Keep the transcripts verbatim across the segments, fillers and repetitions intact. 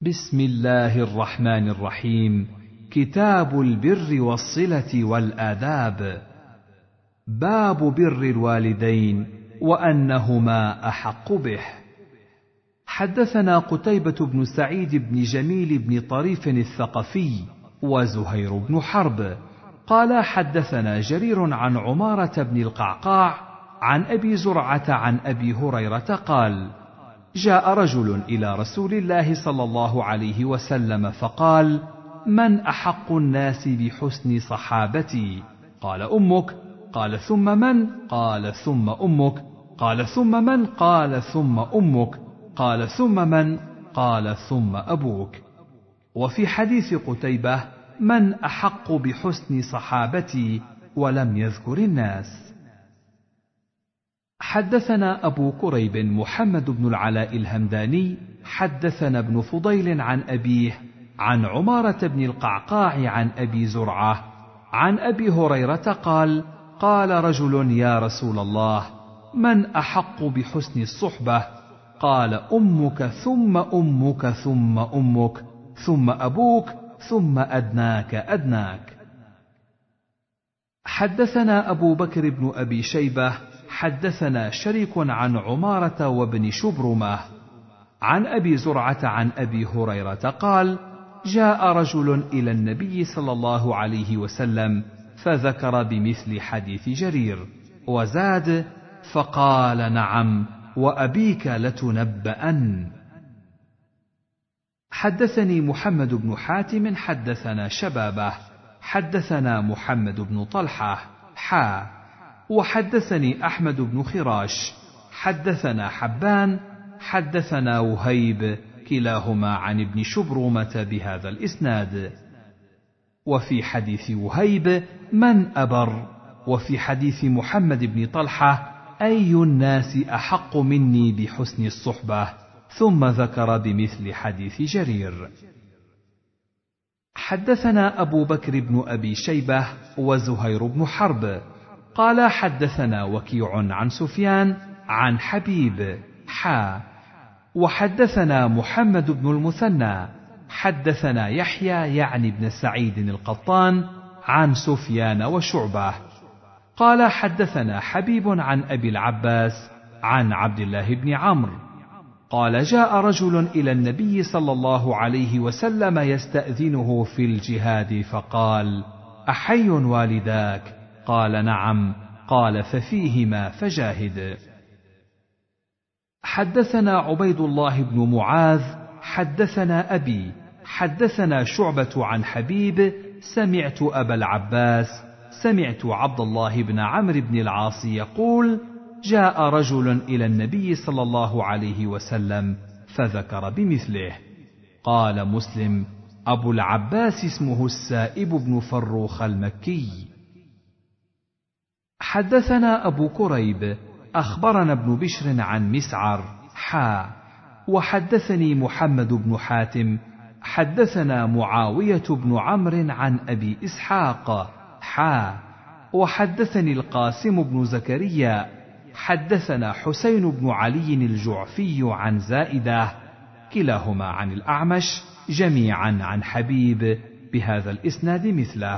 بسم الله الرحمن الرحيم. كتاب البر والصلة والآداب. باب بر الوالدين وأنهما أحق به. حدثنا قتيبة بن سعيد بن جميل بن طريف الثقفي وزهير بن حرب قال حدثنا جرير عن عمارة بن القعقاع عن أبي زرعة عن أبي هريرة قال: جاء رجل إلى رسول الله صلى الله عليه وسلم فقال: من أحق الناس بحسن صحابتي؟ قال: أمك. قال: ثم من؟ قال: ثم أمك. قال: ثم من؟ قال: ثم أمك. قال: ثم من؟ قال: ثم أبوك. وفي حديث قتيبة: من أحق بحسن صحابتي، ولم يذكر الناس. حدثنا أبو كريب محمد بن العلاء الهمداني حدثنا ابن فضيل عن أبيه عن عمارة بن القعقاع عن أبي زرعة عن أبي هريرة قال: قال رجل: يا رسول الله، من أحق بحسن الصحبة؟ قال: أمك ثم أمك ثم أمك ثم أبوك ثم أدناك أدناك. حدثنا أبو بكر بن أبي شيبة حدثنا شريك عن عمارة وابن شبرمة عن أبي زرعة عن أبي هريرة قال: جاء رجل إلى النبي صلى الله عليه وسلم فذكر بمثل حديث جرير وزاد فقال: نعم، وأبيك لتنبأن. حدثني محمد بن حاتم حدثنا شبابه حدثنا محمد بن طلحة حا وحدثني أحمد بن خراش حدثنا حبان حدثنا وهيب كلاهما عن ابن شبرمة بهذا الإسناد. وفي حديث وهيب: من أبر؟ وفي حديث محمد بن طلحة: أي الناس أحق مني بحسن الصحبة؟ ثم ذكر بمثل حديث جرير. حدثنا أبو بكر بن أبي شيبة وزهير بن حرب قال حدثنا وكيع عن سفيان عن حبيب حا وحدثنا محمد بن المثنى حدثنا يحيى يعني بن سعيد القطان عن سفيان وشعبة قال حدثنا حبيب عن أبي العباس عن عبد الله بن عمرو قال: جاء رجل إلى النبي صلى الله عليه وسلم يستأذنه في الجهاد فقال: أحي والداك؟ قال: نعم. قال: ففيهما فجاهد. حدثنا عبيد الله بن معاذ حدثنا أبي حدثنا شعبة عن حبيب سمعت أبا العباس سمعت عبد الله بن عمرو بن العاص يقول: جاء رجل إلى النبي صلى الله عليه وسلم فذكر بمثله. قال مسلم: أبو العباس اسمه السائب بن فروخ المكي. حدثنا أبو كريب أخبرنا ابن بشر عن مسعر حا وحدثني محمد بن حاتم حدثنا معاوية بن عمرو عن أبي إسحاق حا وحدثني القاسم بن زكريا حدثنا حسين بن علي الجعفي عن زائدة كلاهما عن الأعمش جميعا عن حبيب بهذا الإسناد مثله.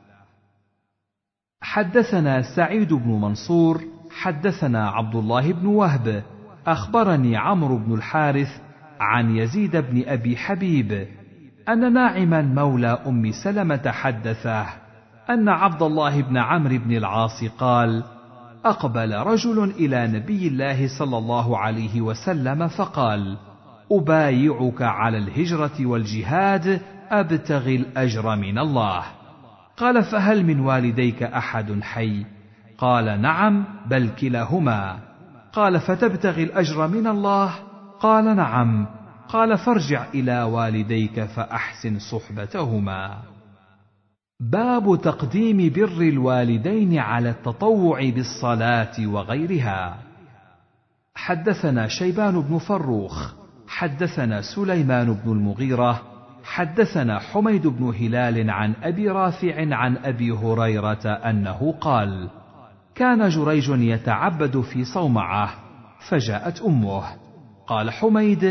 حدثنا سعيد بن منصور حدثنا عبد الله بن وهب أخبرني عمرو بن الحارث عن يزيد بن أبي حبيب أن ناعما مولى أم سلمة حدثه أن عبد الله بن عمرو بن العاص قال: أقبل رجل إلى نبي الله صلى الله عليه وسلم فقال: أبايعك على الهجرة والجهاد أبتغي الأجر من الله. قال: فهل من والديك أحد حي؟ قال: نعم، بل كلاهما. قال: فتبتغي الأجر من الله؟ قال: نعم. قال: فارجع إلى والديك فأحسن صحبتهما. باب تقديم بر الوالدين على التطوع بالصلاة وغيرها. حدثنا شيبان بن فروخ حدثنا سليمان بن المغيرة حدثنا حميد بن هلال عن أبي رافع عن أبي هريرة أنه قال: كان جريج يتعبد في صومعة فجاءت أمه. قال حميد: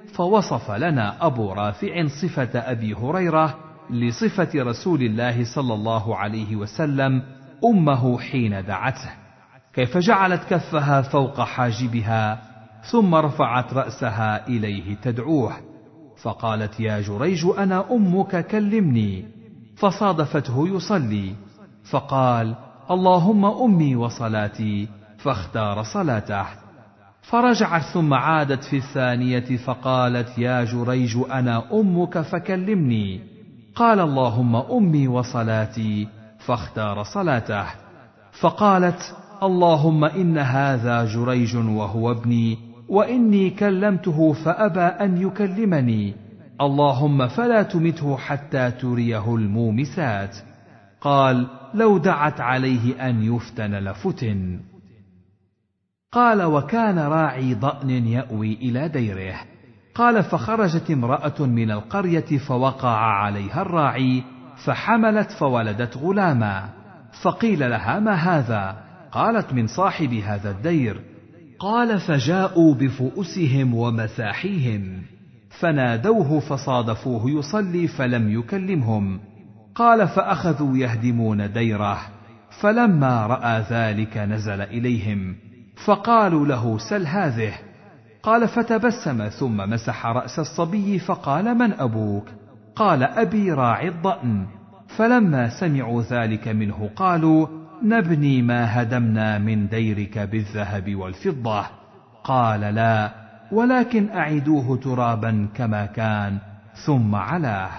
فوصف لنا أبو رافع صفة أبي هريرة لصفة رسول الله صلى الله عليه وسلم أمه حين دعته، كيف جعلت كفها فوق حاجبها ثم رفعت رأسها إليه تدعوه، فقالت يا جريج أنا أمك كلمني، فصادفته يصلي فقال اللهم أمي وصلاتي، فاختار صلاته. فرجعت ثم عادت في الثانية فقالت يا جريج أنا أمك فكلمني، قال اللهم أمي وصلاتي، فاختار صلاته. فقالت اللهم إن هذا جريج وهو ابني، وإني كلمته فأبى أن يكلمني، اللهم فلا تمته حتى تريه المومسات. قال لو دعت عليه أن يفتن لفتن. قال وكان راعي ضأن يأوي إلى ديره. قال فخرجت امرأة من القرية فوقع عليها الراعي فحملت فولدت غلاما، فقيل لها ما هذا؟ قالت من صاحب هذا الدير. قال فجاءوا بفؤسهم ومساحيهم فنادوه فصادفوه يصلي فلم يكلمهم. قال فأخذوا يهدمون ديره، فلما رأى ذلك نزل إليهم فقالوا له سل هذه. قال فتبسم ثم مسح رأس الصبي فقال من أبوك؟ قال أبي راعي الضأن. فلما سمعوا ذلك منه قالوا نبني ما هدمنا من ديرك بالذهب والفضة. قال لا، ولكن أعيدوه ترابا كما كان ثم علاه.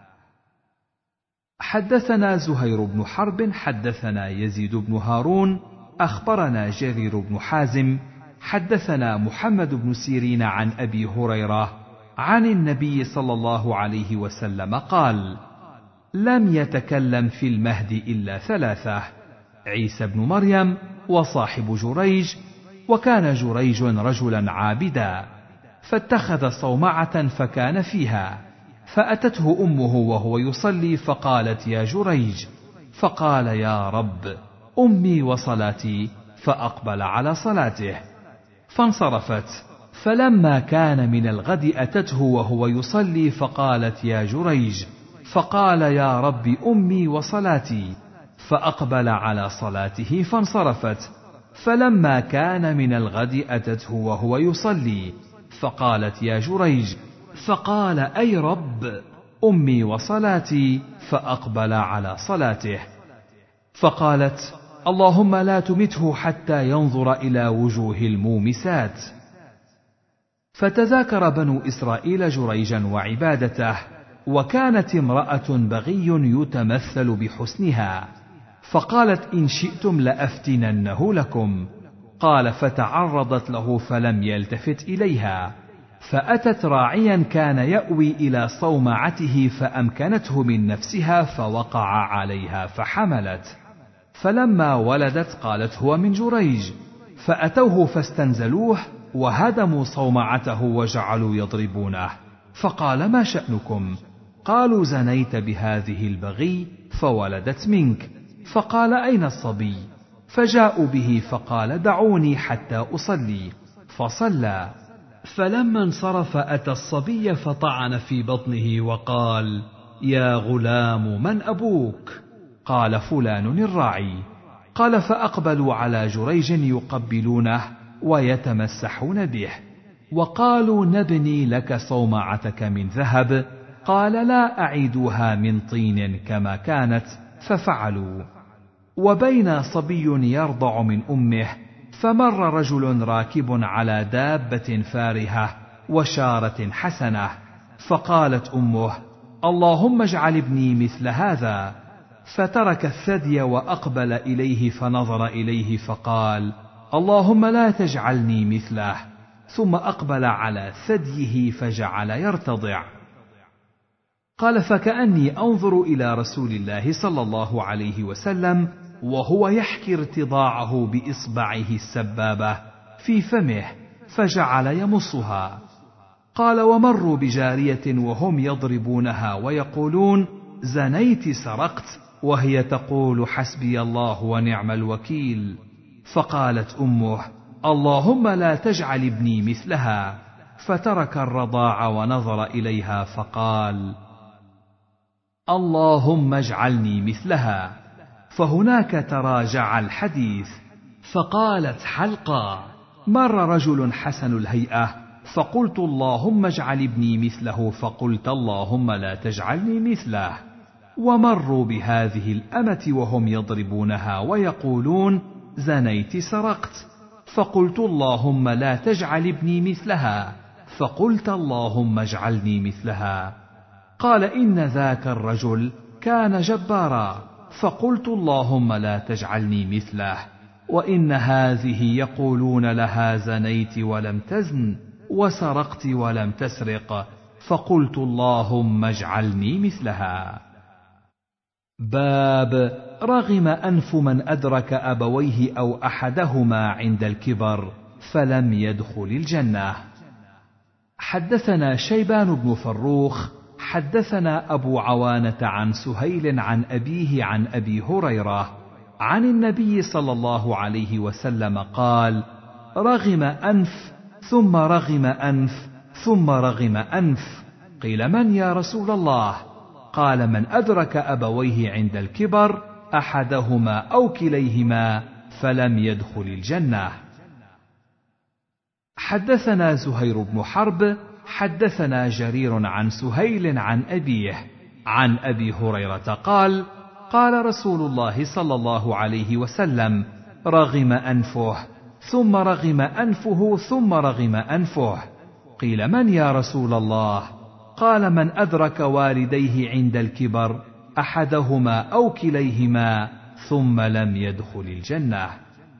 حدثنا زهير بن حرب حدثنا يزيد بن هارون أخبرنا جرير بن حازم حدثنا محمد بن سيرين عن أبي هريرة عن النبي صلى الله عليه وسلم قال لم يتكلم في المهد إلا ثلاثة: عيسى بن مريم وصاحب جريج، وكان جريج رجلا عابدا فاتخذ صومعة فكان فيها، فأتته أمه وهو يصلي فقالت يا جريج، فقال يا رب أمي وصلاتي، فأقبل على صلاته فانصرفت. فلما كان من الغد أتته وهو يصلي فقالت يا جريج، فقال يا رب أمي وصلاتي، فأقبل على صلاته فانصرفت. فلما كان من الغد أتته وهو يصلي فقالت يا جريج، فقال أي رب أمي وصلاتي، فأقبل على صلاته. فقالت اللهم لا تمته حتى ينظر إلى وجوه المومسات. فتذاكر بنو إسرائيل جريجا وعبادته، وكانت امرأة بغي يتمثل بحسنها، فقالت إن شئتم لأفتننه لكم. قال فتعرضت له فلم يلتفت إليها، فأتت راعيا كان يأوي إلى صومعته فأمكنته من نفسها فوقع عليها فحملت. فلما ولدت قالت هو من جريج، فأتوه فاستنزلوه وهدموا صومعته وجعلوا يضربونه. فقال ما شأنكم؟ قالوا زنيت بهذه البغي فولدت منك. فقال أين الصبي؟ فجاءوا به فقال دعوني حتى أصلي، فصلى. فلما انصرف أتى الصبي فطعن في بطنه وقال يا غلام من أبوك؟ قال فلان الراعي. قال فأقبلوا على جريج يقبلونه ويتمسحون به، وقالوا نبني لك صومعتك من ذهب. قال لا، أعيدوها من طين كما كانت، ففعلوا. وبين صبي يرضع من أمه، فمر رجل راكب على دابة فارهة وشارة حسنة، فقالت أمه اللهم اجعل ابني مثل هذا، فترك الثدي وأقبل إليه فنظر إليه فقال اللهم لا تجعلني مثله، ثم أقبل على ثديه فجعل يرتضع. قال فكأني أنظر إلى رسول الله صلى الله عليه وسلم وهو يحكي ارتضاعه بإصبعه السبابة في فمه فجعل يمصها. قال ومروا بجارية وهم يضربونها ويقولون زنيت سرقت، وهي تقول حسبي الله ونعم الوكيل. فقالت أمه اللهم لا تجعل ابني مثلها، فترك الرضاع ونظر إليها فقال: اللهم اجعلني مثلها. فهناك تراجع الحديث. فقالت حلقة: مر رجل حسن الهيئة فقلت اللهم اجعل ابني مثله، فقلت اللهم لا تجعلني مثله. ومروا بهذه الأمة وهم يضربونها ويقولون: زنيت سرقت، فقلت اللهم لا تجعل ابني مثلها، فقلت اللهم اجعلني مثلها. قال: إن ذاك الرجل كان جبارا، فقلت اللهم لا تجعلني مثله. وإن هذه يقولون لها زنيت ولم تزن، وسرقت ولم تسرق، فقلت اللهم اجعلني مثلها. باب رغم أنف من أدرك أبويه أو أحدهما عند الكبر فلم يدخل الجنة. حدثنا شيبان بن فروخ حدثنا أبو عوانة عن سهيل عن أبيه عن أبي هريرة عن النبي صلى الله عليه وسلم قال: رغم أنف ثم رغم أنف ثم رغم أنف. قيل: من يا رسول الله؟ قال: من أدرك أبويه عند الكبر أحدهما أو كليهما فلم يدخل الجنة. حدثنا زهير بن حرب حدثنا جرير عن سهيل عن أبيه عن أبي هريرة قال: قال رسول الله صلى الله عليه وسلم: رغم أنفه ثم رغم أنفه ثم رغم أنفه. قيل: من يا رسول الله؟ قال: من أدرك والديه عند الكبر أحدهما أو كليهما ثم لم يدخل الجنة.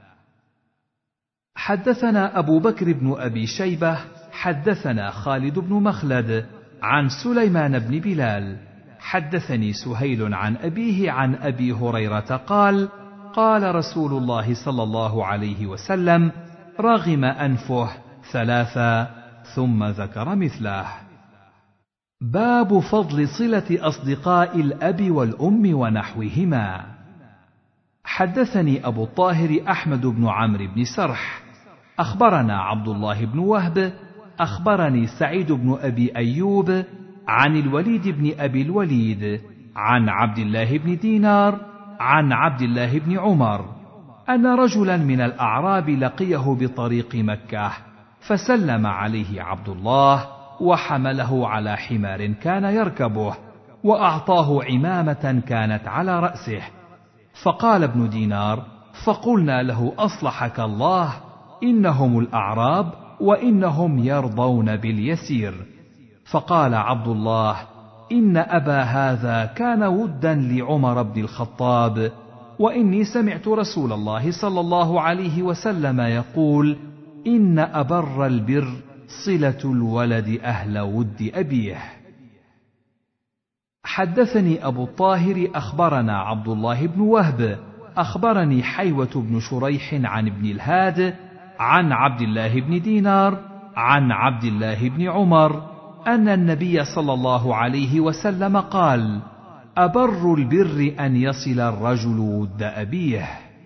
حدثنا أبو بكر بن أبي شيبة حدثنا خالد بن مخلد عن سليمان بن بلال حدثني سهيل عن أبيه عن أبي هريرة قال: قال رسول الله صلى الله عليه وسلم: رغم أنفه ثلاثا، ثم ذكر مثله. باب فضل صلة أصدقاء الأب والأم ونحوهما. حدثني أبو الطاهر أحمد بن عمرو بن سرح أخبرنا عبد الله بن وهب أخبرني سعيد بن أبي أيوب عن الوليد بن أبي الوليد عن عبد الله بن دينار عن عبد الله بن عمر أن رجلا من الأعراب لقيه بطريق مكة فسلم عليه عبد الله وحمله على حمار كان يركبه وأعطاه عمامة كانت على رأسه. فقال ابن دينار: فقلنا له: أصلحك الله، إنهم الأعراب وإنهم يرضون باليسير. فقال عبد الله: إن أبا هذا كان ودا لعمر بن الخطاب، وإني سمعت رسول الله صلى الله عليه وسلم يقول: إن أبر البر صلة الولد أهل ود أبيه. حدثني أبو الطاهر أخبرنا عبد الله بن وهب أخبرني حيوة بن شريح عن ابن الهاد عن عبد الله بن دينار عن عبد الله بن عمر أن النبي صلى الله عليه وسلم قال: أبر البر أن يصل الرجل ود أبيه.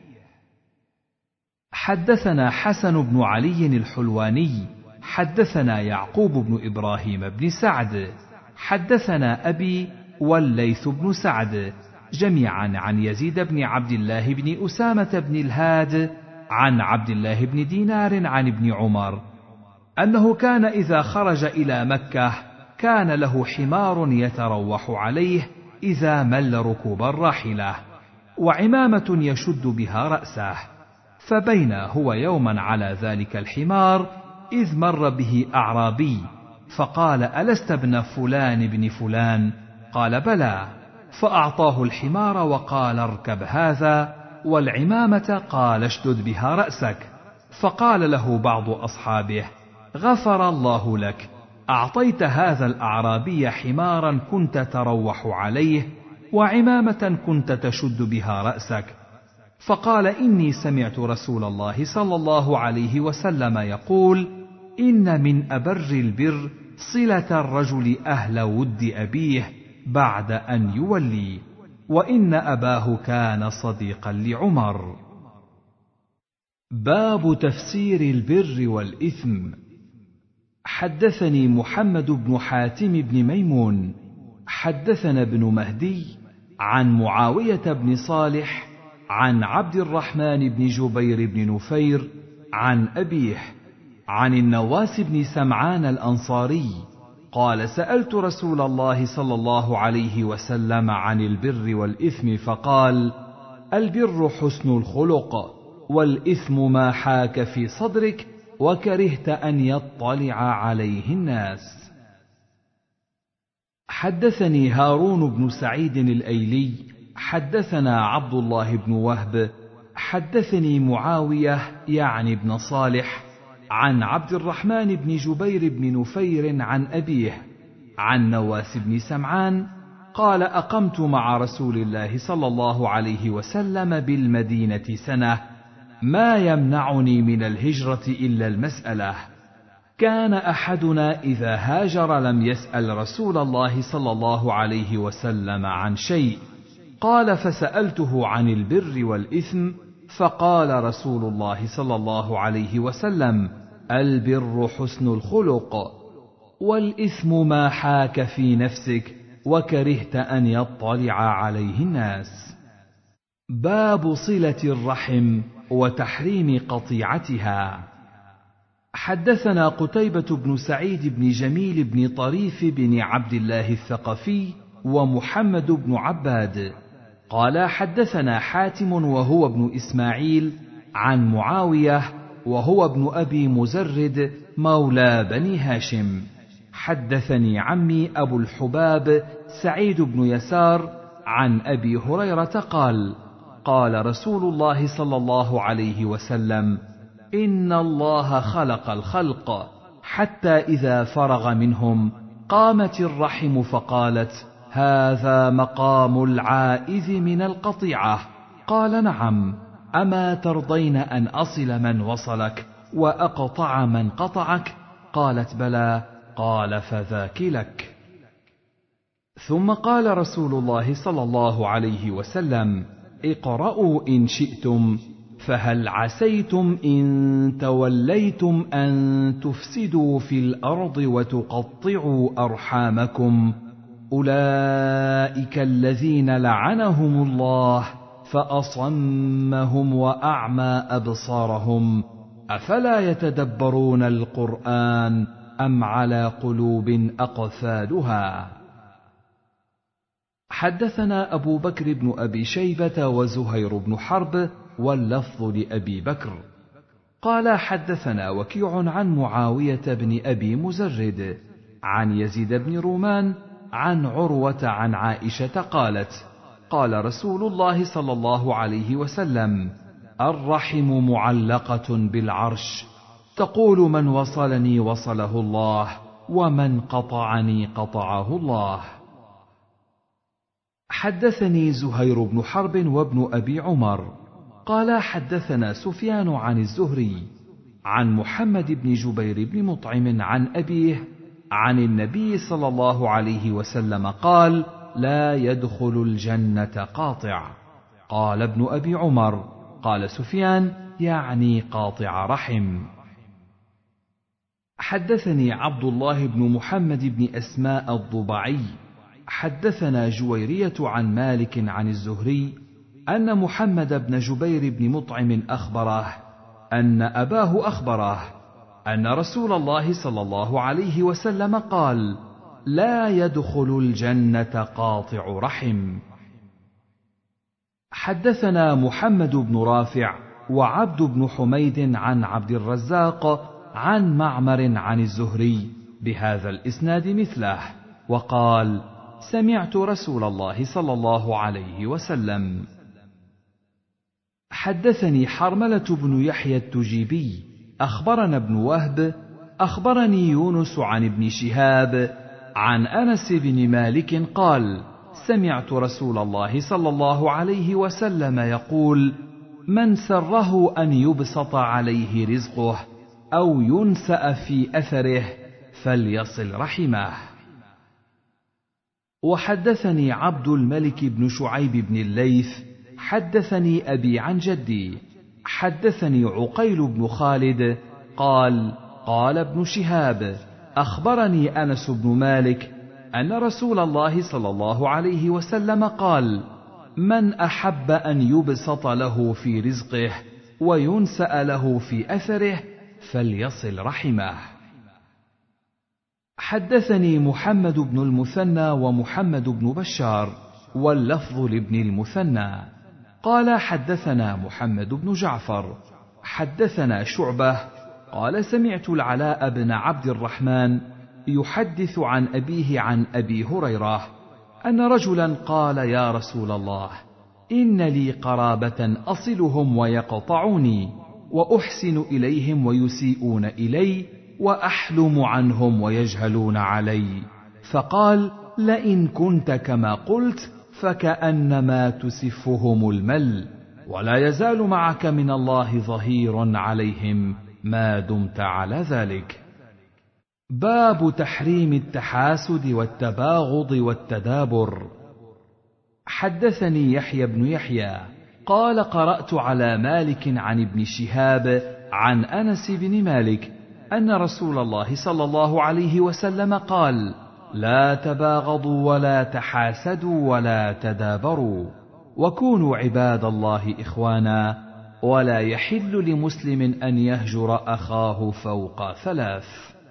حدثنا حسن بن علي الحلواني حدثنا يعقوب بن إبراهيم بن سعد حدثنا أبي والليث بن سعد جميعا عن يزيد بن عبد الله بن أسامة بن الهاد عن عبد الله بن دينار عن ابن عمر أنه كان إذا خرج إلى مكة كان له حمار يتروح عليه إذا مل ركوب الراحلة، وعمامة يشد بها رأسه. فبين هو يوما على ذلك الحمار إذ مر به أعرابي فقال: ألست ابن فلان بن فلان؟ قال: بلى. فأعطاه الحمار وقال: اركب هذا، والعمامة قال: اشدد بها رأسك. فقال له بعض أصحابه: غفر الله لك، أعطيت هذا الأعرابي حمارا كنت تروح عليه وعمامة كنت تشد بها رأسك. فقال: إني سمعت رسول الله صلى الله عليه وسلم يقول: إن من أبر البر صلة الرجل أهل ود أبيه بعد أن يولي، وإن أباه كان صديقا لعمر. باب تفسير البر والإثم. حدثني محمد بن حاتم بن ميمون حدثنا ابن مهدي عن معاوية بن صالح عن عبد الرحمن بن جبير بن نفير عن أبيه عن النواس بن سمعان الأنصاري قال: سألت رسول الله صلى الله عليه وسلم عن البر والإثم فقال: البر حسن الخلق، والإثم ما حاك في صدرك وكرهت أن يطلع عليه الناس. حدثني هارون بن سعيد الأيلي حدثنا عبد الله بن وهب حدثني معاوية يعني بن صالح عن عبد الرحمن بن جبير بن نفير عن أبيه عن نواس بن سمعان قال: أقمت مع رسول الله صلى الله عليه وسلم بالمدينة سنة، ما يمنعني من الهجرة إلا المسألة. كان أحدنا إذا هاجر لم يسأل رسول الله صلى الله عليه وسلم عن شيء. قال: فسألته عن البر والإثم فقال رسول الله صلى الله عليه وسلم: البر حسن الخلق، والإثم ما حاك في نفسك وكرهت أن يطلع عليه الناس. باب صلة الرحم وتحريم قطيعتها. حدثنا قتيبة بن سعيد بن جميل بن طريف بن عبد الله الثقفي ومحمد بن عباد قال: حدثنا حاتم وهو ابن إسماعيل عن معاوية وهو ابن أبي مزرد مولى بني هاشم. حدثني عمي أبو الحباب سعيد بن يسار عن أبي هريرة قال: قال رسول الله صلى الله عليه وسلم: إن الله خلق الخلق حتى إذا فرغ منهم قامت الرحم فقالت: هذا مقام العائذ من القطيعة. قال: نعم، أما ترضين أن أصل من وصلك وأقطع من قطعك؟ قالت: بلى. قال: فذاك لك. ثم قال رسول الله صلى الله عليه وسلم: اقرأوا إن شئتم، فهل عسيتم إن توليتم أن تفسدوا في الأرض وتقطعوا أرحامكم؟ أولئك الذين لعنهم الله فأصمهم وأعمى أبصارهم، أفلا يتدبرون القرآن أم على قلوب أقفالها؟ حدثنا أبو بكر بن أبي شيبة وزهير بن حرب واللفظ لأبي بكر قال: حدثنا وكيع عن معاوية بن أبي مزرد عن يزيد بن رومان عن عروة عن عائشة قالت: قال رسول الله صلى الله عليه وسلم: الرحم معلقة بالعرش، تقول من وصلني وصله الله، ومن قطعني قطعه الله. حدثني زهير بن حرب وابن أبي عمر قال: حدثنا سفيان عن الزهري عن محمد بن جبير بن مطعم عن أبيه عن النبي صلى الله عليه وسلم قال: لا يدخل الجنة قاطع. قال ابن أبي عمر: قال سفيان: يعني قاطع رحم. حدثني عبد الله بن محمد بن أسماء الضبعي حدثنا جويرية عن مالك عن الزهري أن محمد بن جبير بن مطعم أخبره أن أباه أخبره أن رسول الله صلى الله عليه وسلم قال: لا يدخل الجنة قاطع رحم. حدثنا محمد بن رافع وعبد بن حميد عن عبد الرزاق عن معمر عن الزهري بهذا الإسناد مثله، وقال: سمعت رسول الله صلى الله عليه وسلم. حدثني حرملة بن يحيى التجيبي أخبرنا ابن وهب أخبرني يونس عن ابن شهاب عن أنس بن مالك قال: سمعت رسول الله صلى الله عليه وسلم يقول: من سره أن يبسط عليه رزقه أو ينسأ في أثره فليصل رحمه. وحدثني عبد الملك بن شعيب بن الليث حدثني أبي عن جدي حدثني عقيل بن خالد قال: قال ابن شهاب: أخبرني أنس بن مالك أن رسول الله صلى الله عليه وسلم قال: من أحب أن يبسط له في رزقه وينسأ له في أثره فليصل رحمه. حدثني محمد بن المثنى ومحمد بن بشار، واللفظ لابن المثنى، قال حدثنا محمد بن جعفر حدثنا شعبة قال سمعت العلاء بن عبد الرحمن يحدث عن أبيه عن أبي هريرة أن رجلا قال: يا رسول الله، إن لي قرابة أصلهم ويقطعوني، وأحسن إليهم ويسيئون إلي، وأحلم عنهم ويجهلون علي. فقال: لئن كنت كما قلت فكأنما تسفهم المل، ولا يزال معك من الله ظهير عليهم ما دمت على ذلك. باب تحريم التحاسد والتباغض والتدابر. حدثني يحيى بن يحيى قال: قرأت على مالك عن ابن شهاب عن أنس بن مالك أن رسول الله صلى الله عليه وسلم قال: لا تباغضوا ولا تحاسدوا ولا تدابروا، وكونوا عباد الله إخوانا، ولا يحل لمسلم أن يهجر أخاه فوق ثلاث.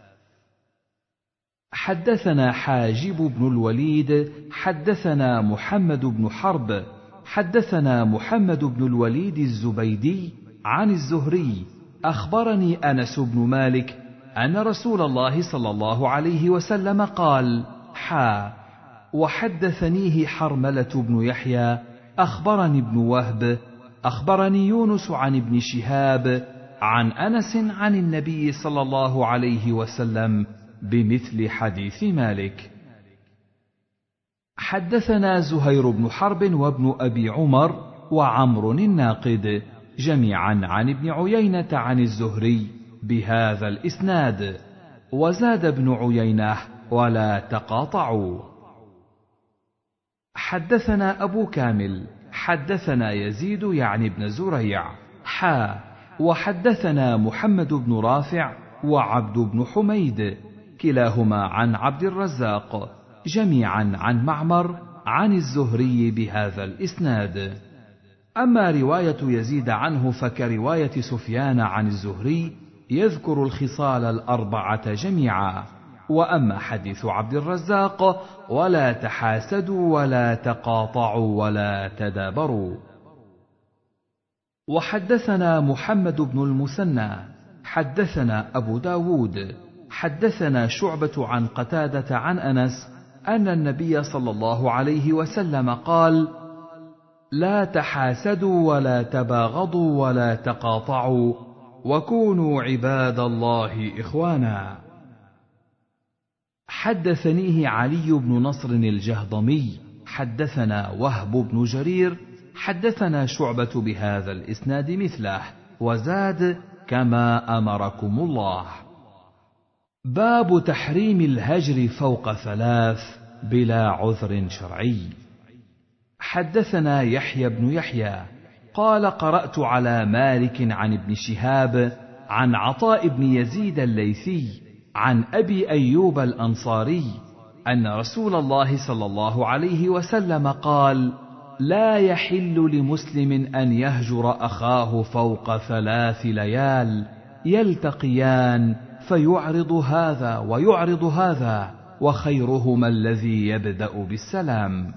حدثنا حاجب بن الوليد حدثنا محمد بن حرب حدثنا محمد بن الوليد الزبيدي عن الزهري أخبرني أنس بن مالك أن رسول الله صلى الله عليه وسلم قال: حا وحدثنيه حرملة بن يحيى أخبرني ابن وهب أخبرني يونس عن ابن شهاب عن أنس عن النبي صلى الله عليه وسلم بمثل حديث مالك. حدثنا زهير بن حرب وابن أبي عمر وعمر الناقد جميعا عن ابن عيينة عن الزهري بهذا الإسناد، وزاد ابن عيينة: ولا تقاطعوا. حدثنا أبو كامل حدثنا يزيد يعني ابن زريع حا وحدثنا محمد بن رافع وعبد بن حميد كلاهما عن عبد الرزاق جميعا عن معمر عن الزهري بهذا الإسناد. أما رواية يزيد عنه فكرواية سفيان عن الزهري يذكر الخصال الأربعة جميعا، وأما حديث عبد الرزاق: ولا تحاسدوا ولا تقاطعوا ولا تدابروا. وحدثنا محمد بن المثنى حدثنا أبو داود حدثنا شعبة عن قتادة عن أنس أن النبي صلى الله عليه وسلم قال: لا تحاسدوا ولا تباغضوا ولا تقاطعوا، وكونوا عباد الله إخوانا. حدثنيه علي بن نصر الجهضمي حدثنا وهب بن جرير حدثنا شعبة بهذا الإسناد مثله، وزاد: كما أمركم الله. باب تحريم الهجر فوق ثلاث بلا عذر شرعي. حدثنا يحيى بن يحيى قال: قرأت على مالك عن ابن شهاب عن عطاء بن يزيد الليثي عن أبي أيوب الأنصاري أن رسول الله صلى الله عليه وسلم قال: لا يحل لمسلم أن يهجر أخاه فوق ثلاث ليال يلتقيان فيعرض هذا ويعرض هذا، وخيرهما الذي يبدأ بالسلام.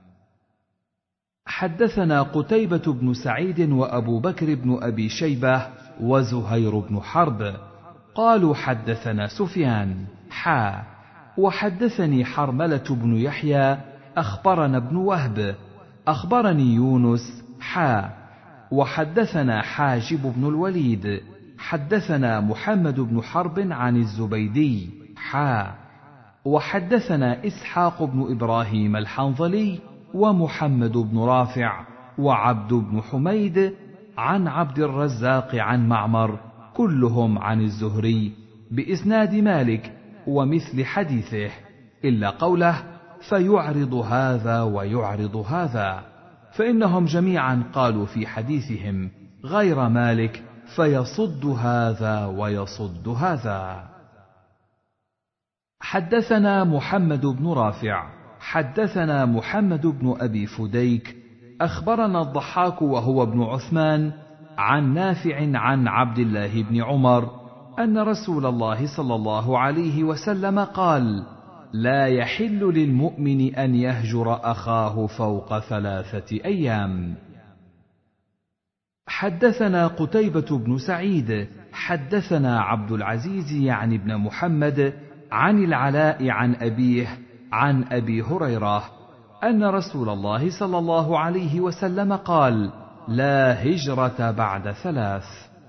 حدثنا قتيبة بن سعيد وأبو بكر بن أبي شيبة وزهير بن حرب قالوا: حدثنا سفيان حا وحدثني حرملة بن يحيى أخبرنا ابن وهب أخبرني يونس حا وحدثنا حاجب بن الوليد حدثنا محمد بن حرب عن الزبيدي حا وحدثنا إسحاق بن إبراهيم الحنظلي ومحمد بن رافع وعبد بن حميد عن عبد الرزاق عن معمر كلهم عن الزهري بإسناد مالك ومثل حديثه، إلا قوله: فيعرض هذا ويعرض هذا، فإنهم جميعا قالوا في حديثهم غير مالك: فيصد هذا ويصد هذا. حدثنا محمد بن رافع حدثنا محمد بن أبي فديك أخبرنا الضحاك وهو ابن عثمان عن نافع عن عبد الله بن عمر أن رسول الله صلى الله عليه وسلم قال: لا يحل للمؤمن أن يهجر أخاه فوق ثلاثة أيام. حدثنا قتيبة بن سعيد حدثنا عبد العزيز يعني بن محمد عن العلاء عن أبيه عن أبي هريرة أن رسول الله صلى الله عليه وسلم قال: لا هجرة بعد ثلاث.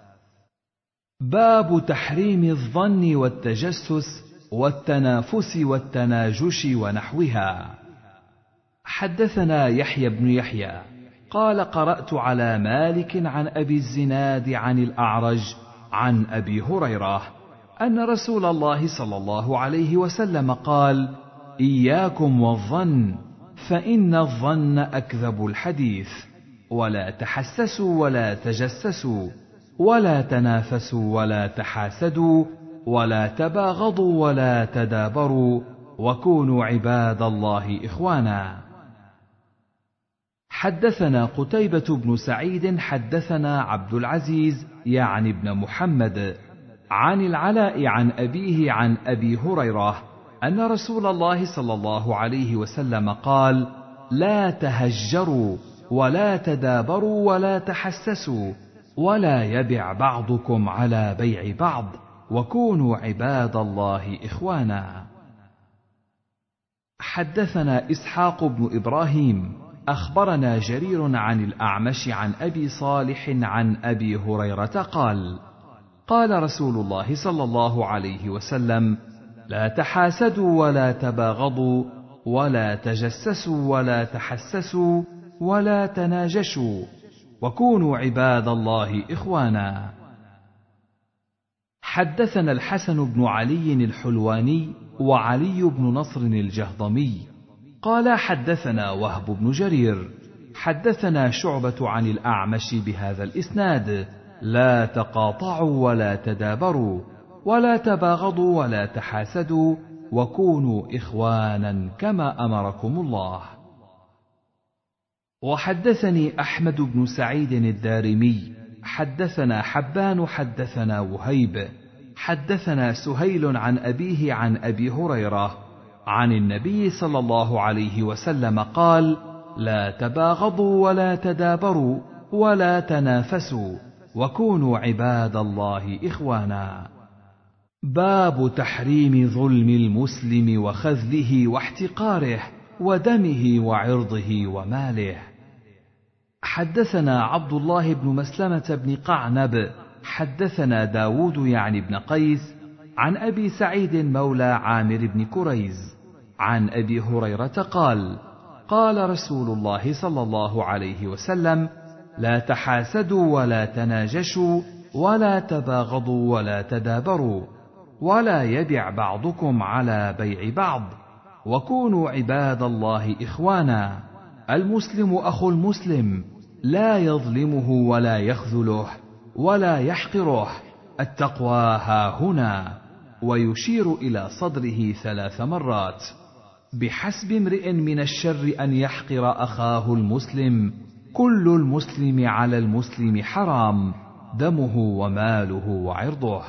باب تحريم الظن والتجسس والتنافس والتناجش ونحوها. حدثنا يحيى بن يحيى قال: قرأت على مالك عن أبي الزناد عن الأعرج عن أبي هريرة أن رسول الله صلى الله عليه وسلم قال: إياكم والظن فإن الظن أكذب الحديث، ولا تحسسوا ولا تجسسوا ولا تنافسوا ولا تحاسدوا ولا تباغضوا ولا تدابروا وكونوا عباد الله إخوانا. حدثنا قتيبة بن سعيد حدثنا عبد العزيز يعني ابن محمد عن العلاء عن أبيه عن أبي هريرة أن رسول الله صلى الله عليه وسلم قال: لا تهجروا ولا تدابروا ولا تحسسوا ولا يبع بعضكم على بيع بعض وكونوا عباد الله إخوانا. حدثنا إسحاق بن إبراهيم أخبرنا جرير عن الأعمش عن أبي صالح عن أبي هريرة قال: قال رسول الله صلى الله عليه وسلم: لا تحاسدوا ولا تباغضوا ولا تجسسوا ولا تحسسوا ولا تناجشوا وكونوا عباد الله إخوانا. حدثنا الحسن بن علي الحلواني وعلي بن نصر الجهضمي قال: حدثنا وهب بن جرير حدثنا شعبة عن الأعمش بهذا الإسناد: لا تقاطعوا ولا تدابروا ولا تباغضوا ولا تحاسدوا وكونوا إخوانا كما أمركم الله. وحدثني أحمد بن سعيد الدارمي حدثنا حبان حدثنا وهيب حدثنا سهيل عن أبيه عن أبي هريرة عن النبي صلى الله عليه وسلم قال: لا تباغضوا ولا تدابروا ولا تنافسوا وكونوا عباد الله إخوانا. باب تحريم ظلم المسلم وخذله واحتقاره ودمه وعرضه وماله. حدثنا عبد الله بن مسلمة بن قعنب حدثنا داود يعني بن قيس عن أبي سعيد مولى عامر بن كريز عن أبي هريرة قال: قال رسول الله صلى الله عليه وسلم: لا تحاسدوا ولا تناجشوا ولا تباغضوا ولا تدابروا ولا يبع بعضكم على بيع بعض وكونوا عباد الله إخوانا. المسلم أخو المسلم لا يظلمه ولا يخذله ولا يحقره، التقوى ها هنا، ويشير إلى صدره ثلاث مرات. بحسب امرئ من الشر أن يحقر أخاه المسلم، كل المسلم على المسلم حرام، دمه وماله وعرضه.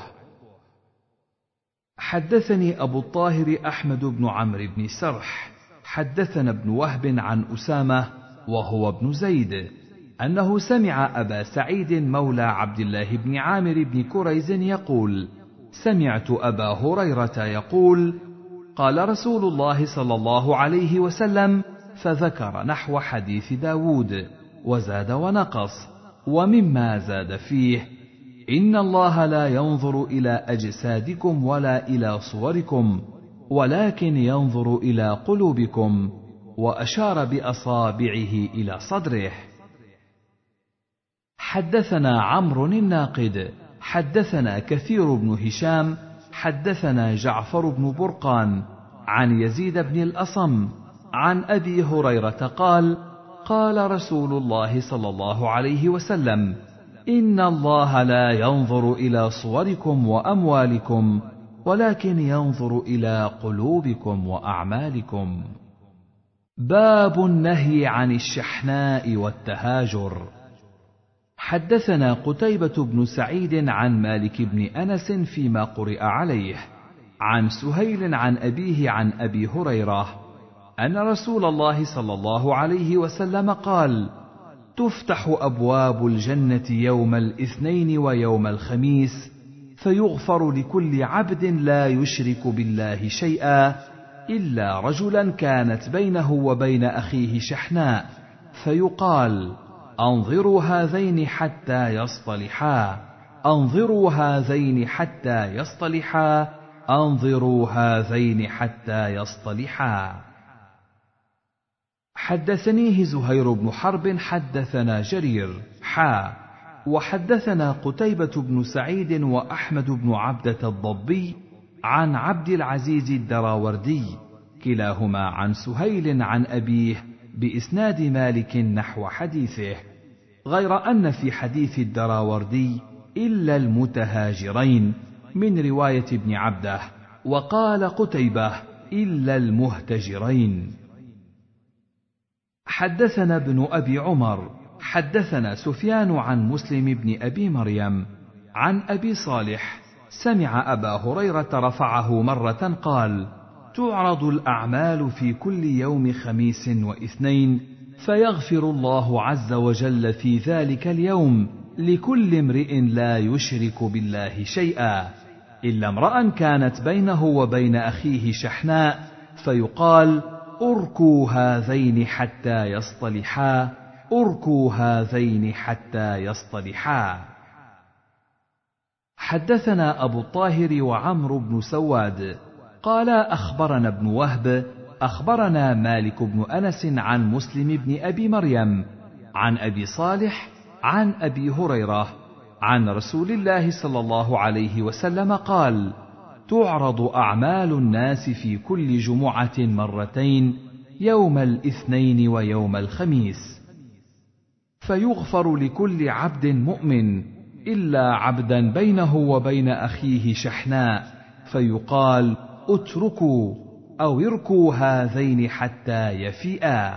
حدثني أبو الطاهر أحمد بن عمرو بن سرح حدثنا ابن وهب عن أسامة وهو ابن زيد أنه سمع أبا سعيد مولى عبد الله بن عامر بن كريز يقول: سمعت أبا هريرة يقول: قال رسول الله صلى الله عليه وسلم، فذكر نحو حديث داود وزاد ونقص، ومما زاد فيه: إن الله لا ينظر إلى أجسادكم ولا إلى صوركم ولكن ينظر إلى قلوبكم، وأشار بأصابعه إلى صدره. حدثنا عمرو الناقد حدثنا كثير بن هشام حدثنا جعفر بن برقان عن يزيد بن الأصم عن أبي هريرة قال: قال رسول الله صلى الله عليه وسلم: إن الله لا ينظر إلى صوركم وأموالكم ولكن ينظر إلى قلوبكم وأعمالكم. باب النهي عن الشحناء والتهاجر. حدثنا قتيبة بن سعيد عن مالك بن أنس فيما قرئ عليه، عن سهيل عن أبيه عن أبي هريرة أن رسول الله صلى الله عليه وسلم قال: تفتح أبواب الجنة يوم الاثنين ويوم الخميس، فيغفر لكل عبد لا يشرك بالله شيئا إلا رجلا كانت بينه وبين أخيه شحناء، فيقال: أنظروا هذين حتى يصطلحا، أنظروا هذين حتى يصطلحا، أنظروا هذين حتى يصطلحا. حدثنيه زهير بن حرب حدثنا جرير حا وحدثنا قتيبة بن سعيد وأحمد بن عبدة الضبي عن عبد العزيز الدراوردي كلاهما عن سهيل عن أبيه بإسناد مالك نحو حديثه، غير أن في حديث الدراوردي إلا المتهاجرين من رواية ابن عبده، وقال قتيبة إلا المهتجرين. حدثنا ابن أبي عمر حدثنا سفيان عن مسلم بن أبي مريم عن أبي صالح سمع أبا هريرة رفعه مرة قال: تعرض الأعمال في كل يوم خميس واثنين، فيغفر الله عز وجل في ذلك اليوم لكل امرئ لا يشرك بالله شيئا إلا امرأ كانت بينه وبين أخيه شحناء، فيقال: أركوا هذين حتى يصطلحا، أركوا هذين حتى يصطلحا. حدثنا أبو الطاهر وعمرو بن سواد قال أخبرنا ابن وهب أخبرنا مالك بن أنس عن مسلم بن أبي مريم عن أبي صالح عن أبي هريرة عن رسول الله صلى الله عليه وسلم قال: تعرض أعمال الناس في كل جمعة مرتين، يوم الاثنين ويوم الخميس، فيغفر لكل عبد مؤمن إلا عبدا بينه وبين أخيه شحناء، فيقال: اتركوا أو اركوا هذين حتى يفيئا.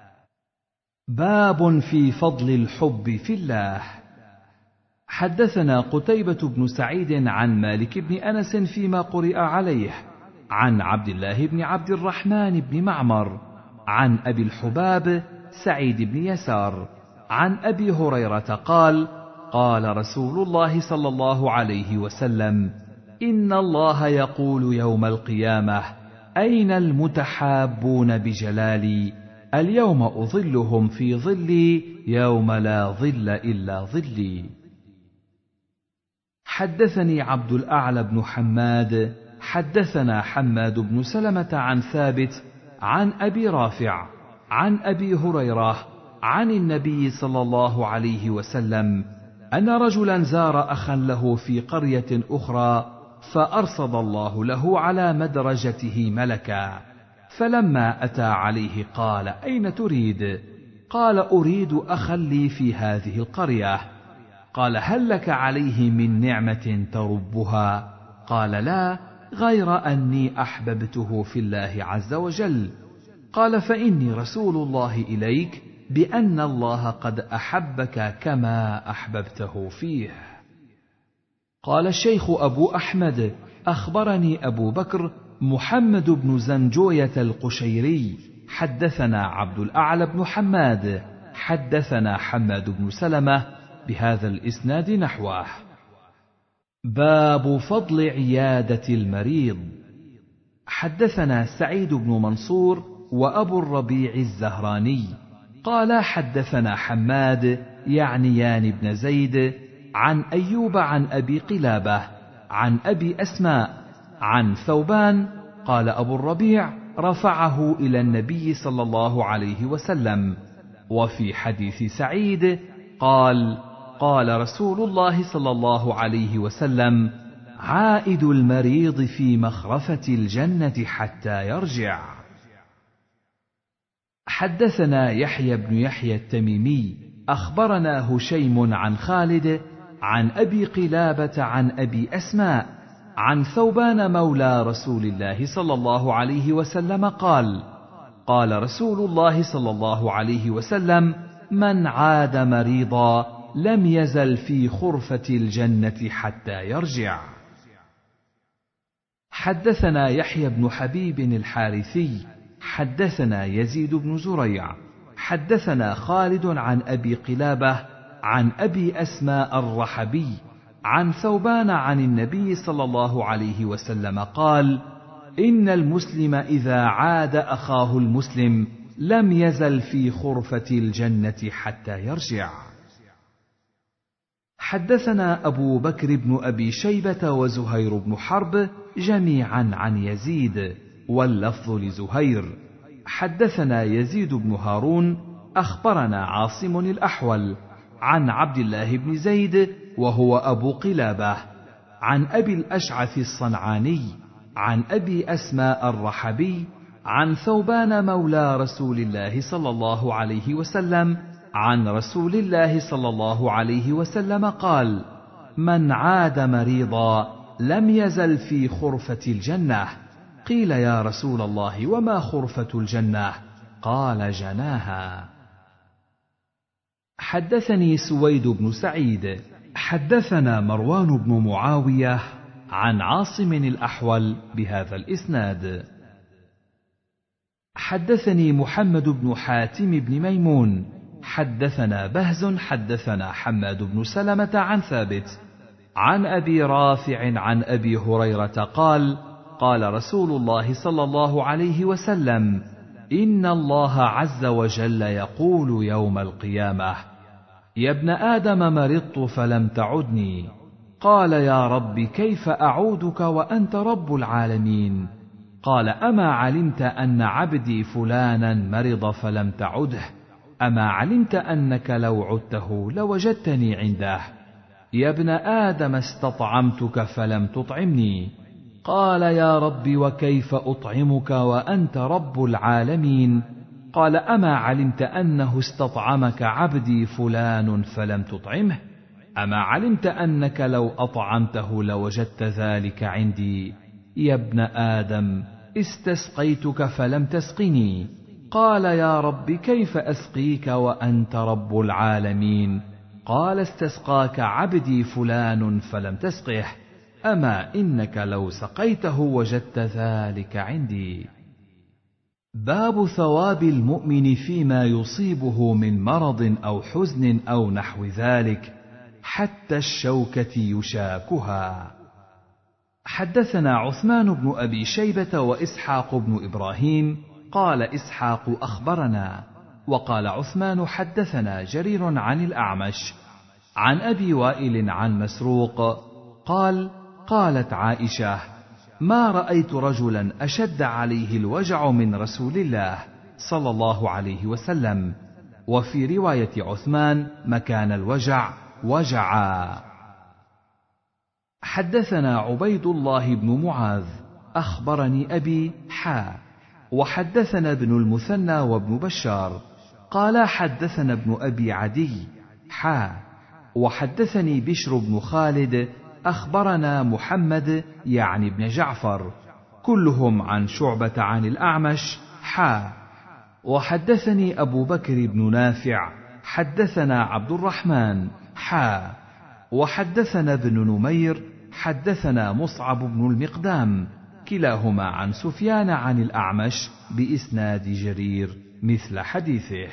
باب في فضل الحب في الله. حدثنا قتيبة بن سعيد عن مالك بن أنس فيما قرئ عليه عن عبد الله بن عبد الرحمن بن معمر عن أبي الحباب سعيد بن يسار عن أبي هريرة قال: قال رسول الله صلى الله عليه وسلم: إن الله يقول يوم القيامة: أين المتحابون بجلالي؟ اليوم أظلهم في ظلي يوم لا ظل إلا ظلي. حدثني عبد الأعلى بن حماد حدثنا حماد بن سلمة عن ثابت عن أبي رافع عن أبي هريرة عن النبي صلى الله عليه وسلم أن رجلا زار أخا له في قرية أخرى، فأرصد الله له على مدرجته ملكا، فلما أتى عليه قال: أين تريد؟ قال: أريد أخا لي في هذه القرية. قال: هل لك عليه من نعمة تربها؟ قال: لا، غير أني أحببته في الله عز وجل. قال: فإني رسول الله إليك بأن الله قد أحبك كما أحببته فيه. قال الشيخ أبو أحمد: أخبرني أبو بكر محمد بن زنجوية القشيري حدثنا عبد الأعلى بن حماد حدثنا حماد بن سلمة بهذا الإسناد نحوه. باب فضل عيادة المريض. حدثنا سعيد بن منصور وأبو الربيع الزهراني قال حدثنا حماد يعنيان بن زيد عن أيوب عن أبي قلابة عن أبي أسماء عن ثوبان قال أبو الربيع رفعه إلى النبي صلى الله عليه وسلم. وفي حديث سعيد قال: قال رسول الله صلى الله عليه وسلم: عائد المريض في مخرفة الجنة حتى يرجع. حدثنا يحيى بن يحيى التميمي أخبرنا هشيم عن خالد عن أبي قلابة عن أبي أسماء عن ثوبان مولى رسول الله صلى الله عليه وسلم قال: قال رسول الله صلى الله عليه وسلم: من عاد مريضا لم يزل في خرفة الجنة حتى يرجع. حدثنا يحيى بن حبيب الحارثي حدثنا يزيد بن زريع حدثنا خالد عن أبي قلابة عن أبي أسماء الرحبي عن ثوبان عن النبي صلى الله عليه وسلم قال: إن المسلم إذا عاد أخاه المسلم لم يزل في خرفة الجنة حتى يرجع. حدثنا أبو بكر بن أبي شيبة وزهير بن حرب جميعا عن يزيد، واللفظ لزهير. حدثنا يزيد بن هارون أخبرنا عاصم الأحول عن عبد الله بن زيد وهو أبو قلابة عن أبي الأشعث الصنعاني عن أبي أسماء الرحبي عن ثوبان مولى رسول الله صلى الله عليه وسلم عن رسول الله صلى الله عليه وسلم قال: من عاد مريضا لم يزل في خرفة الجنة. قيل: يا رسول الله وما خرفة الجنة؟ قال: جناها. حدثني سويد بن سعيد حدثنا مروان بن معاوية عن عاصم الأحول بهذا الإسناد. حدثني محمد بن حاتم بن ميمون حدثنا بهز حدثنا حماد بن سلمة عن ثابت عن أبي رافع عن أبي هريرة قال: قال رسول الله صلى الله عليه وسلم: إن الله عز وجل يقول يوم القيامة: يا ابن آدم مرضت فلم تعدني. قال: يا رب كيف أعودك وأنت رب العالمين؟ قال: أما علمت أن عبدي فلانا مرض فلم تعده؟ أما علمت أنك لو عدته لوجدتني عنده؟ يا ابن آدم استطعمتك فلم تطعمني. قال: يا رب وكيف أطعمك وأنت رب العالمين؟ قال: أما علمت أنه استطعمك عبدي فلان فلم تطعمه؟ أما علمت أنك لو أطعمته لوجدت ذلك عندي؟ يا ابن آدم استسقيتك فلم تسقني. قال: يا رب كيف أسقيك وأنت رب العالمين؟ قال: استسقاك عبدي فلان فلم تسقه. أما إنك لو سقيته وجدت ذلك عندي. باب ثواب المؤمن فيما يصيبه من مرض أو حزن أو نحو ذلك حتى الشوكة يشاكها. حدثنا عثمان بن أبي شيبة وإسحاق بن إبراهيم قال إسحاق أخبرنا، وقال عثمان حدثنا جرير عن الأعمش عن أبي وائل عن مسروق قال: قالت عائشة: ما رأيت رجلا أشد عليه الوجع من رسول الله صلى الله عليه وسلم. وفي رواية عثمان مكان الوجع وجعا. حدثنا عبيد الله بن معاذ أخبرني أبي حا وحدثنا ابن المثنى وابن بشار قال حدثنا ابن أبي عدي حا وحدثني بشر بن خالد أخبرنا محمد يعني ابن جعفر كلهم عن شعبة عن الأعمش حا وحدثني أبو بكر بن نافع حدثنا عبد الرحمن حا وحدثنا ابن نمير حدثنا مصعب بن المقدام كلاهما عن سفيان عن الأعمش بإسناد جرير مثل حديثه.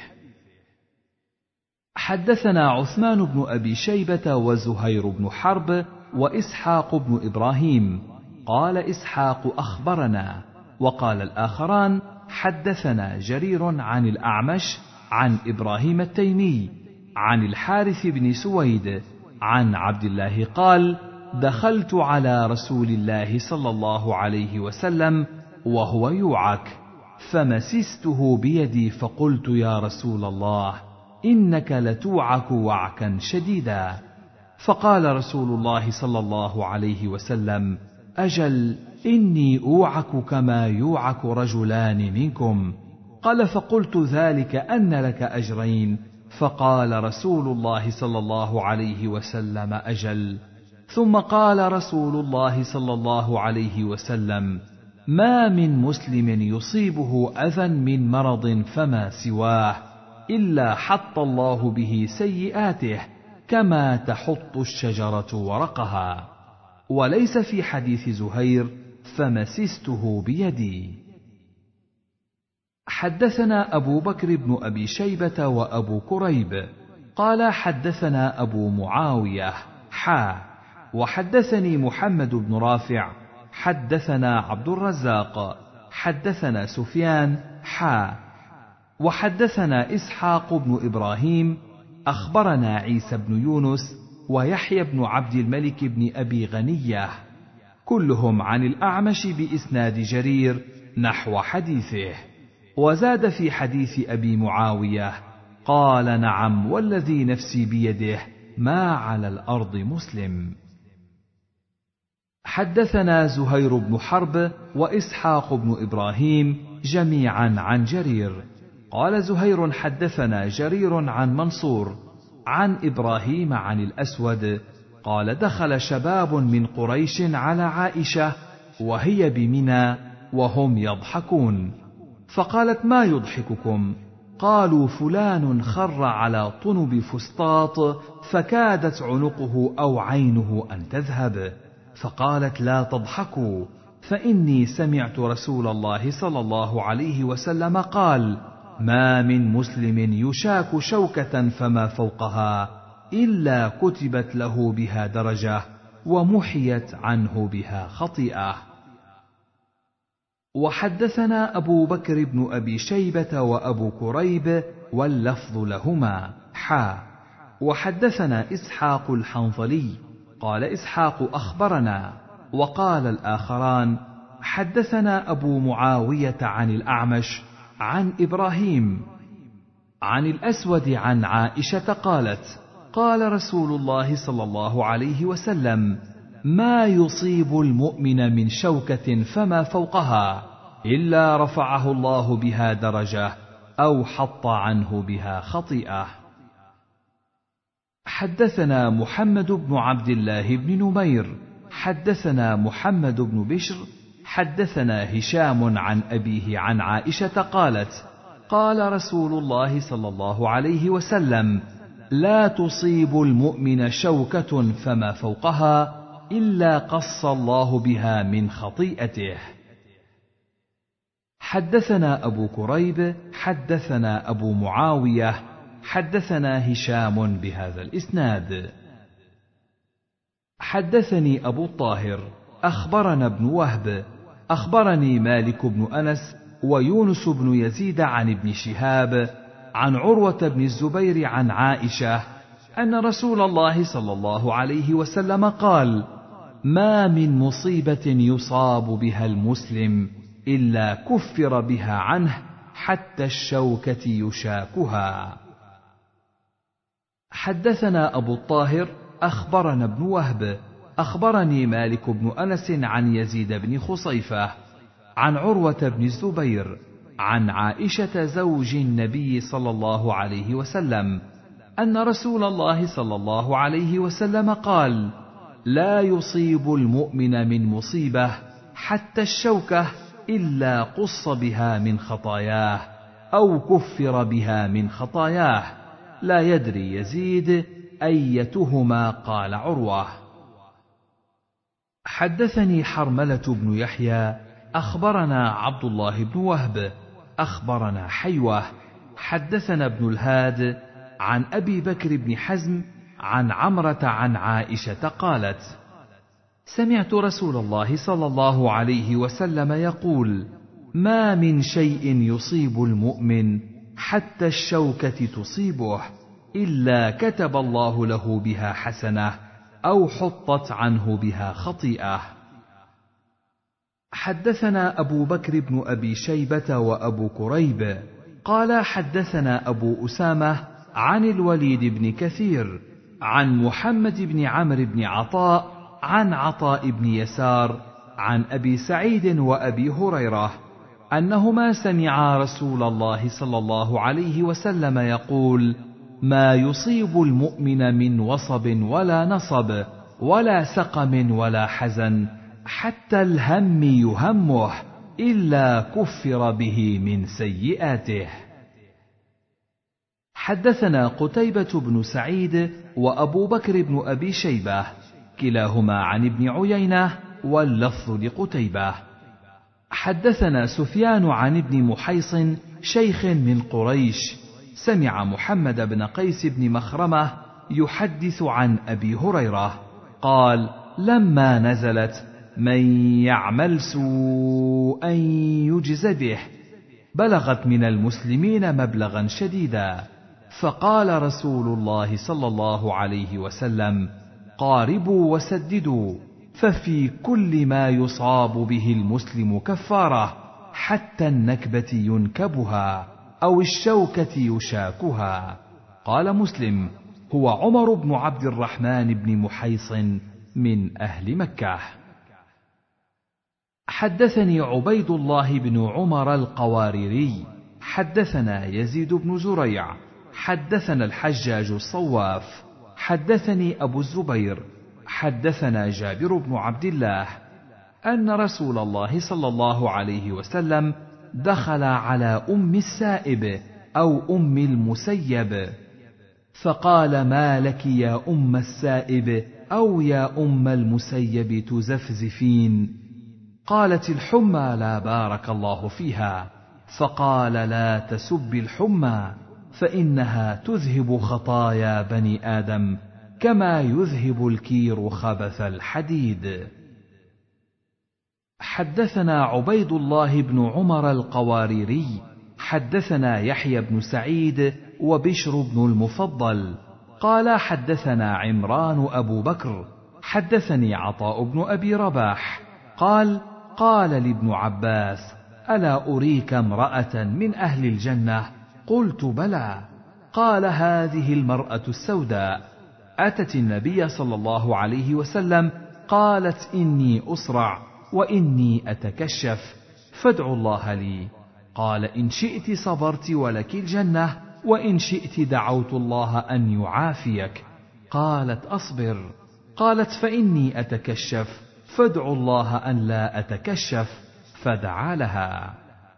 حدثنا عثمان بن أبي شيبة وزهير بن حرب وإسحاق بن إبراهيم قال إسحاق أخبرنا وقال الآخران حدثنا جرير عن الأعمش عن إبراهيم التيمي عن الحارث بن سويد عن عبد الله قال: دخلت على رسول الله صلى الله عليه وسلم وهو يوعك فمسسته بيدي فقلت: يا رسول الله إنك لتوعك وعكا شديدا. فقال رسول الله صلى الله عليه وسلم: أجل إني أوعك كما يوعك رجلان منكم. قال: فقلت: ذلك أن لك أجرين. فقال رسول الله صلى الله عليه وسلم: أجل ثم قال رسول الله صلى الله عليه وسلم: ما من مسلم يصيبه أذى من مرض فما سواه إلا حط الله به سيئاته كما تحط الشجرة ورقها. وليس في حديث زهير: فمسسته بيدي. حدثنا أبو بكر بن أبي شيبة وأبو كريب قال حدثنا أبو معاوية حا وحدثني محمد بن رافع حدثنا عبد الرزاق حدثنا سفيان حا وحدثنا إسحاق بن إبراهيم أخبرنا عيسى بن يونس ويحيى بن عبد الملك بن أبي غنية كلهم عن الأعمش بإسناد جرير نحو حديثه. وزاد في حديث أبي معاوية: قال: نعم والذي نفسي بيده ما على الأرض مسلم. حدثنا زهير بن حرب وإسحاق بن إبراهيم جميعا عن جرير. قال زهير: حدثنا جرير عن منصور عن إبراهيم عن الأسود قال: دخل شباب من قريش على عائشة وهي بمنى وهم يضحكون، فقالت: ما يضحككم؟ قالوا: فلان خر على طنب فسطاط فكادت عنقه أو عينه أن تذهب. فقالت: لا تضحكوا، فإني سمعت رسول الله صلى الله عليه وسلم قال: ما من مسلم يشاك شوكة فما فوقها إلا كتبت له بها درجة ومحيت عنه بها خطيئة. وحدثنا أبو بكر بن أبي شيبة وأبو كريب واللفظ لهما حا وحدثنا إسحاق الحنظلي قال إسحاق أخبرنا، وقال الآخران: حدثنا أبو معاوية عن الأعمش عن إبراهيم عن الأسود عن عائشة قالت: قال رسول الله صلى الله عليه وسلم: ما يصيب المؤمن من شوكة فما فوقها إلا رفعه الله بها درجة أو حط عنه بها خطيئة. حدثنا محمد بن عبد الله بن نمير حدثنا محمد بن بشر حدثنا هشام عن أبيه عن عائشة قالت: قال رسول الله صلى الله عليه وسلم: لا تصيب المؤمن شوكة فما فوقها إلا قص الله بها من خطيئته. حدثنا أبو كريب حدثنا أبو معاوية حدثنا هشام بهذا الإسناد. حدثني أبو الطاهر أخبرنا ابن وهب أخبرني مالك بن أنس ويونس بن يزيد عن ابن شهاب عن عروة بن الزبير عن عائشة أن رسول الله صلى الله عليه وسلم قال: ما من مصيبة يصاب بها المسلم إلا كفر بها عنه حتى الشوكة يشاكها. حدثنا أبو الطاهر أخبرنا ابن وهب أخبرني مالك بن أنس عن يزيد بن خصيفة عن عروة بن الزبير عن عائشة زوج النبي صلى الله عليه وسلم أن رسول الله صلى الله عليه وسلم قال: لا يصيب المؤمن من مصيبة حتى الشوكة إلا قص بها من خطاياه أو كفر بها من خطاياه. لا يدري يزيد أيتهما قال عروة. حدثني حرملة بن يحيى أخبرنا عبد الله بن وهب أخبرنا حيوة حدثنا ابن الهاد عن أبي بكر بن حزم عن عمرة عن عائشة قالت: سمعت رسول الله صلى الله عليه وسلم يقول: ما من شيء يصيب المؤمن حتى الشوكة تصيبه إلا كتب الله له بها حسنة أو حطت عنه بها خطيئة. حدثنا أبو بكر بن أبي شيبة وأبو كريب قال حدثنا أبو أسامة عن الوليد بن كثير عن محمد بن عمرو بن عطاء عن عطاء بن يسار عن أبي سعيد وأبي هريرة أنهما سمعا رسول الله صلى الله عليه وسلم يقول: ما يصيب المؤمن من وصب ولا نصب ولا سقم ولا حزن، حتى الهم يهمه إلا كفر به من سيئاته. حدثنا قتيبة بن سعيد وأبو بكر بن أبي شيبة كلاهما عن ابن عيينة واللفظ لقتيبة. حدثنا سفيان عن ابن محيص شيخ من قريش سمع محمد بن قيس بن مخرمة يحدث عن أبي هريرة قال: لما نزلت من يعمل سوءا يجز به بلغت من المسلمين مبلغا شديدا، فقال رسول الله صلى الله عليه وسلم: قاربوا وسددوا، ففي كل ما يصاب به المسلم كفارة، حتى النكبة ينكبها أو الشوكة يشاكها. قال مسلم: هو عمر بن عبد الرحمن بن محيص من أهل مكة. حدثني عبيد الله بن عمر القواريري حدثنا يزيد بن زريع حدثنا الحجاج الصواف حدثني أبو الزبير حدثنا جابر بن عبد الله أن رسول الله صلى الله عليه وسلم دخل على أم السائب أو أم المسيب فقال: ما لك يا أم السائب أو يا أم المسيب تزفزفين؟ قالت: الحمى لا بارك الله فيها. فقال: لا تسب الحمى، فإنها تذهب خطايا بني آدم كما يذهب الكير خبث الحديد. حدثنا عبيد الله بن عمر القواريري حدثنا يحيى بن سعيد وبشر بن المفضل قال: حدثنا عمران أبو بكر حدثني عطاء بن أبي رباح قال: قال لابن عباس: ألا أريك امرأة من أهل الجنة؟ قلت: بلى. قال: هذه المرأة السوداء أتت النبي صلى الله عليه وسلم قالت: إني أصرع وإني أتكشف فادعوا الله لي. قال: إن شئت صبرت ولك الجنة، وإن شئت دعوت الله أن يعافيك. قالت: أصبر. قالت: فإني أتكشف فادعوا الله أن لا أتكشف، فدعا لها.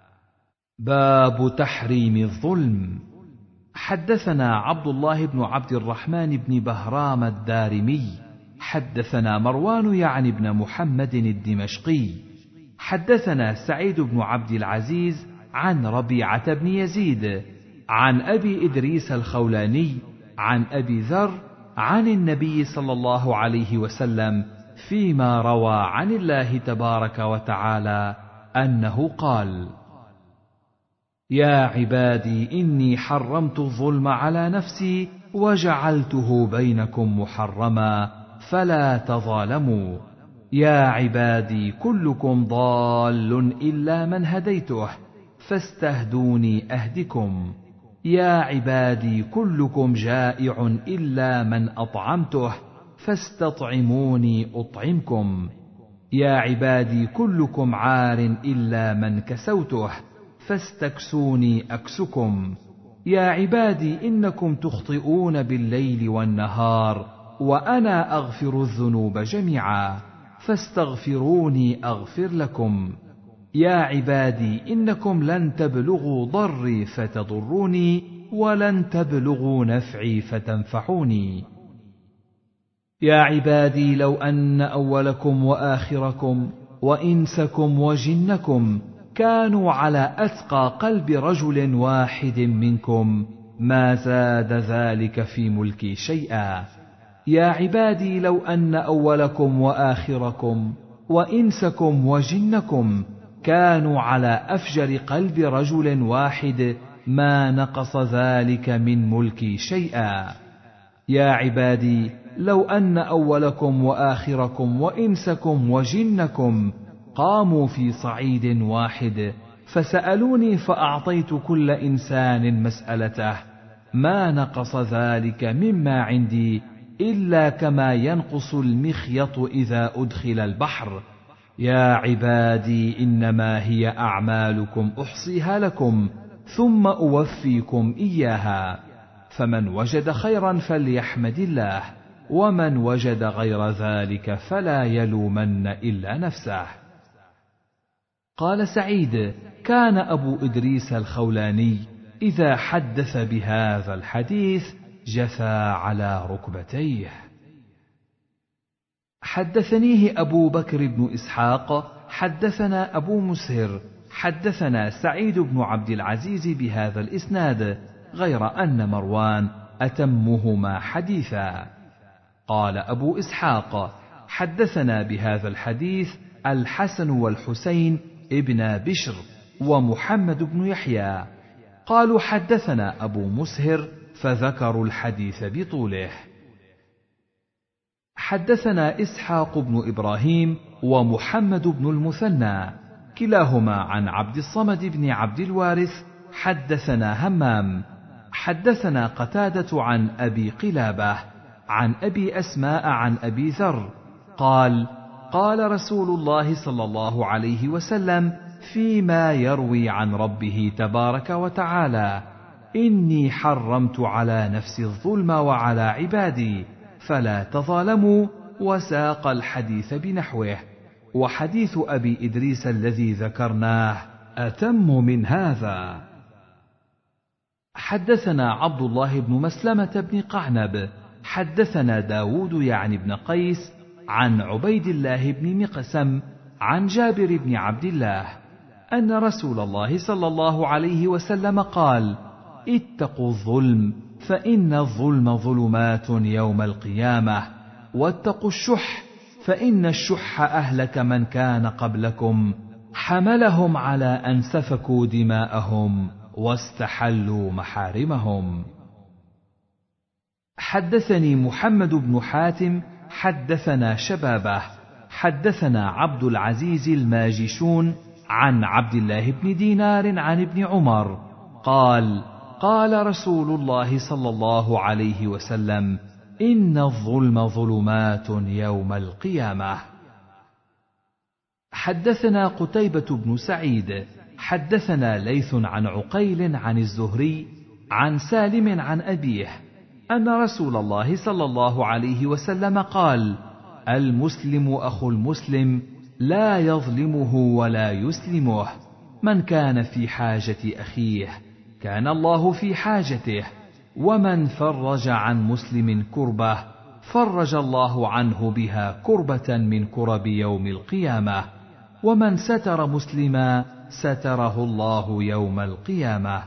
باب تحريم الظلم. حدثنا عبد الله بن عبد الرحمن بن بهرام الدارمي حدثنا مروان يعني بن محمد الدمشقي حدثنا سعيد بن عبد العزيز عن ربيعة بن يزيد عن أبي إدريس الخولاني عن أبي ذر عن النبي صلى الله عليه وسلم فيما روى عن الله تبارك وتعالى أنه قال: يا عبادي إني حرمت الظلم على نفسي وجعلته بينكم محرما فلا تظالموا. يا عبادي كلكم ضال إلا من هديته فاستهدوني أهدكم. يا عبادي كلكم جائع إلا من أطعمته فاستطعموني أطعمكم. يا عبادي كلكم عار إلا من كسوته فاستكسوني أكسكم. يا عبادي إنكم تخطئون بالليل والنهار وأنا أغفر الذنوب جميعا فاستغفروني أغفر لكم. يا عبادي إنكم لن تبلغوا ضري فتضروني ولن تبلغوا نفعي فتنفعوني. يا عبادي لو أن أولكم وآخركم وإنسكم وجنكم كانوا على أتقى قلب رجل واحد منكم ما زاد ذلك في ملكي شيئا. يا عبادي لو أن أولكم وآخركم وإنسكم وجنكم كانوا على أفجر قلب رجل واحد ما نقص ذلك من ملكي شيئا. يا عبادي لو أن أولكم وآخركم وإنسكم وجنكم قاموا في صعيد واحد فسألوني فأعطيت كل إنسان مسألته ما نقص ذلك مما عندي إلا كما ينقص المخيط إذا أدخل البحر. يا عبادي إنما هي أعمالكم أحصيها لكم ثم أوفيكم إياها، فمن وجد خيرا فليحمد الله ومن وجد غير ذلك فلا يلومن إلا نفسه. قال سعيد: كان أبو إدريس الخولاني إذا حدث بهذا الحديث جثى على ركبتيه. حدثنيه أبو بكر بن إسحاق حدثنا أبو مسهر حدثنا سعيد بن عبد العزيز بهذا الإسناد، غير أن مروان أتمهما حديثا. قال أبو إسحاق: حدثنا بهذا الحديث الحسن والحسين ابن بشر ومحمد بن يحيى. قالوا: حدثنا أبو مسهر، فذكروا الحديث بطوله. حدثنا إسحاق بن إبراهيم ومحمد بن المثنى كلاهما عن عبد الصمد بن عبد الوارث حدثنا همام حدثنا قتادة عن أبي قلابة عن أبي أسماء عن أبي ذر قال: قال رسول الله صلى الله عليه وسلم فيما يروي عن ربه تبارك وتعالى: إني حرمت على نفسي الظلم وعلى عبادي فلا تظالموا، وساق الحديث بنحوه. وحديث أبي إدريس الذي ذكرناه أتم من هذا. حدثنا عبد الله بن مسلمة بن قعنب حدثنا داود يعني بن قيس عن عبيد الله بن مقسم عن جابر بن عبد الله أن رسول الله صلى الله عليه وسلم قال: اتقوا الظلم فإن الظلم ظلمات يوم القيامة، واتقوا الشح فإن الشح أهلك من كان قبلكم، حملهم على أن سفكوا دماءهم واستحلوا محارمهم. حدثني محمد بن حاتم حدثنا شبابه حدثنا عبد العزيز الماجشون عن عبد الله بن دينار عن ابن عمر قال: قال رسول الله صلى الله عليه وسلم: إن الظلم ظلمات يوم القيامة. حدثنا قتيبة بن سعيد حدثنا ليث عن عقيل عن الزهري عن سالم عن أبيه أن رسول الله صلى الله عليه وسلم قال: المسلم أخو المسلم لا يظلمه ولا يسلمه، من كان في حاجة أخيه كان الله في حاجته، ومن فرج عن مسلم كربة فرج الله عنه بها كربة من كرب يوم القيامة، ومن ستر مسلما ستره الله يوم القيامة.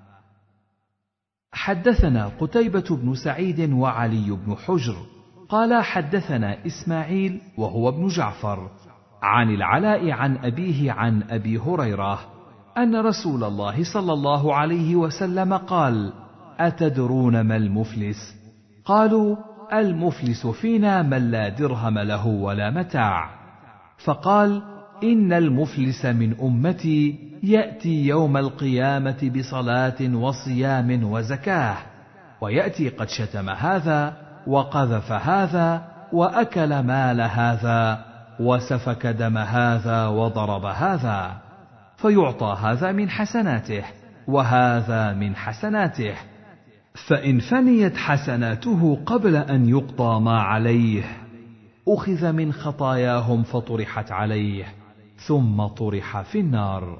حدثنا قتيبة بن سعيد وعلي بن حجر قال: حدثنا إسماعيل وهو ابن جعفر عن العلاء عن أبيه عن أبي هريرة أن رسول الله صلى الله عليه وسلم قال: أتدرون ما المفلس؟ قالوا: المفلس فينا من لا درهم له ولا متاع. فقال: إن المفلس من أمتي يأتي يوم القيامة بصلاة وصيام وزكاة، ويأتي قد شتم هذا وقذف هذا وأكل مال هذا وسفك دم هذا وضرب هذا، فيعطى هذا من حسناته وهذا من حسناته، فإن فنيت حسناته قبل أن يقضى ما عليه أخذ من خطاياهم فطرحت عليه ثم طرح في النار.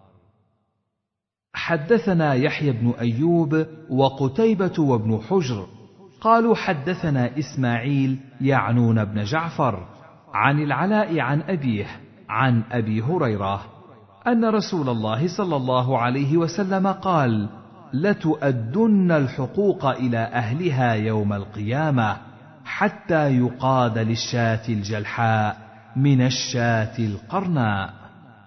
حدثنا يحيى بن أيوب وقتيبة وابن حجر قالوا: حدثنا إسماعيل يعنون ابن جعفر عن العلاء عن أبيه عن أبي هريرة أن رسول الله صلى الله عليه وسلم قال: لتؤدن الحقوق إلى أهلها يوم القيامة حتى يقاد للشاة الجلحاء من الشاة القرناء.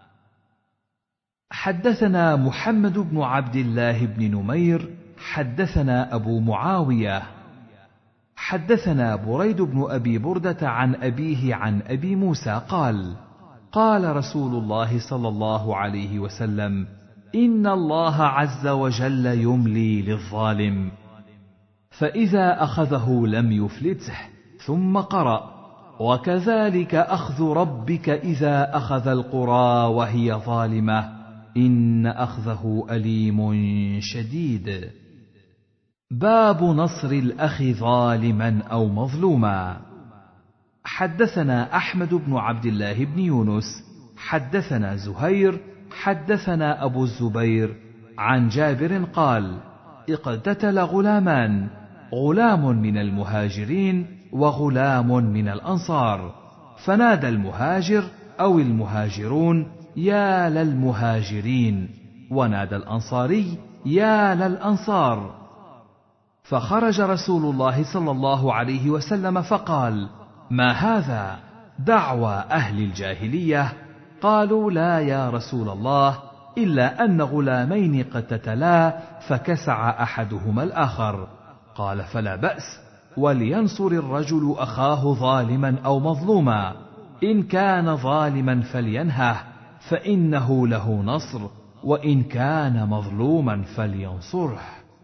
حدثنا محمد بن عبد الله بن نمير حدثنا أبو معاوية حدثنا بريد بن أبي بردة عن أبيه عن أبي موسى قال: قال رسول الله صلى الله عليه وسلم: إن الله عز وجل يملي للظالم، فإذا أخذه لم يفلته، ثم قرأ: وكذلك أخذ ربك إذا أخذ القرى وهي ظالمة إن أخذه أليم شديد. باب نصر الأخ ظالما أو مظلوما. حدثنا أحمد بن عبد الله بن يونس حدثنا زهير حدثنا أبو الزبير عن جابر قال: اقتتل غلامان، غلام من المهاجرين وغلام من الأنصار، فنادى المهاجر أو المهاجرون: يا للمهاجرين، ونادى الأنصاري: يا للأنصار. فخرج رسول الله صلى الله عليه وسلم فقال: ما هذا؟ دعوى أهل الجاهلية. قالوا: لا يا رسول الله، إلا أن غلامين قتتلا فكسع أحدهما الآخر. قال: فلا بأس، ولينصر الرجل أخاه ظالما أو مظلوما، إن كان ظالما فلينهه فإنه له نصر، وإن كان مظلوما فلينصره.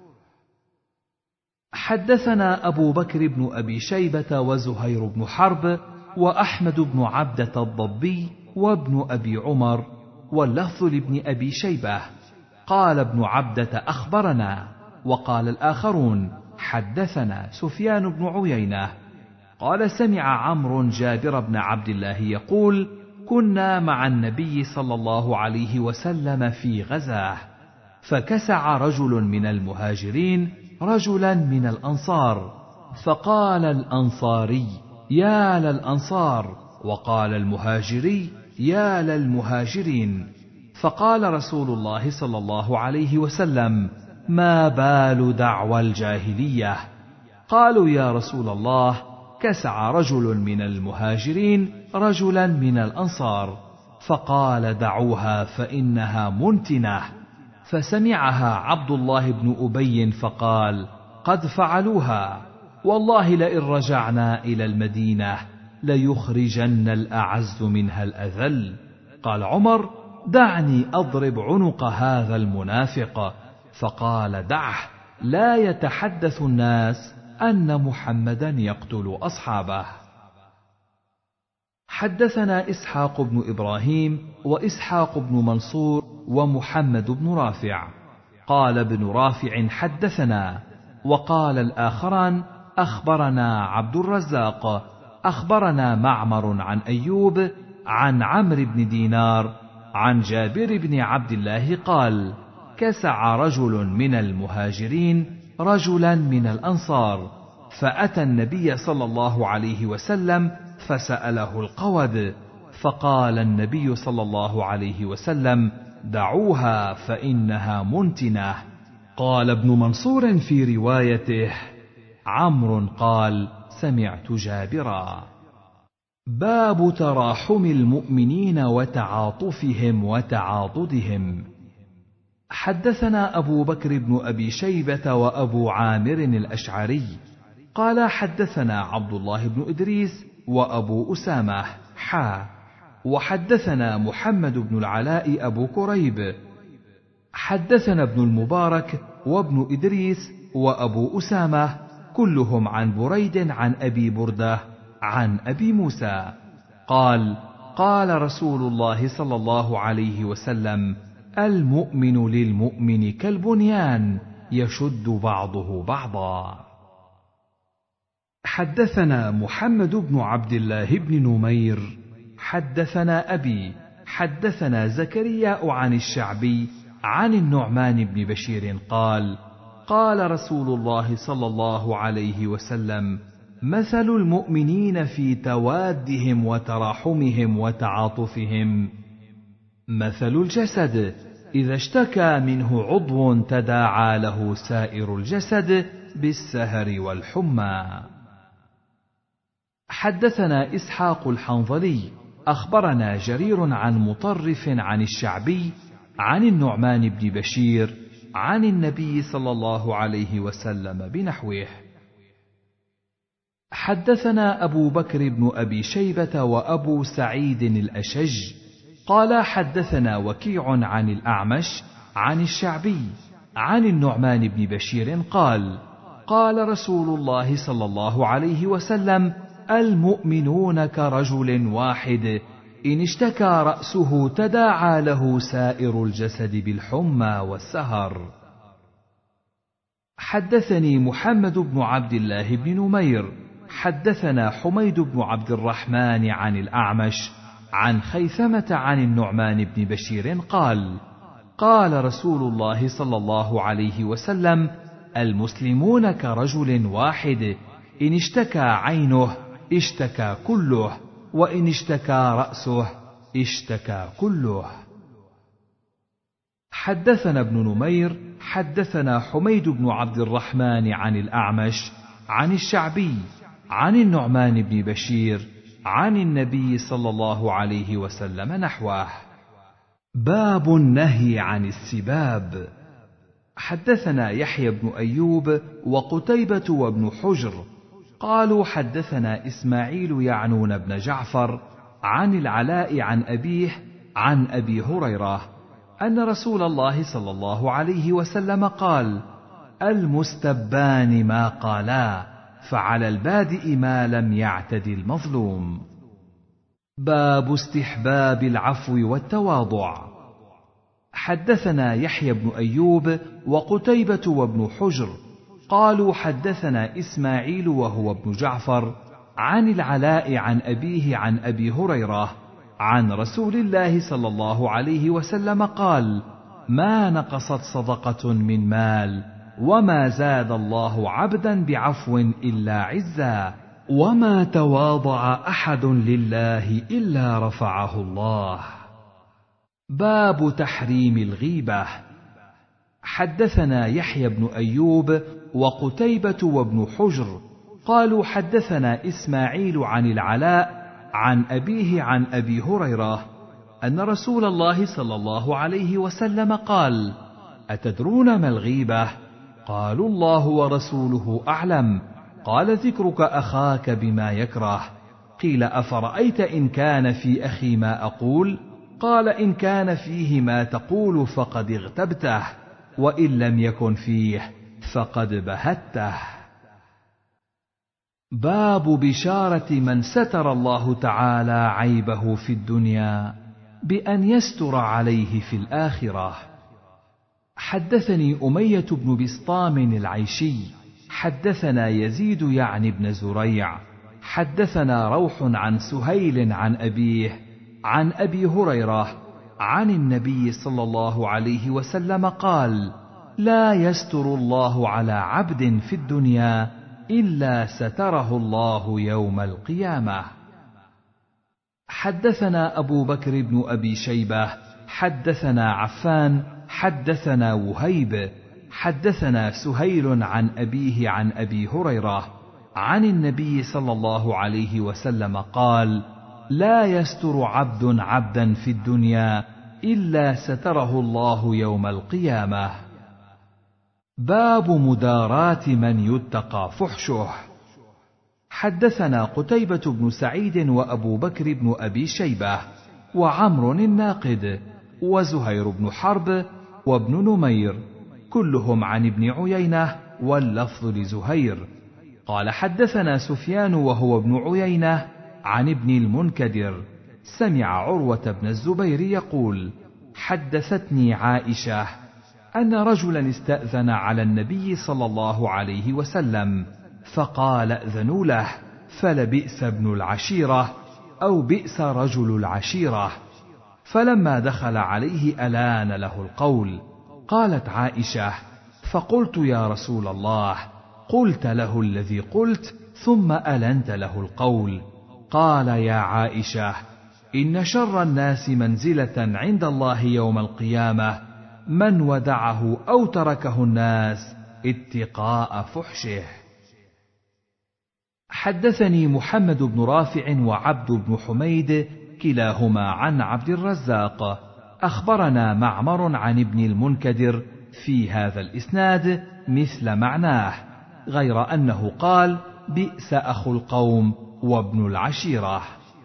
حدثنا أبو بكر بن أبي شيبة وزهير بن حرب وأحمد بن عبدة الضبي وابن أبي عمر، واللفظ لابن أبي شيبة. قال ابن عبدة: أخبرنا. وقال الآخرون: حدثنا سفيان بن عيينة قال: سمع عمرو جابر بن عبد الله يقول: كنا مع النبي صلى الله عليه وسلم في غزاه، فكسع رجل من المهاجرين رجلا من الأنصار، فقال الأنصاري: يا للأنصار، وقال المهاجري: يا للمهاجرين. فقال رسول الله صلى الله عليه وسلم: ما بال دعوى الجاهلية؟ قالوا: يا رسول الله، كسع رجل من المهاجرين رجلا من الأنصار. فقال: دعوها فإنها منتنة. فسمعها عبد الله بن أبي فقال: قد فعلوها، والله لئن رجعنا إلى المدينة ليخرجن الأعز منها الأذل. قال عمر: دعني أضرب عنق هذا المنافق. فقال: دعه، لا يتحدث الناس أن محمدا يقتل أصحابه. حدثنا إسحاق بن إبراهيم وإسحاق بن منصور ومحمد بن رافع. قال ابن رافع: حدثنا. وقال الآخران: أخبرنا عبد الرزاق أخبرنا معمر عن أيوب عن عمرو بن دينار عن جابر بن عبد الله قال: كسع رجل من المهاجرين رجلا من الأنصار، فأتى النبي صلى الله عليه وسلم فسأله القود، فقال النبي صلى الله عليه وسلم: دعوها فإنها منتنة. قال ابن منصور في روايته: عمرو قال: سمعت جابرا. باب تراحم المؤمنين وتعاطفهم وتعاضدهم. حدثنا أبو بكر بن أبي شيبة وأبو عامر الأشعري قال: حدثنا عبد الله بن إدريس وأبو أسامة حا وحدثنا محمد بن العلاء أبو كريب حدثنا ابن المبارك وابن إدريس وأبو أسامة كلهم عن بريد عن أبي بردة عن أبي موسى قال: قال رسول الله صلى الله عليه وسلم: المؤمن للمؤمن كالبنيان يشد بعضه بعضا. حدثنا محمد بن عبد الله بن نمير حدثنا أبي حدثنا زكريا عن الشعبي عن النعمان بن بشير قال: قال رسول الله صلى الله عليه وسلم: مثل المؤمنين في توادهم وتراحمهم وتعاطفهم مثل الجسد إذا اشتكى منه عضو تداعى له سائر الجسد بالسهر والحمى. حدثنا إسحاق الحنظلي أخبرنا جرير عن مطرف عن الشعبي عن النعمان بن بشير عن النبي صلى الله عليه وسلم بنحوه. حدثنا أبو بكر بن أبي شيبة وأبو سعيد الأشج قال: حدثنا وكيع عن الأعمش عن الشعبي عن النعمان بن بشير قال: قال رسول الله صلى الله عليه وسلم: المؤمنون كرجل واحد إن اشتكى رأسه تداعى له سائر الجسد بالحمى والسهر. حدثني محمد بن عبد الله بن نمير حدثنا حميد بن عبد الرحمن عن الأعمش عن خيثمة عن النعمان بن بشير قال قال رسول الله صلى الله عليه وسلم المسلمون كرجل واحد إن اشتكى عينه اشتكى كله وإن اشتكى رأسه اشتكى كله. حدثنا ابن نمير حدثنا حميد بن عبد الرحمن عن الأعمش عن الشعبي عن النعمان بن بشير عن النبي صلى الله عليه وسلم نحوه. باب النهي عن السباب. حدثنا يحيى بن أيوب وقتيبة وابن حجر قالوا حدثنا إسماعيل يعنون بن جعفر عن العلاء عن أبيه عن أبي هريرة أن رسول الله صلى الله عليه وسلم قال المستبان ما قالا فعلى البادئ ما لم يعتد المظلوم. باب استحباب العفو والتواضع. حدثنا يحيى بن أيوب وقتيبة وابن حجر قالوا حدثنا إسماعيل وهو ابن جعفر عن العلاء عن أبيه عن أبي هريرة عن رسول الله صلى الله عليه وسلم قال ما نقصت صدقة من مال وما زاد الله عبدا بعفو إلا عزا وما تواضع أحد لله إلا رفعه الله. باب تحريم الغيبة. حدثنا يحيى بن أيوب وقتيبة وابن حجر قالوا حدثنا إسماعيل عن العلاء عن أبيه عن أبي هريرة أن رسول الله صلى الله عليه وسلم قال أتدرون ما الغيبة؟ قالوا الله ورسوله أعلم. قال ذكرك أخاك بما يكره. قيل أفرأيت إن كان في أخي ما أقول؟ قال إن كان فيه ما تقول فقد اغتبته وإن لم يكن فيه فقد بهته. باب بشارة من ستر الله تعالى عيبه في الدنيا بأن يستر عليه في الآخرة. حدثني أمية بن بسطام العيشي حدثنا يزيد يعني بن زريع حدثنا روح عن سهيل عن أبيه عن أبي هريرة عن النبي صلى الله عليه وسلم قال لا يستر الله على عبد في الدنيا إلا ستره الله يوم القيامة. حدثنا أبو بكر بن أبي شيبة حدثنا عفان حدثنا وهيب حدثنا سهيل عن أبيه عن أبي هريرة عن النبي صلى الله عليه وسلم قال لا يستر عبد عبدا في الدنيا إلا ستره الله يوم القيامة. باب مداراة من يتقى فحشه. حدثنا قتيبة بن سعيد وأبو بكر بن أبي شيبة وعمر الناقد وزهير بن حرب وابن نمير كلهم عن ابن عيينة واللفظ لزهير قال حدثنا سفيان وهو ابن عيينة عن ابن المنكدر سمع عروة بن الزبير يقول حدثتني عائشة أن رجلا استأذن على النبي صلى الله عليه وسلم فقال ائذنوا له فلبئس ابن العشيرة أو بئس رجل العشيرة. فلما دخل عليه ألان له القول. قالت عائشة فقلت يا رسول الله قلت له الذي قلت ثم ألنت له القول. قال يا عائشة إن شر الناس منزلة عند الله يوم القيامة من ودعه أو تركه الناس اتقاء فحشه. حدثني محمد بن رافع وعبد بن حميد كلاهما عن عبد الرزاق أخبرنا معمر عن ابن المنكدر في هذا الإسناد مثل معناه غير أنه قال بئس أخو القوم وابن العشيرة.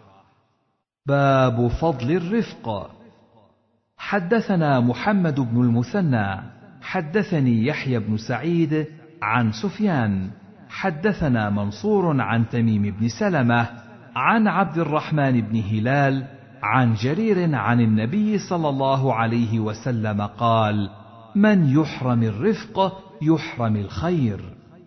باب فضل الرفق. حدثنا محمد بن المثنى حدثني يحيى بن سعيد عن سفيان حدثنا منصور عن تميم بن سلمة عن عبد الرحمن بن هلال عن جرير عن النبي صلى الله عليه وسلم قال من يحرم الرفق يحرم الخير.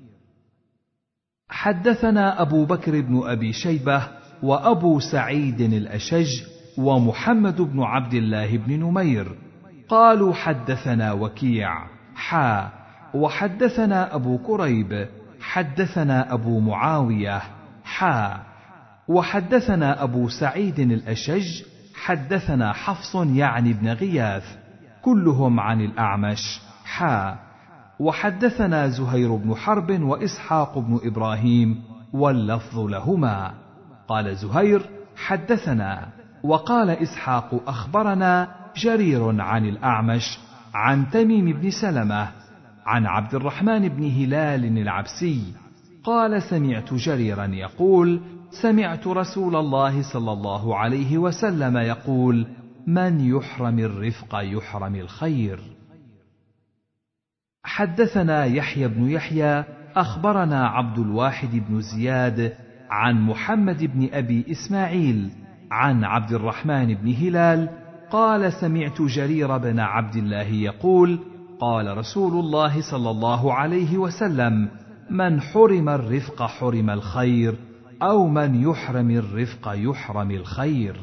حدثنا أبو بكر بن أبي شيبة وأبو سعيد الأشج ومحمد بن عبد الله بن نمير قالوا حدثنا وكيع حا وحدثنا أبو كريب حدثنا أبو معاوية حا وحدثنا أبو سعيد الأشج حدثنا حفص يعني بن غياث كلهم عن الأعمش حا وحدثنا زهير بن حرب وإسحاق بن إبراهيم واللفظ لهما. قال زهير حدثنا، وقال إسحاق أخبرنا جرير عن الأعمش عن تميم بن سلمة عن عبد الرحمن بن هلال العبسي قال سمعت جريرا يقول سمعت رسول الله صلى الله عليه وسلم يقول من يحرم الرفق يحرم الخير. حدثنا يحيى بن يحيى أخبرنا عبد الواحد بن زياد عن محمد بن أبي إسماعيل عن عبد الرحمن بن هلال قال سمعت جرير بن عبد الله يقول قال رسول الله صلى الله عليه وسلم من حرم الرفق حرم الخير أو من يحرم الرفق يحرم الخير.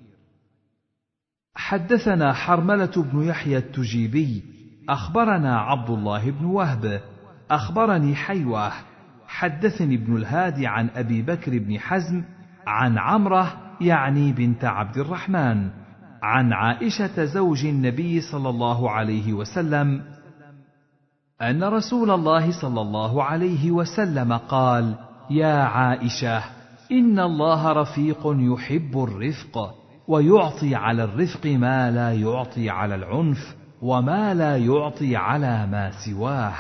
حدثنا حرملة بن يحيى التجيبي أخبرنا عبد الله بن وهب أخبرني حيوة حدثني ابن الهادي عن أبي بكر بن حزم عن عمرة يعني بنت عبد الرحمن عن عائشة زوج النبي صلى الله عليه وسلم أن رسول الله صلى الله عليه وسلم قال يا عائشة إن الله رفيق يحب الرفق ويعطي على الرفق ما لا يعطي على العنف وما لا يعطي على ما سواه.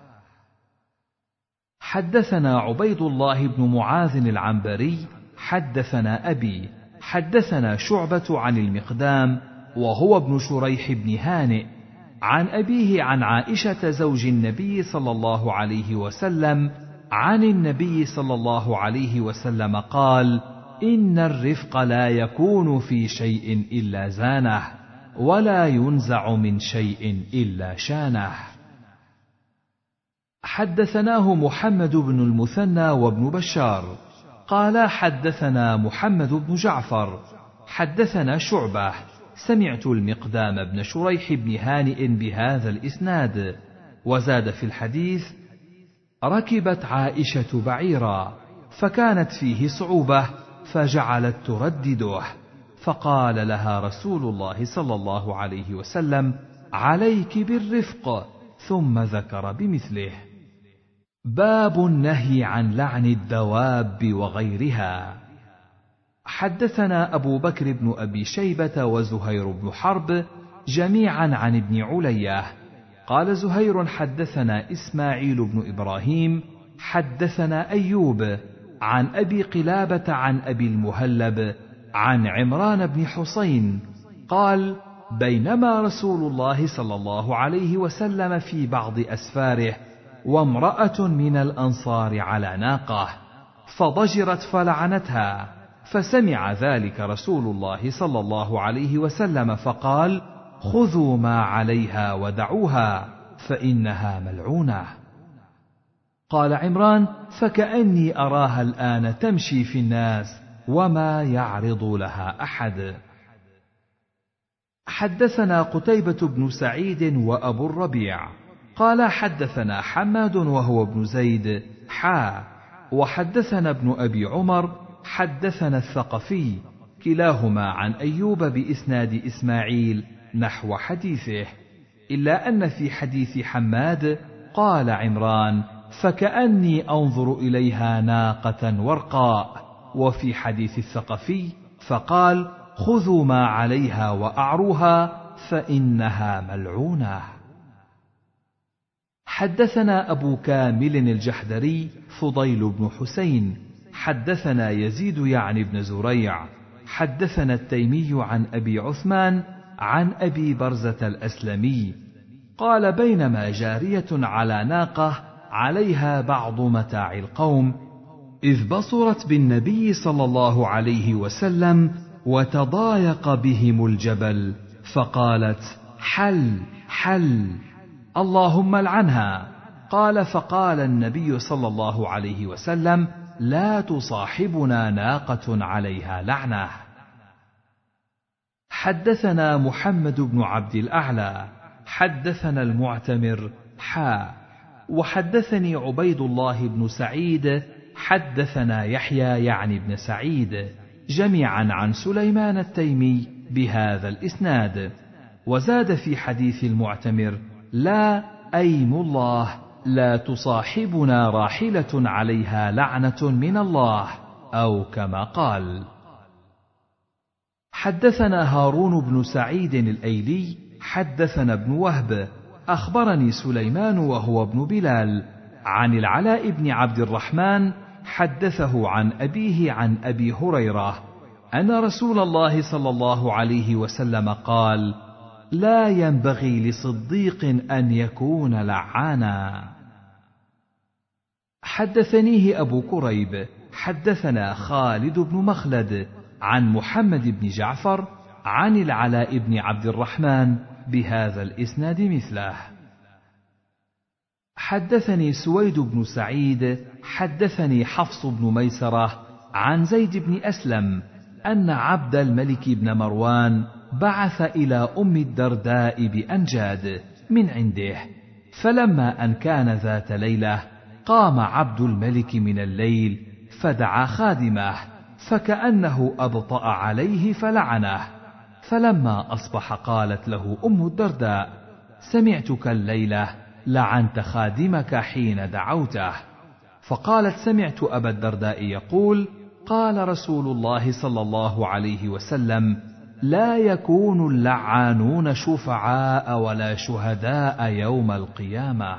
حدثنا عبيد الله بن معاذ العنبري حدثنا أبي حدثنا شعبة عن المقدام وهو ابن شريح بن هانئ عن أبيه عن عائشة زوج النبي صلى الله عليه وسلم عن النبي صلى الله عليه وسلم قال إن الرفق لا يكون في شيء إلا زانه ولا ينزع من شيء إلا شانه. حدثناه محمد بن المثنى وابن بشار قال حدثنا محمد بن جعفر حدثنا شعبة سمعت المقدام بن شريح بن هانئ بهذا الإسناد وزاد في الحديث ركبت عائشة بعيرا فكانت فيه صعوبة فجعلت تردده فقال لها رسول الله صلى الله عليه وسلم عليك بالرفق ثم ذكر بمثله. باب النهي عن لعن الدواب وغيرها. حدثنا أبو بكر بن أبي شيبة وزهير بن حرب جميعا عن ابن علية قال زهير حدثنا إسماعيل بن إبراهيم حدثنا أيوب عن أبي قلابة عن أبي المهلب عن عمران بن حسين قال بينما رسول الله صلى الله عليه وسلم في بعض أسفاره وامرأة من الأنصار على ناقة فضجرت فلعنتها فسمع ذلك رسول الله صلى الله عليه وسلم فقال خذوا ما عليها ودعوها فإنها ملعونة. قال عمران فكأني أراها الآن تمشي في الناس وما يعرض لها أحد. حدثنا قتيبة بن سعيد وأبو الربيع قال حدثنا حماد وهو ابن زيد حا وحدثنا ابن أبي عمر حدثنا الثقفي كلاهما عن أيوب بإسناد إسماعيل نحو حديثه إلا أن في حديث حماد قال عمران فكأني أنظر إليها ناقة ورقاء وفي حديث الثقفي فقال خذوا ما عليها وأعروها فإنها ملعونة. حدثنا أبو كامل الجحدري فضيل بن حسين حدثنا يزيد يعني بن زريع حدثنا التيمي عن أبي عثمان عن أبي برزة الأسلمي قال بينما جارية على ناقة عليها بعض متاع القوم إذ بصرت بالنبي صلى الله عليه وسلم وتضايق بهم الجبل فقالت حل حل اللهم العنها. قال: فقال النبي صلى الله عليه وسلم: لا تصاحبنا ناقة عليها لعنة. حدثنا محمد بن عبد الأعلى حدثنا المعتمر حا وحدثني عبيد الله بن سعيد حدثنا يحيى يعني بن سعيد جميعا عن سليمان التيمي بهذا الإسناد، وزاد في حديث المعتمر: لا أيم الله، لا تصاحبنا راحلة عليها لعنة من الله، أو كما قال. حدثنا هارون بن سعيد الأيلي حدثنا ابن وهب أخبرني سليمان وهو ابن بلال عن العلاء بن عبد الرحمن حدثه عن أبيه عن أبي هريرة أن رسول الله صلى الله عليه وسلم قال: لا ينبغي لصديق أن يكون لعانا. حدثنيه أبو كريب حدثنا خالد بن مخلد عن محمد بن جعفر عن العلاء بن عبد الرحمن بهذا الإسناد مثله. حدثني سويد بن سعيد حدثني حفص بن ميسرة عن زيد بن أسلم أن عبد الملك بن مروان بعث إلى أم الدرداء بأنجاد من عنده، فلما أن كان ذات ليلة قام عبد الملك من الليل فدعا خادمه فكأنه أبطأ عليه فلعنه، فلما أصبح قالت له أم الدرداء: سمعتك الليلة لعنت خادمك حين دعوته. فقالت: سمعت أبا الدرداء يقول: قال رسول الله صلى الله عليه وسلم: لا يكون اللعانون شفعاء ولا شهداء يوم القيامة.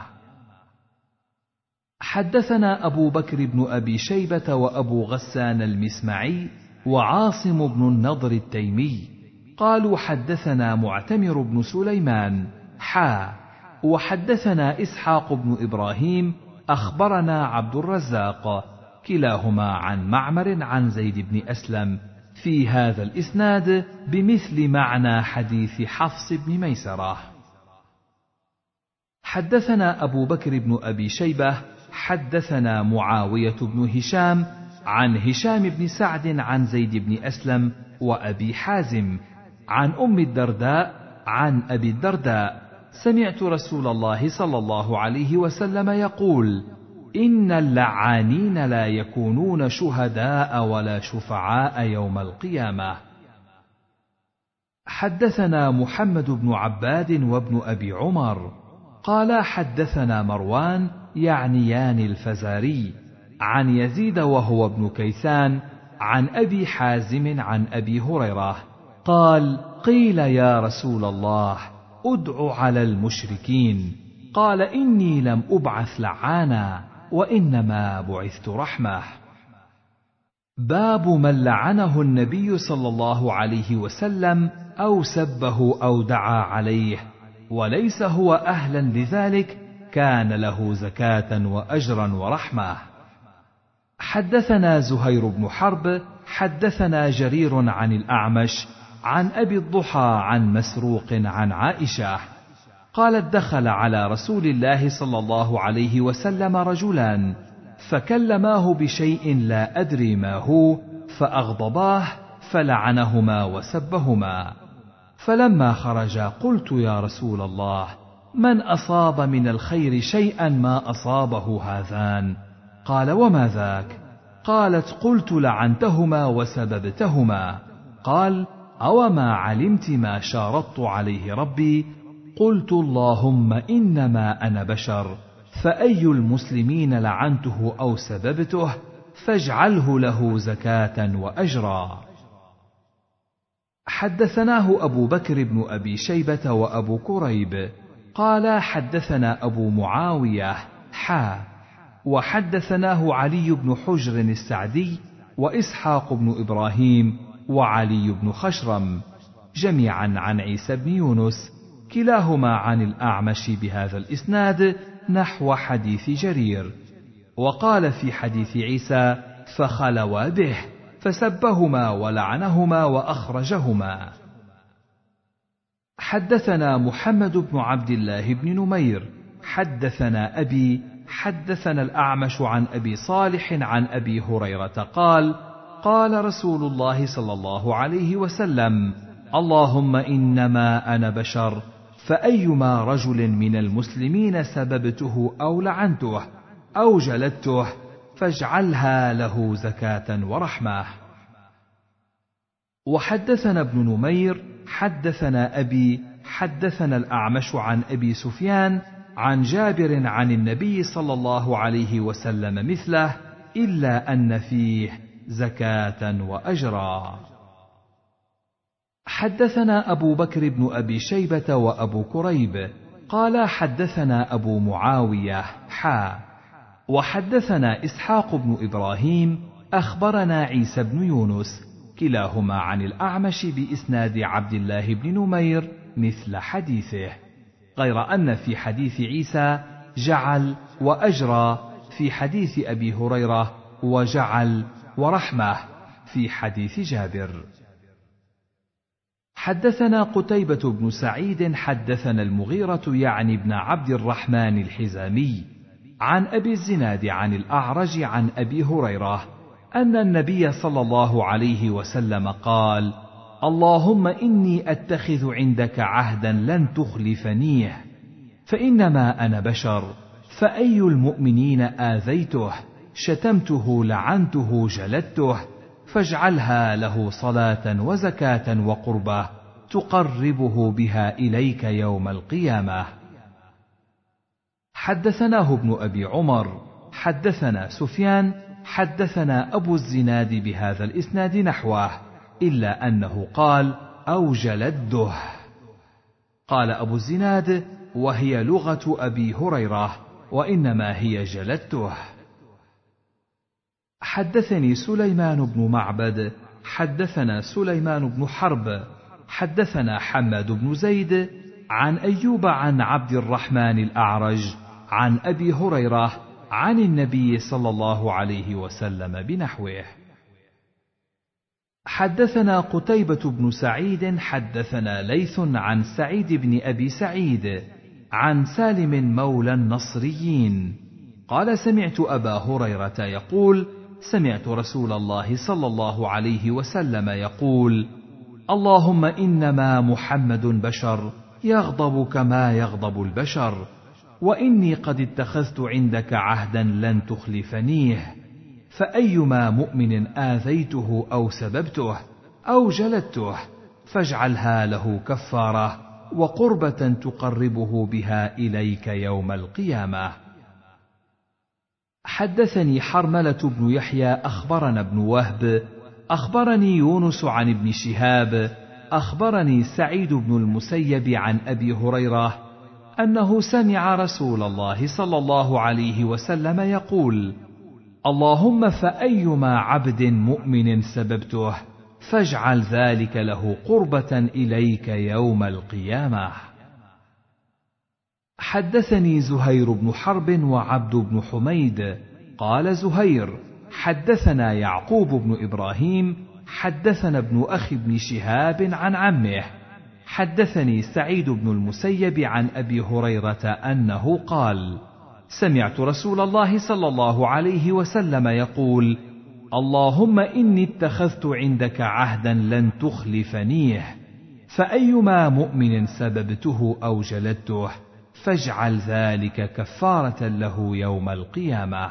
حدثنا أبو بكر بن أبي شيبة وأبو غسان المسمعي وعاصم بن النضر التيمي قالوا: حدثنا معتمر بن سليمان حا وحدثنا إسحاق بن إبراهيم أخبرنا عبد الرزاق كلاهما عن معمر عن زيد بن أسلم في هذا الإسناد بمثل معنى حديث حفص بن ميسرة. حدثنا أبو بكر بن أبي شيبة حدثنا معاوية بن هشام عن هشام بن سعد عن زيد بن أسلم وأبي حازم عن أم الدرداء عن أبي الدرداء: سمعت رسول الله صلى الله عليه وسلم يقول: إن اللعانين لا يكونون شهداء ولا شفعاء يوم القيامة. حدثنا محمد بن عباد وابن أبي عمر قال: حدثنا مروان يعنيان الفزاري عن يزيد وهو ابن كيسان عن أبي حازم عن أبي هريرة قال: قيل يا رسول الله ادع على المشركين، قال: إني لم أبعث لعانا وإنما بعثت رحمة. باب من لعنه النبي صلى الله عليه وسلم أو سبه أو دعا عليه وليس هو أهلا لذلك كان له زكاة وأجرا ورحمة. حدثنا زهير بن حرب حدثنا جرير عن الأعمش عن أبي الضحى عن مسروق عن عائشة قالت: دخل على رسول الله صلى الله عليه وسلم رجلان فكلماه بشيء لا أدري ما هو فأغضباه فلعنهما وسبهما، فلما خرجا قلت: يا رسول الله، من أصاب من الخير شيئا ما أصابه هذان؟ قال: وما ذاك؟ قالت: قلت: لعنتهما وسببتهما. قال: أوما علمت ما شارطت عليه ربي؟ قلت: اللهم إنما أنا بشر، فأي المسلمين لعنته أو سببته فاجعله له زكاة وأجرا. حدثناه أبو بكر بن أبي شيبة وأبو كريب قال: حدثنا أبو معاوية حا وحدثناه علي بن حجر السعدي وإسحاق بن إبراهيم وعلي بن خشرم جميعا عن عيسى بن يونس كلاهما عن الأعمش بهذا الإسناد نحو حديث جرير، وقال في حديث عيسى: فخلوا به فسبهما ولعنهما وأخرجهما. حدثنا محمد بن عبد الله بن نمير حدثنا أبي حدثنا الأعمش عن أبي صالح عن أبي هريرة قال قال رسول الله صلى الله عليه وسلم: اللهم إنما أنا بشر، فأيما رجل من المسلمين سببته أو لعنته أو جلدته فاجعلها له زكاة ورحمة. وحدثنا ابن نمير حدثنا أبي حدثنا الأعمش عن أبي سفيان عن جابر عن النبي صلى الله عليه وسلم مثله، إلا أن فيه زكاة وأجرا. حدثنا أبو بكر بن أبي شيبة وأبو كريب قال حدثنا أبو معاوية حا وحدثنا إسحاق بن إبراهيم أخبرنا عيسى بن يونس كلاهما عن الأعمش بإسناد عبد الله بن نمير مثل حديثه، غير أن في حديث عيسى جعل وأجرى، في حديث أبي هريرة وجعل ورحمة في حديث جابر. حدثنا قتيبة بن سعيد حدثنا المغيرة يعني ابن عبد الرحمن الحزامي عن أبي الزناد عن الأعرج عن أبي هريرة أن النبي صلى الله عليه وسلم قال: اللهم إني أتخذ عندك عهدا لن تخلفنيه، فإنما أنا بشر، فأي المؤمنين آذيته شتمته لعنته جلدته فاجعلها له صلاة وزكاة وقربة تقربه بها إليك يوم القيامة. حدثناه ابن أبي عمر حدثنا سفيان حدثنا أبو الزناد بهذا الإسناد نحوه، إلا أنه قال أو جلده. قال أبو الزناد: وهي لغة أبي هريرة، وإنما هي جلدته. حدثني سليمان بن معبد حدثنا سليمان بن حرب حدثنا حماد بن زيد عن أيوب عن عبد الرحمن الأعرج عن أبي هريرة عن النبي صلى الله عليه وسلم بنحوه. حدثنا قتيبة بن سعيد حدثنا ليث عن سعيد بن أبي سعيد عن سالم مولى النصريين قال: سمعت أبا هريرة يقول: سمعت رسول الله صلى الله عليه وسلم يقول: اللهم إنما محمد بشر يغضب كما يغضب البشر، وإني قد اتخذت عندك عهدا لن تخلفنيه، فأيما مؤمن آذيته أو سببته أو جلدته فاجعلها له كفارة وقربة تقربه بها إليك يوم القيامة. حدثني حرملة بن يحيى أخبرنا ابن وهب أخبرني يونس عن ابن شهاب أخبرني سعيد بن المسيب عن أبي هريرة أنه سمع رسول الله صلى الله عليه وسلم يقول: اللهم فأيما عبد مؤمن سببته فاجعل ذلك له قربة إليك يوم القيامة. حدثني زهير بن حرب وعبد بن حميد قال زهير: حدثنا يعقوب بن إبراهيم حدثنا ابن أخي بن شهاب عن عمه حدثني سعيد بن المسيب عن أبي هريرة أنه قال: سمعت رسول الله صلى الله عليه وسلم يقول: اللهم إني اتخذت عندك عهدا لن تخلفنيه، فأيما مؤمن سببته أو جلدته فاجعل ذلك كفارة له يوم القيامة.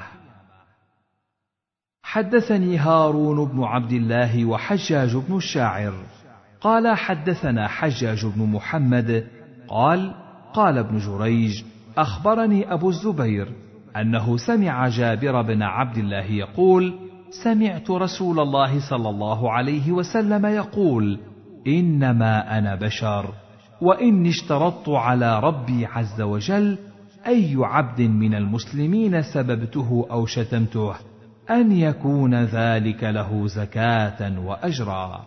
حدثني هارون بن عبد الله وحجاج بن الشاعر قال: حدثنا حجاج بن محمد قال: قال ابن جريج: أخبرني أبو الزبير أنه سمع جابر بن عبد الله يقول: سمعت رسول الله صلى الله عليه وسلم يقول: إنما أنا بشر، وإني اشترطت على ربي عز وجل أي عبد من المسلمين سببته أو شتمته أن يكون ذلك له زكاة وأجرا.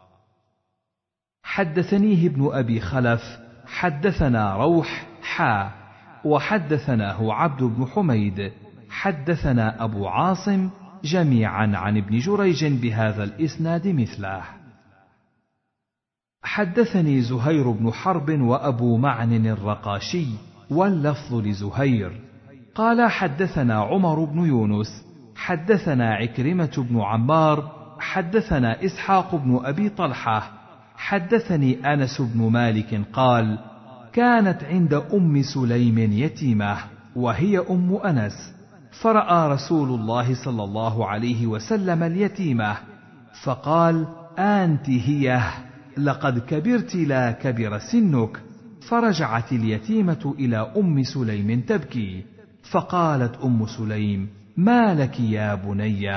حدثنيه ابن أبي خلف حدثنا روح حا وحدثناه عبد بن حميد حدثنا أبو عاصم جميعا عن ابن جريج بهذا الإسناد مثله. حدثني زهير بن حرب وأبو معن الرقاشي، واللفظ لزهير، قال حدثنا عمر بن يونس حدثنا عكرمة بن عمار حدثنا إسحاق بن أبي طلحة حدثني أنس بن مالك قال: كانت عند أم سليم يتيمة وهي أم أنس، فرأى رسول الله صلى الله عليه وسلم اليتيمة فقال: أنت هي، لقد كبرت لا كبر سنك. فرجعت اليتيمة إلى أم سليم تبكي، فقالت أم سليم: ما لك يا بنيه؟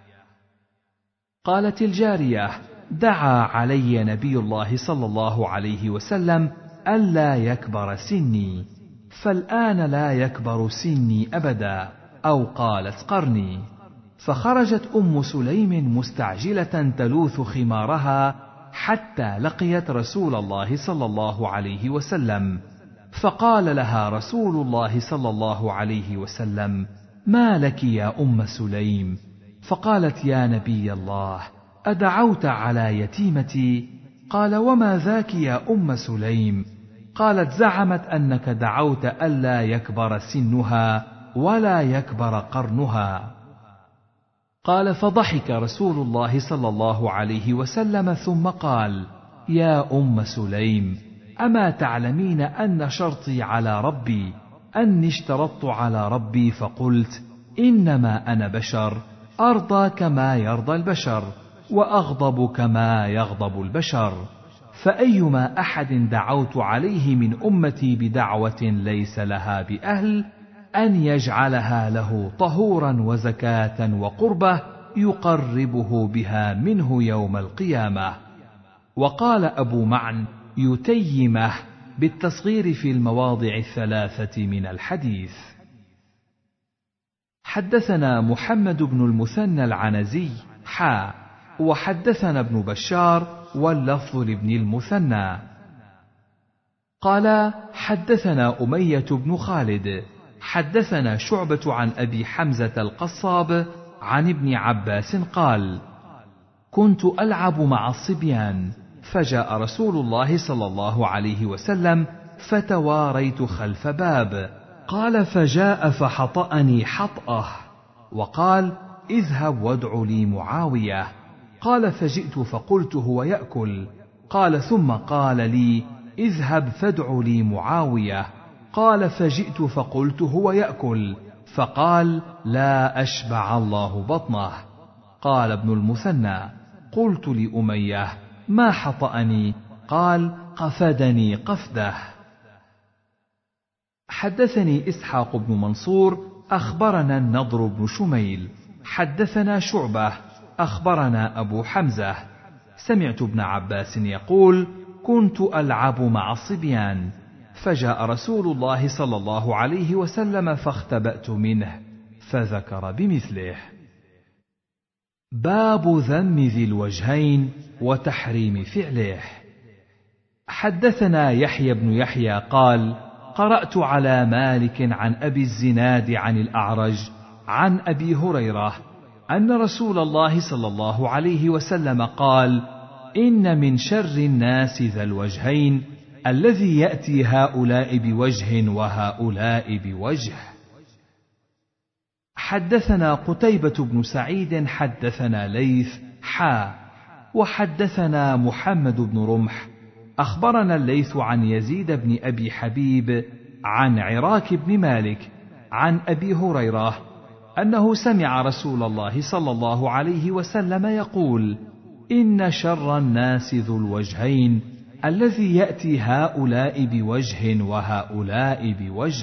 قالت الجارية: دعا علي نبي الله صلى الله عليه وسلم ألا يكبر سني، فالآن لا يكبر سني أبدا، أو قالت قرني. فخرجت أم سليم مستعجلة تلوث خمارها حتى لقيت رسول الله صلى الله عليه وسلم، فقال لها رسول الله صلى الله عليه وسلم: ما لك يا أم سليم؟ فقالت: يا نبي الله، أدعوت على يتيمتي؟ قال: وما ذاك يا أم سليم؟ قالت: زعمت أنك دعوت ألا يكبر سنها ولا يكبر قرنها. قال: فضحك رسول الله صلى الله عليه وسلم ثم قال: يا أم سليم، أما تعلمين أن شرطي على ربي أني اشترطت على ربي فقلت: إنما أنا بشر، أرضى كما يرضى البشر، وأغضب كما يغضب البشر، فأيما أحد دعوت عليه من أمتي بدعوة ليس لها بأهل أن يجعلها له طهورا وزكاة وقربة يقربه بها منه يوم القيامة. وقال أبو معن: يتيمه بالتصغير في المواضع الثلاثة من الحديث. حدثنا محمد بن المثنى العنزي حا وحدثنا ابن بشار واللفظ لابن المثنى قال: حدثنا أمية بن خالد حدثنا شعبة عن أبي حمزة القصاب عن ابن عباس قال: كنت ألعب مع الصبيان، فجاء رسول الله صلى الله عليه وسلم فتواريت خلف باب، قال: فجاء فحطأني حطأه، وقال: اذهب وادع لي معاوية. قال: فجئت فقلت هو يأكل. قال: ثم قال لي: اذهب فادع لي معاوية. قال: فجئت فقلت هو يأكل، فقال: لا أشبع الله بطنه. قال ابن المثنى: قلت لأمية: ما حطأني؟ قال: قفدني قفده. حدثني إسحاق بن منصور أخبرنا النضر بن شميل حدثنا شعبة أخبرنا أبو حمزة سمعت ابن عباس يقول: كنت ألعب مع الصبيان، فجاء رسول الله صلى الله عليه وسلم فاختبأت منه، فذكر بمثله. باب ذم ذي الوجهين وتحريم فعله. حدثنا يحيى بن يحيى قال: قرأت على مالك عن أبي الزناد عن الأعرج عن أبي هريرة أن رسول الله صلى الله عليه وسلم قال: إن من شر الناس ذا الوجهين الذي يأتي هؤلاء بوجه وهؤلاء بوجه. حدثنا قتيبة بن سعيد حدثنا ليث حا وحدثنا محمد بن رمح أخبرنا الليث عن يزيد بن أبي حبيب عن عراك بن مالك عن أبي هريرة أنه سمع رسول الله صلى الله عليه وسلم يقول: إن شر الناس ذو الوجهين الذي يأتي هؤلاء بوجه وهؤلاء بوجه.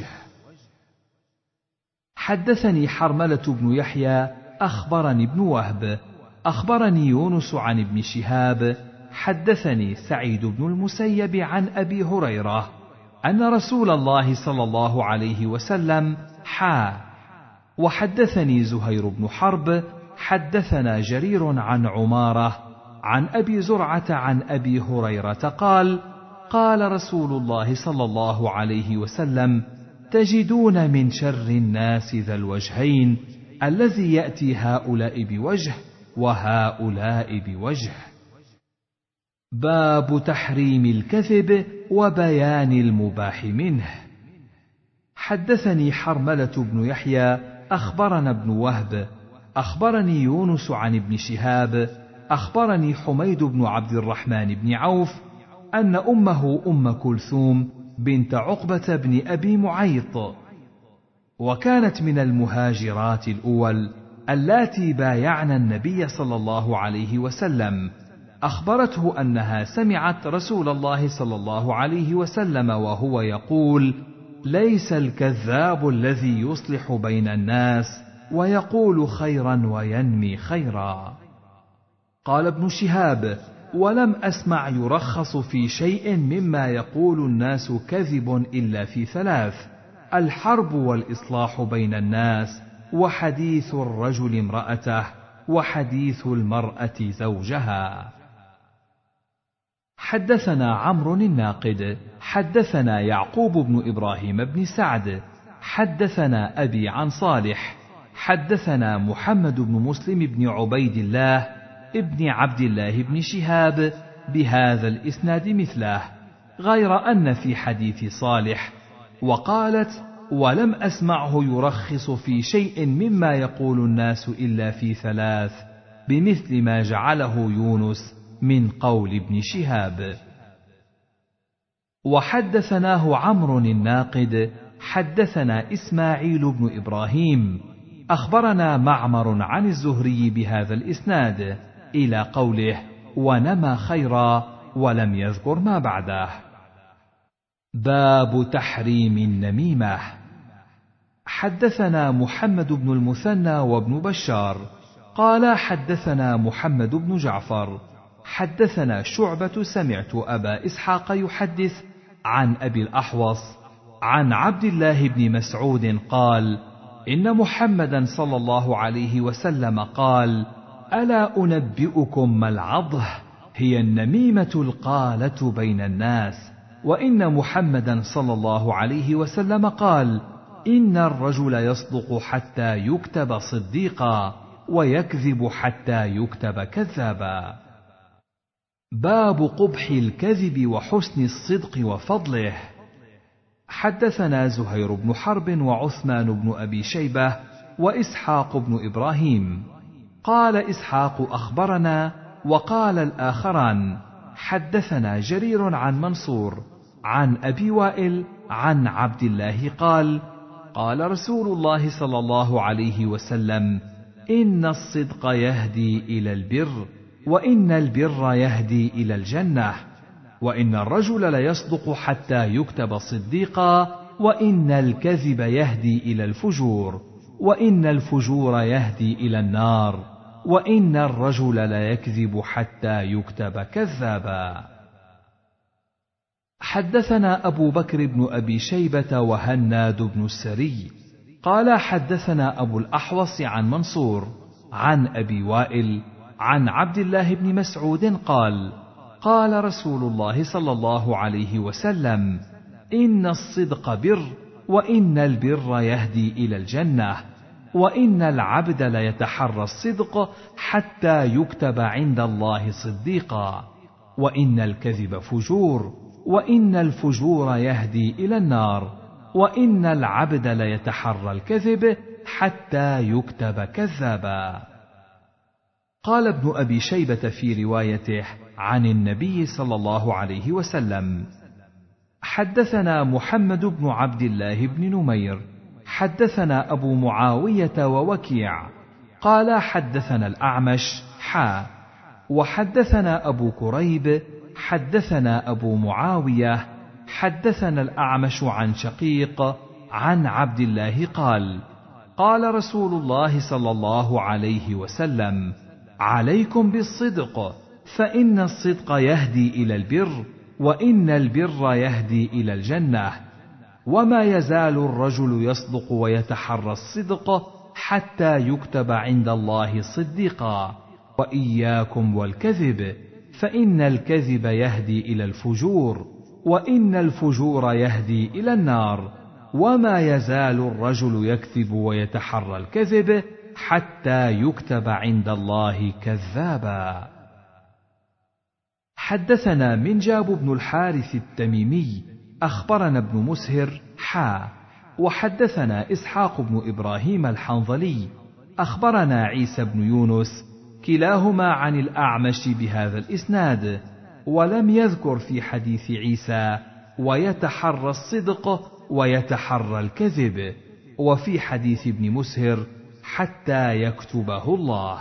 حدثني حرملة بن يحيى أخبرني ابن وهب أخبرني يونس عن ابن شهاب حدثني سعيد بن المسيب عن أبي هريرة أن رسول الله صلى الله عليه وسلم حا وحدثني زهير بن حرب حدثنا جرير عن عمارة عن أبي زرعة عن أبي هريرة قال: قال رسول الله صلى الله عليه وسلم: تجدون من شر الناس ذا الوجهين الذي يأتي هؤلاء بوجه وهؤلاء بوجه. باب تحريم الكذب وبيان المباح منه. حدثني حرملة بن يحيى أخبرنا ابن وهب أخبرني يونس عن ابن شهاب أخبرني حميد بن عبد الرحمن بن عوف أن أمه أم كلثوم بنت عقبة بن أبي معيط، وكانت من المهاجرات الأول اللاتي بايعن النبي صلى الله عليه وسلم، أخبرته أنها سمعت رسول الله صلى الله عليه وسلم وهو يقول: ليس الكذاب الذي يصلح بين الناس ويقول خيرا وينمي خيرا. قال ابن شهاب: ولم أسمع يرخص في شيء مما يقول الناس كذب إلا في ثلاث: الحرب والإصلاح بين الناس، وحديث الرجل امرأته، وحديث المرأة زوجها. حدثنا عمرو الناقد حدثنا يعقوب بن إبراهيم بن سعد حدثنا أبي عن صالح حدثنا محمد بن مسلم بن عبيد الله ابن عبد الله بن شهاب بهذا الإسناد مثله، غير أن في حديث صالح وقالت: ولم أسمعه يرخص في شيء مما يقول الناس إلا في ثلاث، بمثل ما جعله يونس من قول ابن شهاب. وحدثناه عمرو الناقد حدثنا إسماعيل بن إبراهيم أخبرنا معمر عن الزهري بهذا الإسناد إلى قوله: ونمى خيرا، ولم يذكر ما بعده. باب تحريم النميمة. حدثنا محمد بن المثنى وابن بشار قال حدثنا محمد بن جعفر حدثنا شعبة سمعت أبا إسحاق يحدث عن أبي الأحوص عن عبد الله بن مسعود قال: إن محمدا صلى الله عليه وسلم قال: ألا أنبئكم ما العضه؟ هي النميمة القالة بين الناس. وإن محمدا صلى الله عليه وسلم قال: إن الرجل يصدق حتى يكتب صديقا، ويكذب حتى يكتب كذابا. باب قبح الكذب وحسن الصدق وفضله. حدثنا زهير بن حرب وعثمان بن أبي شيبة وإسحاق بن إبراهيم. قال إسحاق: أخبرنا، وقال الآخران: حدثنا جرير عن منصور عن أبي وائل عن عبد الله قال: قال رسول الله صلى الله عليه وسلم: إن الصدق يهدي إلى البر، وإن البر يهدي إلى الجنة، وإن الرجل ليصدق حتى يكتب صديقا، وإن الكذب يهدي إلى الفجور، وإن الفجور يهدي إلى النار، وإن الرجل ليكذب حتى يكتب كذابا. حدثنا أبو بكر بن أبي شيبة وهناد بن السري قال حدثنا أبو الأحوص عن منصور عن أبي وائل عن عبد الله بن مسعود قال: قال رسول الله صلى الله عليه وسلم: إن الصدق بر، وإن البر يهدي إلى الجنة، وإن العبد ليتحرى الصدق حتى يكتب عند الله صديقا، وإن الكذب فجور، وإن الفجور يهدي إلى النار، وإن العبد ليتحرى الكذب حتى يكتب كذابا. قال ابن أبي شيبة في روايته عن النبي صلى الله عليه وسلم: حدثنا محمد بن عبد الله بن نمير حدثنا أبو معاوية ووكيع قال حدثنا الأعمش حا وحدثنا أبو كريب حدثنا أبو معاوية حدثنا الأعمش عن شقيق عن عبد الله قال: قال رسول الله صلى الله عليه وسلم: عليكم بالصدق، فإن الصدق يهدي إلى البر، وإن البر يهدي إلى الجنة، وما يزال الرجل يصدق ويتحرى الصدق حتى يكتب عند الله صديقا، وإياكم والكذب، فإن الكذب يهدي إلى الفجور، وإن الفجور يهدي إلى النار، وما يزال الرجل يكذب ويتحرى الكذب حتى يكتب عند الله كذابا. حدثنا منجاب بن الحارث التميمي أخبرنا ابن مسهر حا وحدثنا إسحاق بن إبراهيم الحنظلي أخبرنا عيسى بن يونس كلاهما عن الأعمش بهذا الإسناد، ولم يذكر في حديث عيسى ويتحرى الصدق ويتحرى الكذب، وفي حديث ابن مسهر حتى يكتبه الله.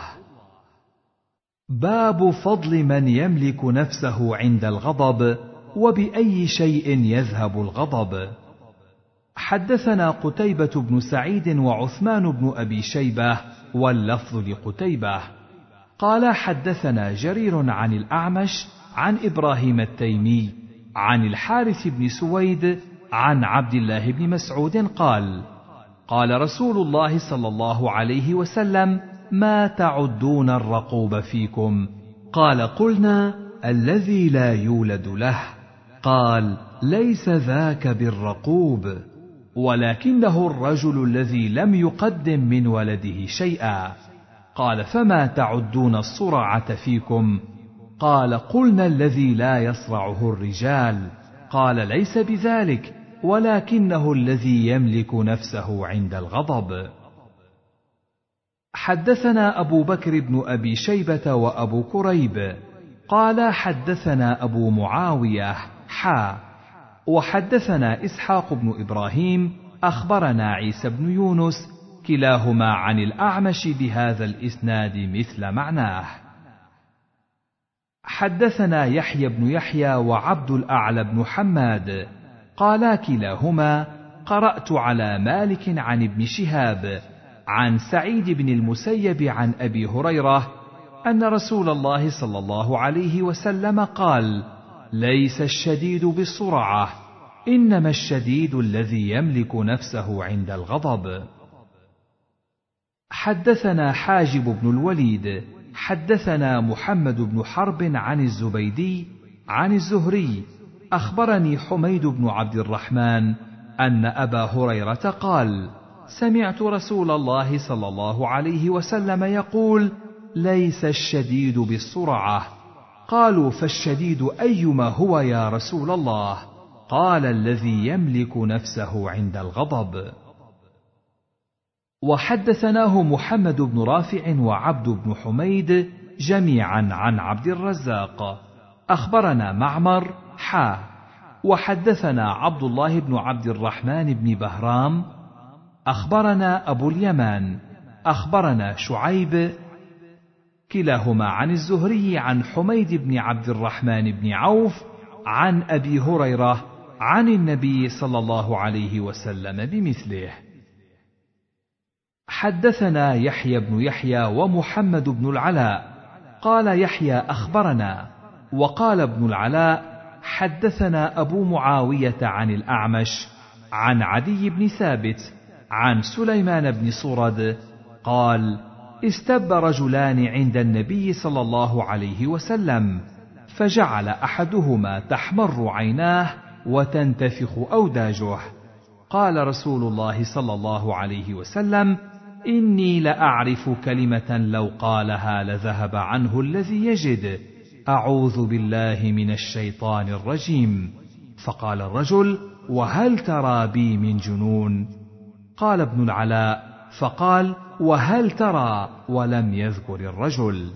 باب فضل من يملك نفسه عند الغضب وبأي شيء يذهب الغضب. حدثنا قتيبة بن سعيد وعثمان بن أبي شيبة واللفظ لقتيبة قال حدثنا جرير عن الأعمش عن إبراهيم التيمي عن الحارث بن سويد عن عبد الله بن مسعود قال قال رسول الله صلى الله عليه وسلم ما تعدون الرقوب فيكم؟ قال قلنا الذي لا يولد له. قال ليس ذاك بالرقوب، ولكنه الرجل الذي لم يقدم من ولده شيئا. قال فما تعدون الصرعة فيكم؟ قال قلنا الذي لا يصرعه الرجال. قال ليس بذلك، ولكنه الذي يملك نفسه عند الغضب. حدثنا أبو بكر بن أبي شيبة وأبو كريب قال حدثنا أبو معاوية حا وحدثنا إسحاق بن إبراهيم أخبرنا عيسى بن يونس كلاهما عن الأعمش بهذا الإسناد مثل معناه. حدثنا يحيى بن يحيى وعبد الأعلى بن حماد قالا كلاهما قرأت على مالك عن ابن شهاب عن سعيد بن المسيب عن أبي هريرة أن رسول الله صلى الله عليه وسلم قال ليس الشديد بالصرعة، إنما الشديد الذي يملك نفسه عند الغضب. حدثنا حاجب بن الوليد حدثنا محمد بن حرب عن الزبيدي عن الزهري أخبرني حميد بن عبد الرحمن أن أبا هريرة قال سمعت رسول الله صلى الله عليه وسلم يقول ليس الشديد بالصرعة. قالوا فالشديد أيما هو يا رسول الله؟ قال الذي يملك نفسه عند الغضب. وحدثناه محمد بن رافع وعبد بن حميد جميعا عن عبد الرزاق أخبرنا معمر حا وحدثنا عبد الله بن عبد الرحمن بن بهرام أخبرنا أبو اليمان أخبرنا شعيب كلاهما عن الزهري عن حميد بن عبد الرحمن بن عوف عن أبي هريرة عن النبي صلى الله عليه وسلم بمثله. حدثنا يحيى بن يحيى ومحمد بن العلاء قال يحيى أخبرنا وقال ابن العلاء حدثنا أبو معاوية عن الأعمش عن عدي بن ثابت عن سليمان بن صرد قال استب رجلان عند النبي صلى الله عليه وسلم فجعل أحدهما تحمر عيناه وتنتفخ أوداجه. قال رسول الله صلى الله عليه وسلم إني لأعرف كلمة لو قالها لذهب عنه الذي يجد، أعوذ بالله من الشيطان الرجيم. فقال الرجل وهل ترى بي من جنون؟ قال ابن العلاء فقال وهل ترى، ولم يذكر الرجل.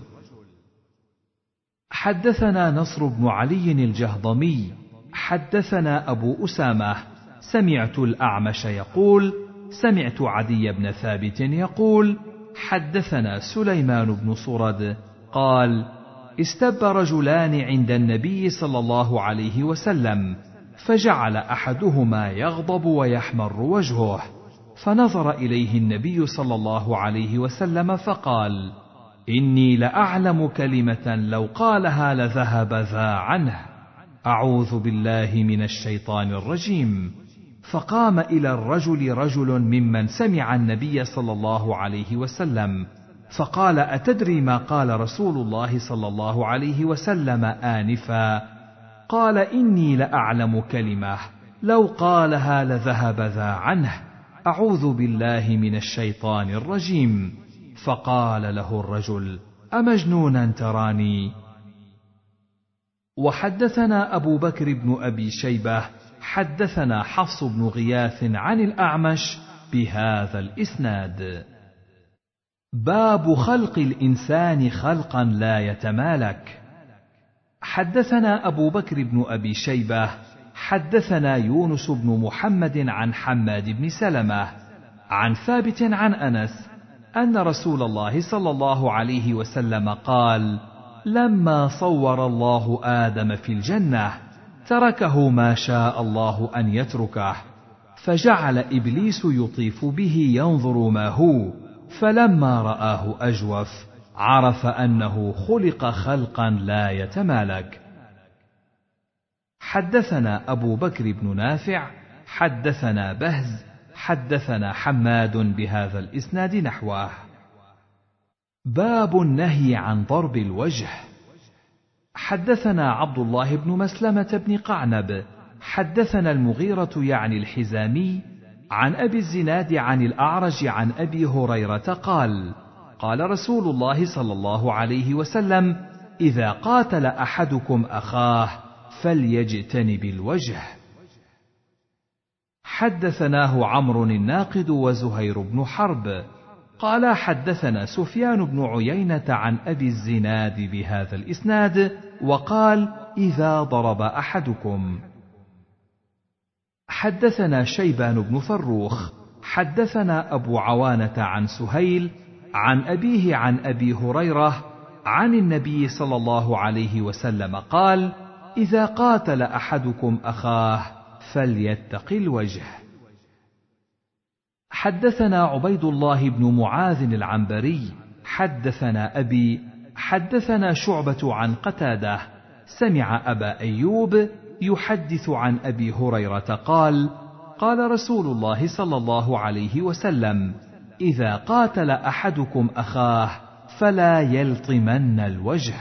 حدثنا نصر بن علي الجهضمي حدثنا أبو أسامة سمعت الأعمش يقول سمعت عدي بن ثابت يقول حدثنا سليمان بن صرد قال استب رجلان عند النبي صلى الله عليه وسلم فجعل أحدهما يغضب ويحمر وجهه، فنظر إليه النبي صلى الله عليه وسلم فقال إني لأعلم كلمة لو قالها لذهب ذا عنه، أعوذ بالله من الشيطان الرجيم. فقام إلى الرجل رجل ممن سمع النبي صلى الله عليه وسلم فقال أتدري ما قال رسول الله صلى الله عليه وسلم آنفا؟ قال إني لأعلم كلمة لو قالها لذهب ذا عنه، أعوذ بالله من الشيطان الرجيم. فقال له الرجل أمجنونا تراني؟ وحدثنا أبو بكر بن أبي شيبة حدثنا حفص بن غياث عن الأعمش بهذا الإسناد. باب خلق الإنسان خلقا لا يتمالك. حدثنا أبو بكر بن أبي شيبة حدثنا يونس بن محمد عن حماد بن سلمة عن ثابت عن أنس أن رسول الله صلى الله عليه وسلم قال: لما صور الله آدم في الجنة تركه ما شاء الله أن يتركه، فجعل إبليس يطيف به ينظر ما هو، فلما رآه أجوف عرف أنه خلق خلقا لا يتمالك. حدثنا أبو بكر بن نافع حدثنا بهز حدثنا حماد بهذا الإسناد نحوه. باب النهي عن ضرب الوجه. حدثنا عبد الله بن مسلمة بن قعنب حدثنا المغيرة يعني الحزامي عن أبي الزناد عن الأعرج عن أبي هريرة قال: قال رسول الله صلى الله عليه وسلم: إذا قاتل أحدكم أخاه فليجتنب الوجه. حدثناه عمرو الناقد وزهير بن حرب قال حدثنا سفيان بن عيينة عن أبي الزناد بهذا الإسناد وقال: إذا ضرب أحدكم. حدثنا شيبان بن فروخ حدثنا أبو عوانة عن سهيل عن أبيه عن أبي هريرة عن النبي صلى الله عليه وسلم قال: إذا قاتل أحدكم أخاه فليتق الوجه. حدثنا عبيد الله بن معاذ العنبري حدثنا أبي حدثنا شعبة عن قتادة سمع أبا أيوب يحدث عن أبي هريرة قال: قال رسول الله صلى الله عليه وسلم: إذا قاتل أحدكم أخاه فلا يلطمن الوجه.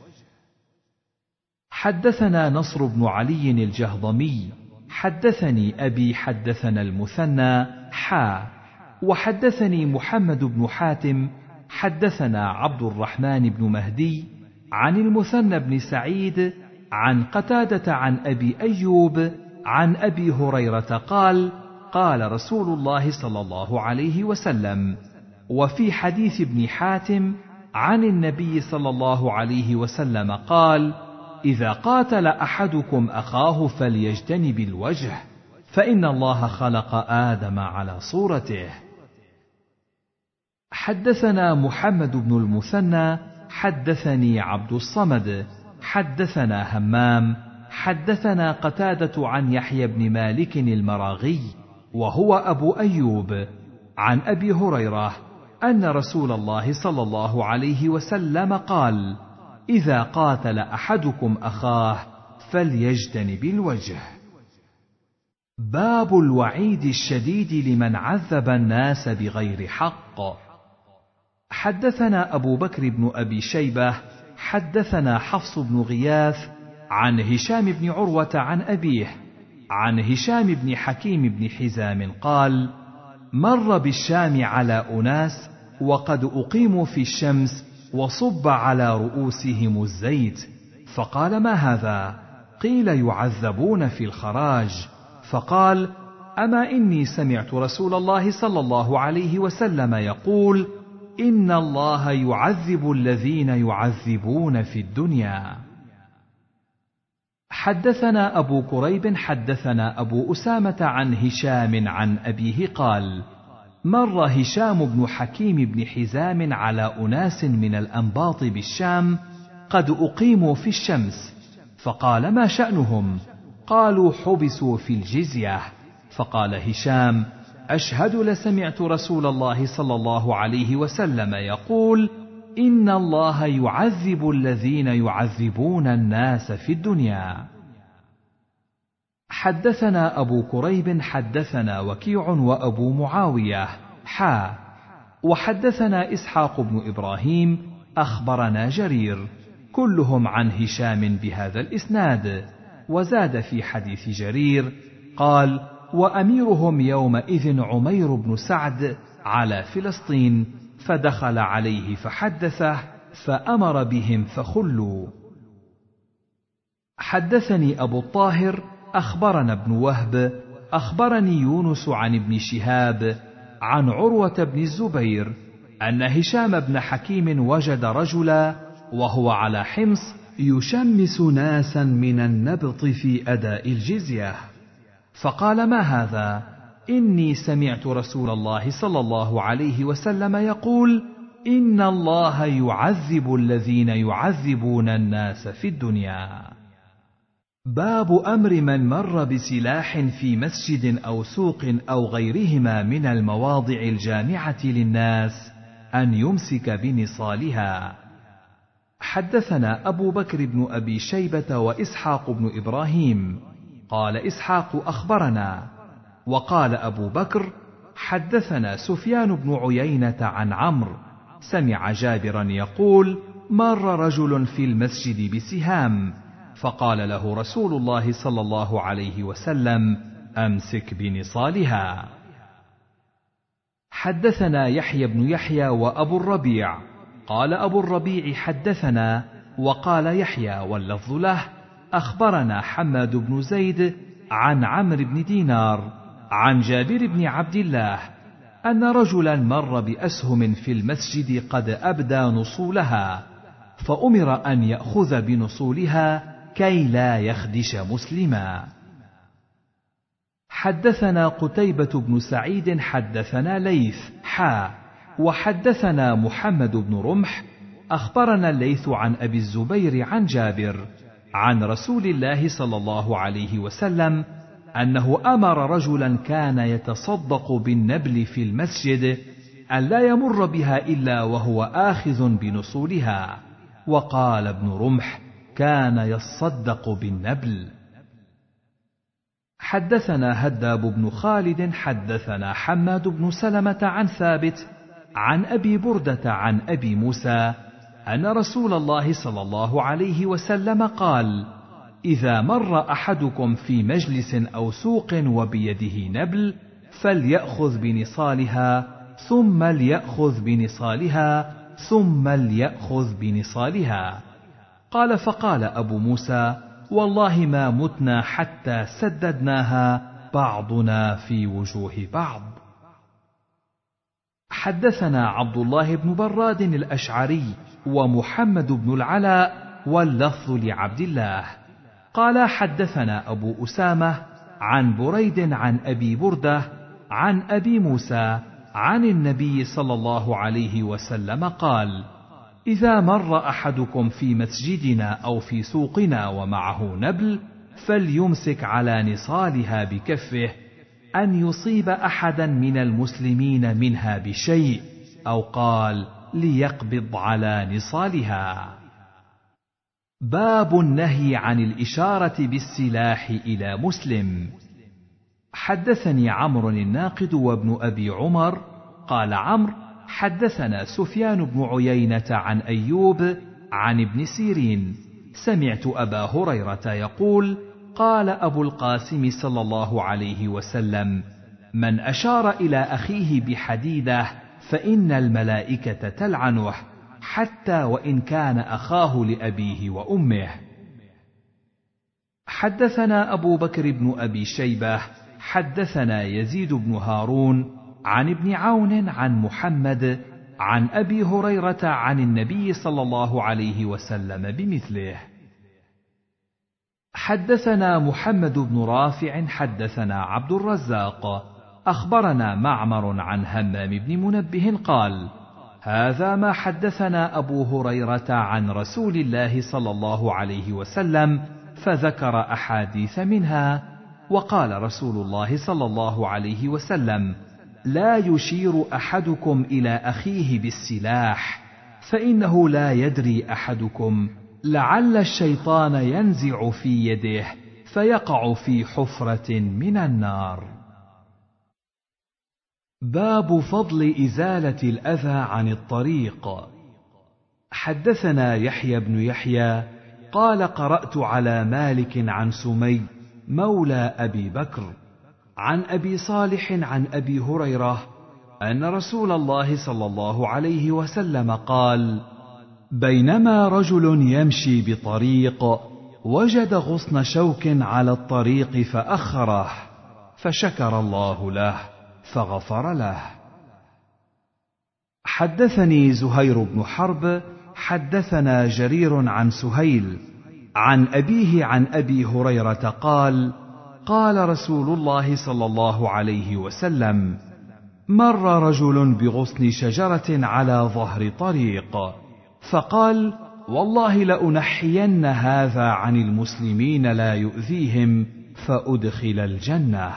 حدثنا نصر بن علي الجهضمي حدثني أبي حدثنا المثنى حا وحدثني محمد بن حاتم حدثنا عبد الرحمن بن مهدي عن المثنى بن سعيد عن قتادة عن أبي أيوب عن أبي هريرة قال: قال رسول الله صلى الله عليه وسلم. وفي حديث ابن حاتم عن النبي صلى الله عليه وسلم قال: إذا قاتل أحدكم أخاه فليجتنب الوجه، فإن الله خلق آدم على صورته. حدثنا محمد بن المثنى حدثني عبد الصمد حدثنا همام حدثنا قتادة عن يحيى بن مالك المراغي وهو أبو أيوب عن أبي هريرة أن رسول الله صلى الله عليه وسلم قال: إذا قاتل أحدكم أخاه فليجتنب الوجه. باب الوعيد الشديد لمن عذب الناس بغير حق. حدثنا أبو بكر بن أبي شيبة حدثنا حفص بن غياث عن هشام بن عروة عن أبيه عن هشام بن حكيم بن حزام قال: مر بالشام على أناس وقد أقيموا في الشمس وصب على رؤوسهم الزيت، فقال: ما هذا؟ قيل: يعذبون في الخراج. فقال: أما إني سمعت رسول الله صلى الله عليه وسلم يقول: إن الله يعذب الذين يعذبون في الدنيا. حدثنا أبو كريب حدثنا أبو أسامة عن هشام عن أبيه قال: مر هشام بن حكيم بن حزام على أناس من الأنباط بالشام قد أقيموا في الشمس، فقال: ما شأنهم؟ قالوا: حبسوا في الجزية. فقال هشام: أشهد لسمعت رسول الله صلى الله عليه وسلم يقول: إن الله يعذب الذين يعذبون الناس في الدنيا. حدثنا أبو كريب حدثنا وكيع وأبو معاوية حا وحدثنا إسحاق بن إبراهيم أخبرنا جرير كلهم عن هشام بهذا الإسناد، وزاد في حديث جرير قال: وأميرهم يومئذ عمير بن سعد على فلسطين، فدخل عليه فحدثه فأمر بهم فخلوا. حدثني أبو الطاهر أخبرنا ابن وهب أخبرني يونس عن ابن شهاب عن عروة بن الزبير أن هشام بن حكيم وجد رجلا وهو على حمص يشمس ناسا من النبط في أداء الجزية، فقال: ما هذا؟ إني سمعت رسول الله صلى الله عليه وسلم يقول: إن الله يعذب الذين يعذبون الناس في الدنيا. باب أمر من مر بسلاح في مسجد أو سوق أو غيرهما من المواضع الجامعة للناس أن يمسك بنصالها. حدثنا أبو بكر بن أبي شيبة وإسحاق بن إبراهيم قال إسحاق أخبرنا، وقال أبو بكر حدثنا سفيان بن عيينة عن عمرو سمع جابرا يقول: مر رجل في المسجد بسهام، فقال له رسول الله صلى الله عليه وسلم: أمسك بنصالها. حدثنا يحيى بن يحيى وأبو الربيع قال أبو الربيع حدثنا، وقال يحيى واللفظ له: أخبرنا حماد بن زيد عن عمرو بن دينار عن جابر بن عبد الله أن رجلا مر بأسهم في المسجد قد أبدى نصولها، فأمر أن يأخذ بنصولها كي لا يخدش مسلما. حدثنا قتيبة بن سعيد حدثنا ليث حا وحدثنا محمد بن رمح أخبرنا الليث عن أبي الزبير عن جابر عن رسول الله صلى الله عليه وسلم أنه أمر رجلا كان يتصدق بالنبل في المسجد أن لا يمر بها إلا وهو آخذ بنصولها، وقال ابن رمح: كان يصدق بالنبل. حدثنا هداب بن خالد حدثنا حماد بن سلمة عن ثابت عن أبي بردة عن أبي موسى أن رسول الله صلى الله عليه وسلم قال: إذا مر أحدكم في مجلس أو سوق وبيده نبل فليأخذ بنصالها ثم ليأخذ بنصالها ثم ليأخذ بنصالها. قال: فقال أبو موسى: والله ما متنا حتى سددناها بعضنا في وجوه بعض. حدثنا عبد الله بن براد الأشعري ومحمد بن العلاء واللفظ لعبد الله قال: حدثنا أبو أسامة عن بريد عن أبي بردة عن أبي موسى عن النبي صلى الله عليه وسلم قال: إذا مر أحدكم في مسجدنا أو في سوقنا ومعه نبل فليمسك على نصالها بكفه، أن يصيب أحدا من المسلمين منها بشيء، أو قال: ليقبض على نصالها. باب النهي عن الإشارة بالسلاح إلى مسلم. حدثني عمرو الناقد وابن أبي عمر قال عمرو: حدثنا سفيان بن عيينة عن أيوب عن ابن سيرين سمعت أبا هريرة يقول: قال أبو القاسم صلى الله عليه وسلم: من أشار إلى أخيه بحديدة فإن الملائكة تلعنه حتى وإن كان أخاه لأبيه وأمه. حدثنا أبو بكر بن أبي شيبة حدثنا يزيد بن هارون عن ابن عون عن محمد عن أبي هريرة عن النبي صلى الله عليه وسلم بمثله. حدثنا محمد بن رافع حدثنا عبد الرزاق أخبرنا معمر عن همام بن منبه قال: هذا ما حدثنا أبو هريرة عن رسول الله صلى الله عليه وسلم، فذكر أحاديث منها، وقال رسول الله صلى الله عليه وسلم: لا يشير أحدكم إلى أخيه بالسلاح، فإنه لا يدري أحدكم لعل الشيطان ينزع في يده فيقع في حفرة من النار. باب فضل إزالة الأذى عن الطريق. حدثنا يحيى بن يحيى قال: قرأت على مالك عن سمي مولى أبي بكر عن أبي صالح عن أبي هريرة أن رسول الله صلى الله عليه وسلم قال: بينما رجل يمشي بطريق وجد غصن شوك على الطريق فأخره، فشكر الله له فغفر له. حدثني زهير بن حرب حدثنا جرير عن سهيل عن أبيه عن أبي هريرة قال: قال رسول الله صلى الله عليه وسلم: مر رجل بغصن شجرة على ظهر طريق، فقال: والله لأنحين هذا عن المسلمين لا يؤذيهم فأدخل الجنة.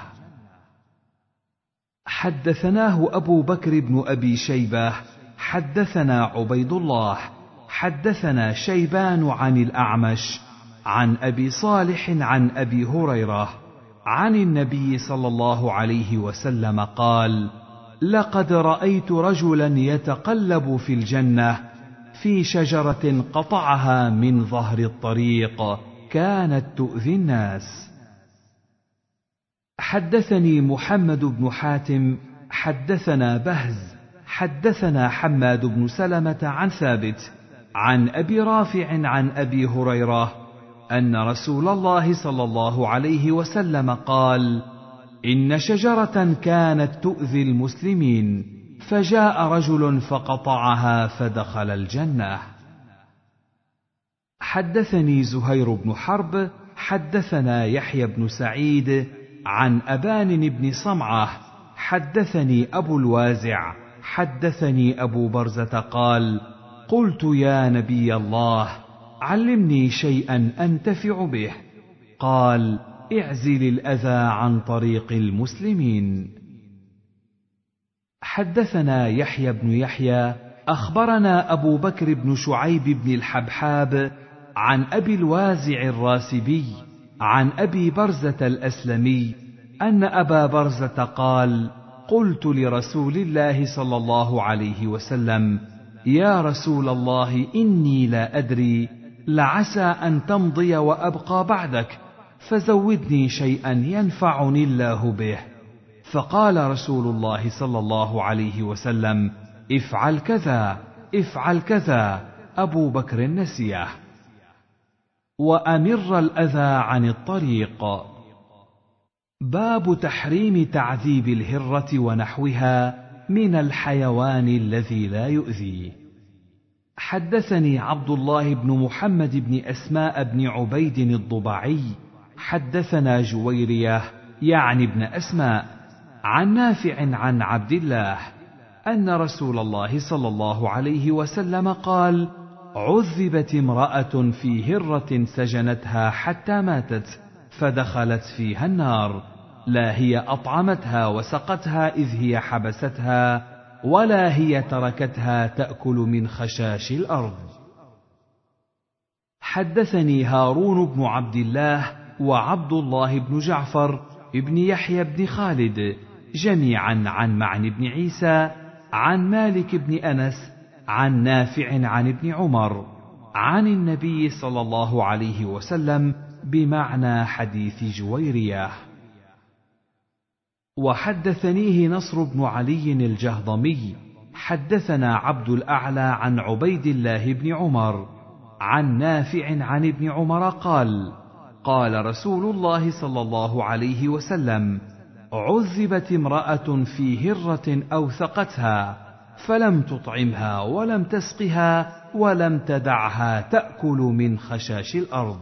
حدثناه أبو بكر بن أبي شيبة حدثنا عبيد الله حدثنا شيبان عن الأعمش عن أبي صالح عن أبي هريرة عن النبي صلى الله عليه وسلم قال: لقد رأيت رجلا يتقلب في الجنة في شجرة قطعها من ظهر الطريق كانت تؤذي الناس. حدثني محمد بن حاتم حدثنا بهز حدثنا حماد بن سلمة عن ثابت عن أبي رافع عن أبي هريرة أن رسول الله صلى الله عليه وسلم قال: إن شجرة كانت تؤذي المسلمين، فجاء رجل فقطعها فدخل الجنة. حدثني زهير بن حرب حدثنا يحيى بن سعيد عن أبان بن صمعة حدثني أبو الوازع حدثني أبو برزة قال: قلت يا نبي الله علمني شيئا أنتفع به. قال: اعزل الأذى عن طريق المسلمين. حدثنا يحيى بن يحيى أخبرنا أبو بكر بن شعيب بن الحبحاب عن أبي الوازع الراسبي عن أبي برزة الأسلمي أن أبا برزة قال: قلت لرسول الله صلى الله عليه وسلم: يا رسول الله إني لا أدري لعسى أن تمضي وأبقى بعدك، فزودني شيئا ينفعني الله به. فقال رسول الله صلى الله عليه وسلم: افعل كذا افعل كذا. أبو بكر نسيه. وأمر الأذى عن الطريق. باب تحريم تعذيب الهرة ونحوها من الحيوان الذي لا يؤذي. حدثني عبد الله بن محمد بن أسماء بن عبيد الضبعي حدثنا جويرية يعني ابن أسماء عن نافع عن عبد الله أن رسول الله صلى الله عليه وسلم قال: عذبت امرأة في هرة سجنتها حتى ماتت فدخلت فيها النار، لا هي أطعمتها وسقتها إذ هي حبستها، ولا هي تركتها تأكل من خشاش الأرض. حدثني هارون بن عبد الله وعبد الله بن جعفر ابن يحيى بن خالد جميعا عن معن بن عيسى عن مالك بن أنس عن نافع عن ابن عمر عن النبي صلى الله عليه وسلم بمعنى حديث جويرية. وحدثنيه نصر بن علي الجهضمي حدثنا عبد الأعلى عن عبيد الله بن عمر عن نافع عن ابن عمر قال: قال رسول الله صلى الله عليه وسلم: عذبت امرأة في هرة أوثقتها فلم تطعمها ولم تسقها ولم تدعها تأكل من خشاش الأرض.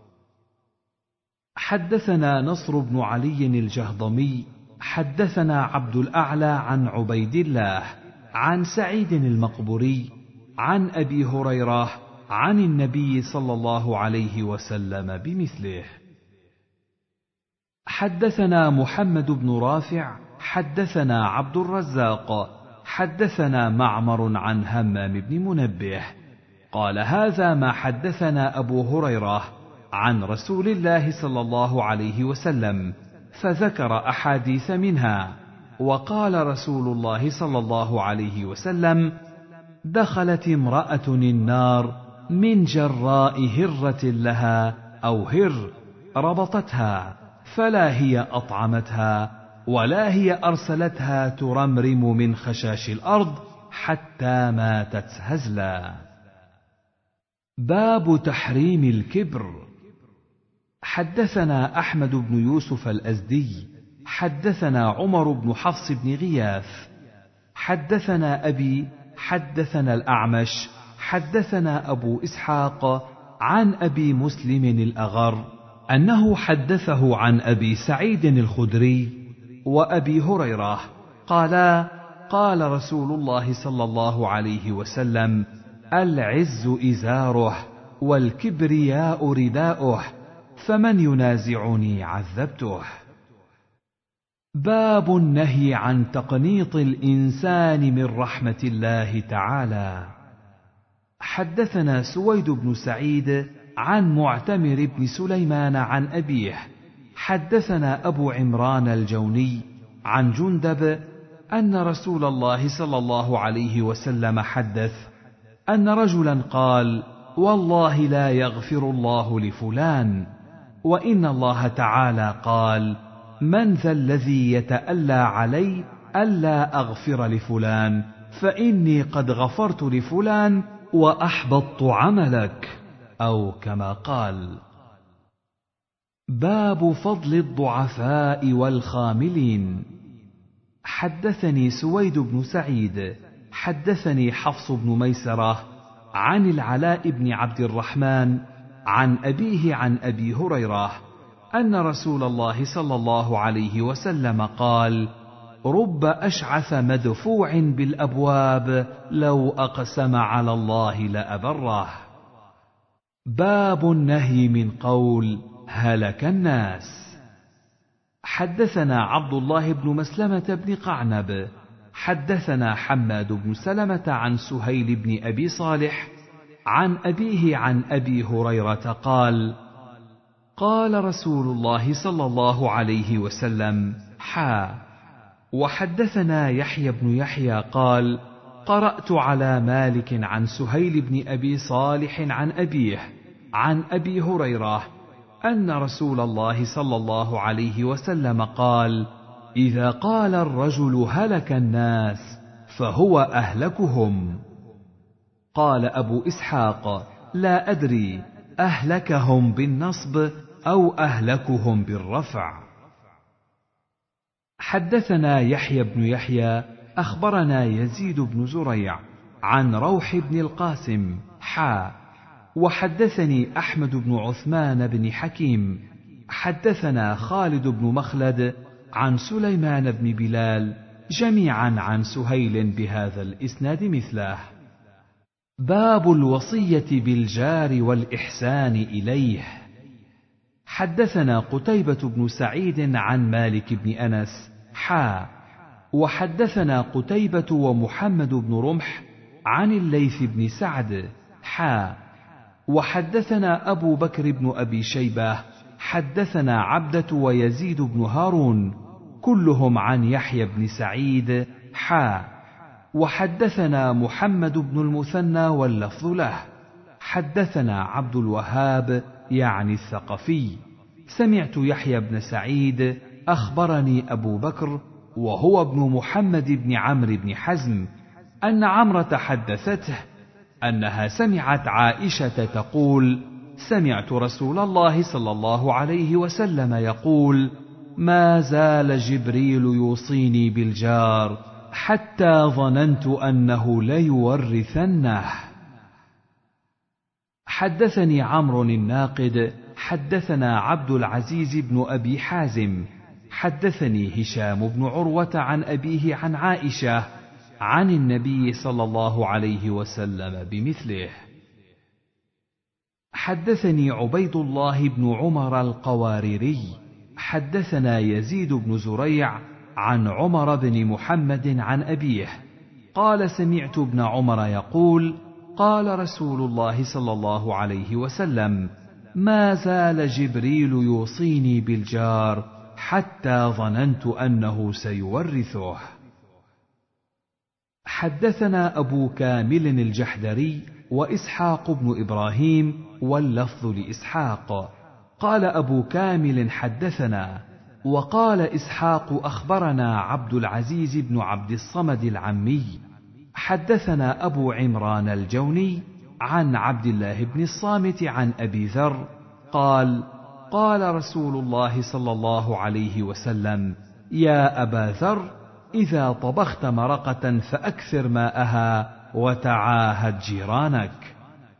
حدثنا نصر بن علي الجهضمي حدثنا عبد الأعلى عن عبيد الله عن سعيد المقبوري عن أبي هريرة عن النبي صلى الله عليه وسلم بمثله. حدثنا محمد بن رافع حدثنا عبد الرزاق حدثنا معمر عن همام بن منبه قال: هذا ما حدثنا أبو هريرة عن رسول الله صلى الله عليه وسلم، فذكر أحاديث منها. وقال رسول الله صلى الله عليه وسلم: دخلت امرأة النار من جراء هرة لها أو هر ربطتها، فلا هي أطعمتها ولا هي أرسلتها ترمرم من خشاش الأرض حتى ماتت هزلا. باب تحريم الكبر. حدثنا أحمد بن يوسف الأزدي حدثنا عمر بن حفص بن غياث حدثنا أبي حدثنا الأعمش حدثنا أبو إسحاق عن أبي مسلم الأغر أنه حدثه عن أبي سعيد الخدري وأبي هريرة قالا قال رسول الله صلى الله عليه وسلم: العز إزاره والكبرياء رداؤه، فمن ينازعني عذبته. باب النهي عن تقنيط الإنسان من رحمة الله تعالى. حدثنا سويد بن سعيد عن معتمر بن سليمان عن أبيه حدثنا أبو عمران الجوني عن جندب أن رسول الله صلى الله عليه وسلم حدث أن رجلا قال: والله لا يغفر الله لفلان، وإن الله تعالى قال: من ذا الذي يتألى علي ألا أغفر لفلان، فإني قد غفرت لفلان وأحبطت عملك، أو كما قال. باب فضل الضعفاء والخاملين. حدثني سويد بن سعيد حدثني حفص بن ميسرة عن العلاء بن عبد الرحمن عن أبيه عن أبي هريرة أن رسول الله صلى الله عليه وسلم قال: رب أشعث مدفوع بالأبواب لو أقسم على الله لأبره. باب النهي من قول هلك الناس. حدثنا عبد الله بن مسلمة بن قعنب حدثنا حماد بن سلمة عن سهيل بن أبي صالح عن أبيه عن أبي هريرة قال: قال رسول الله صلى الله عليه وسلم: حا. وحدثنا يحيى بن يحيى قال: قرأت على مالك عن سهيل بن أبي صالح عن أبيه عن أبي هريرة أن رسول الله صلى الله عليه وسلم قال: إذا قال الرجل هلك الناس فهو أهلكهم. قال أبو إسحاق: لا أدري أهلكهم بالنصب أو أهلكهم بالرفع. حدثنا يحيى بن يحيى أخبرنا يزيد بن زريع عن روح بن القاسم حا. وحدثني أحمد بن عثمان بن حكيم حدثنا خالد بن مخلد عن سليمان بن بلال جميعا عن سهيل بهذا الإسناد مثله. باب الوصية بالجار والإحسان إليه. حدثنا قتيبة بن سعيد عن مالك بن أنس حا. وحدثنا قتيبة ومحمد بن رمح عن الليث بن سعد حا. وحدثنا أبو بكر بن أبي شيبة حدثنا عبدة ويزيد بن هارون كلهم عن يحيى بن سعيد حا. وحدثنا محمد بن المثنى واللفظ له حدثنا عبد الوهاب يعني الثقفي سمعت يحيى بن سعيد أخبرني أبو بكر وهو ابن محمد بن عمرو بن حزم أن عمرة حدثته أنها سمعت عائشة تقول: سمعت رسول الله صلى الله عليه وسلم يقول: ما زال جبريل يوصيني بالجار حتى ظننت أنه ليورثنه. حدثني عمرو الناقد حدثنا عبد العزيز بن أبي حازم حدثني هشام بن عروة عن أبيه عن عائشة عن النبي صلى الله عليه وسلم بمثله. حدثني عبيد الله بن عمر القواريري حدثنا يزيد بن زريع عن عمر بن محمد عن أبيه قال: سمعت ابن عمر يقول: قال رسول الله صلى الله عليه وسلم: ما زال جبريل يوصيني بالجار حتى ظننت أنه سيورثه. حدثنا أبو كامل الجحدري وإسحاق بن إبراهيم واللفظ لإسحاق قال أبو كامل حدثنا وقال إسحاق أخبرنا عبد العزيز بن عبد الصمد العمي حدثنا أبو عمران الجوني عن عبد الله بن الصامت عن أبي ذر قال: قال رسول الله صلى الله عليه وسلم: يا أبا ذر، إذا طبخت مرقة فأكثر ماءها وتعاهد جيرانك.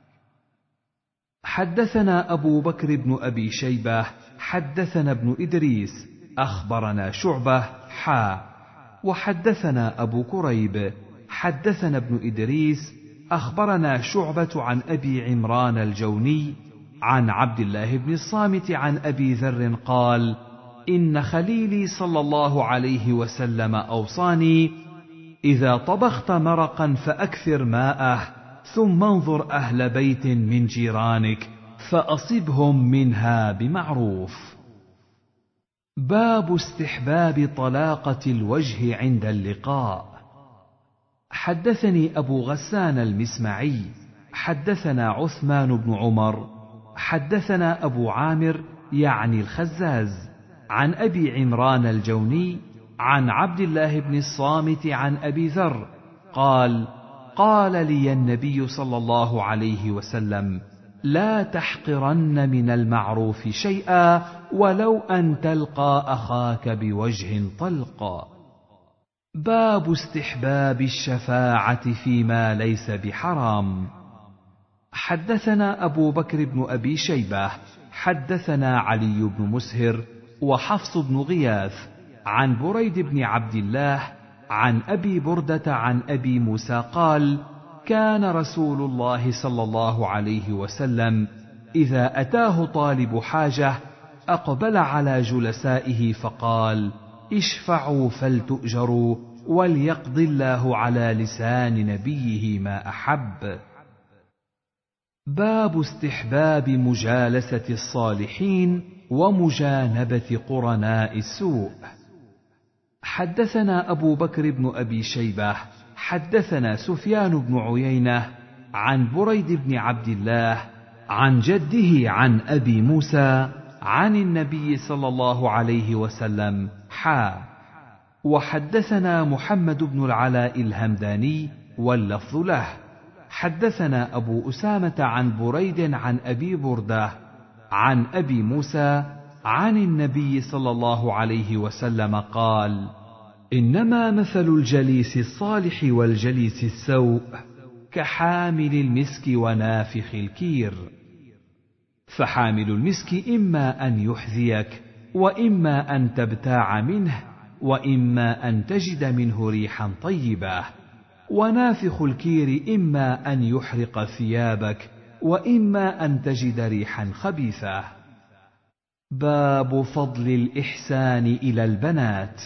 حدثنا أبو بكر بن أبي شيبة حدثنا ابن إدريس أخبرنا شعبة حا وحدثنا أبو كريب حدثنا ابن إدريس أخبرنا شعبة عن أبي عمران الجوني عن عبد الله بن الصامت عن أبي ذر قال: إن خليلي صلى الله عليه وسلم أوصاني: إذا طبخت مرقا فأكثر ماءه، ثم انظر أهل بيت من جيرانك فأصبهم منها بمعروف. باب استحباب طلاقة الوجه عند اللقاء. حدثني أبو غسان المسمعي حدثنا عثمان بن عمر حدثنا أبو عامر يعني الخزاز عن أبي عمران الجوني عن عبد الله بن الصامت عن أبي ذر قال: قال لي النبي صلى الله عليه وسلم: لا تحقرن من المعروف شيئا ولو أن تلقى أخاك بوجه طلق. باب استحباب الشفاعة فيما ليس بحرام. حدثنا أبو بكر بن أبي شيبة حدثنا علي بن مسهر وحفص بن غياث عن بريد بن عبد الله عن أبي بردة عن أبي موسى قال: كان رسول الله صلى الله عليه وسلم إذا أتاه طالب حاجة أقبل على جلسائه فقال: اشفعوا فلتؤجروا وليقضي الله على لسان نبيه ما أحب. باب استحباب مجالسة الصالحين ومجانبة قرناء السوء. حدثنا أبو بكر بن أبي شيبة حدثنا سفيان بن عيينة عن بريد بن عبد الله عن جده عن أبي موسى عن النبي صلى الله عليه وسلم حا وحدثنا محمد بن العلاء الهمداني واللفظ له حدثنا أبو أسامة عن بريد عن أبي بردة عن أبي موسى عن النبي صلى الله عليه وسلم قال: إنما مثل الجليس الصالح والجليس السوء كحامل المسك ونافخ الكير، فحامل المسك إما أن يحذيك وإما أن تبتاع منه وإما أن تجد منه ريحا طيبة، ونافخ الكير إما أن يحرق ثيابك وإما أن تجد ريحا خبيثة. باب فضل الإحسان إلى البنات.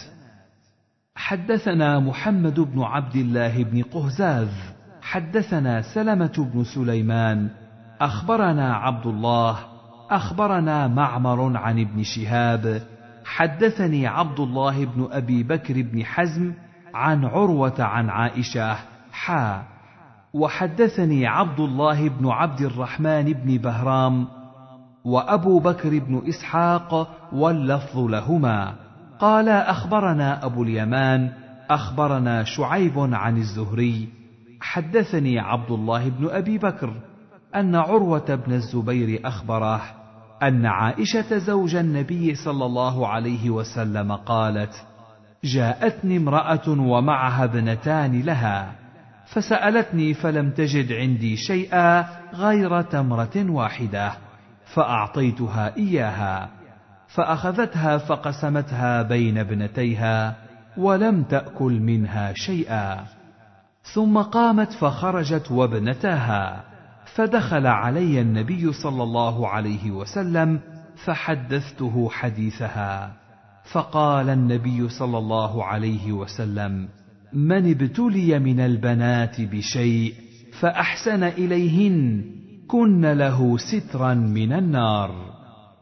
حدثنا محمد بن عبد الله بن قهزاذ حدثنا سلمة بن سليمان أخبرنا عبد الله أخبرنا معمر عن ابن شهاب حدثني عبد الله بن أبي بكر بن حزم عن عروة عن عائشة حا وحدثني عبد الله بن عبد الرحمن بن بهرام وأبو بكر بن إسحاق واللفظ لهما قال: أخبرنا أبو اليمان أخبرنا شعيب عن الزهري حدثني عبد الله بن أبي بكر أن عروة بن الزبير أخبره أن عائشة زوج النبي صلى الله عليه وسلم قالت: جاءتني امرأة ومعها ابنتان لها، فسألتني فلم تجد عندي شيئا غير تمرة واحدة، فأعطيتها إياها، فأخذتها فقسمتها بين ابنتيها ولم تأكل منها شيئا، ثم قامت فخرجت وابنتاها، فدخل علي النبي صلى الله عليه وسلم فحدثته حديثها، فقال النبي صلى الله عليه وسلم: من ابتلي من البنات بشيء فأحسن إليهن كن له سترا من النار.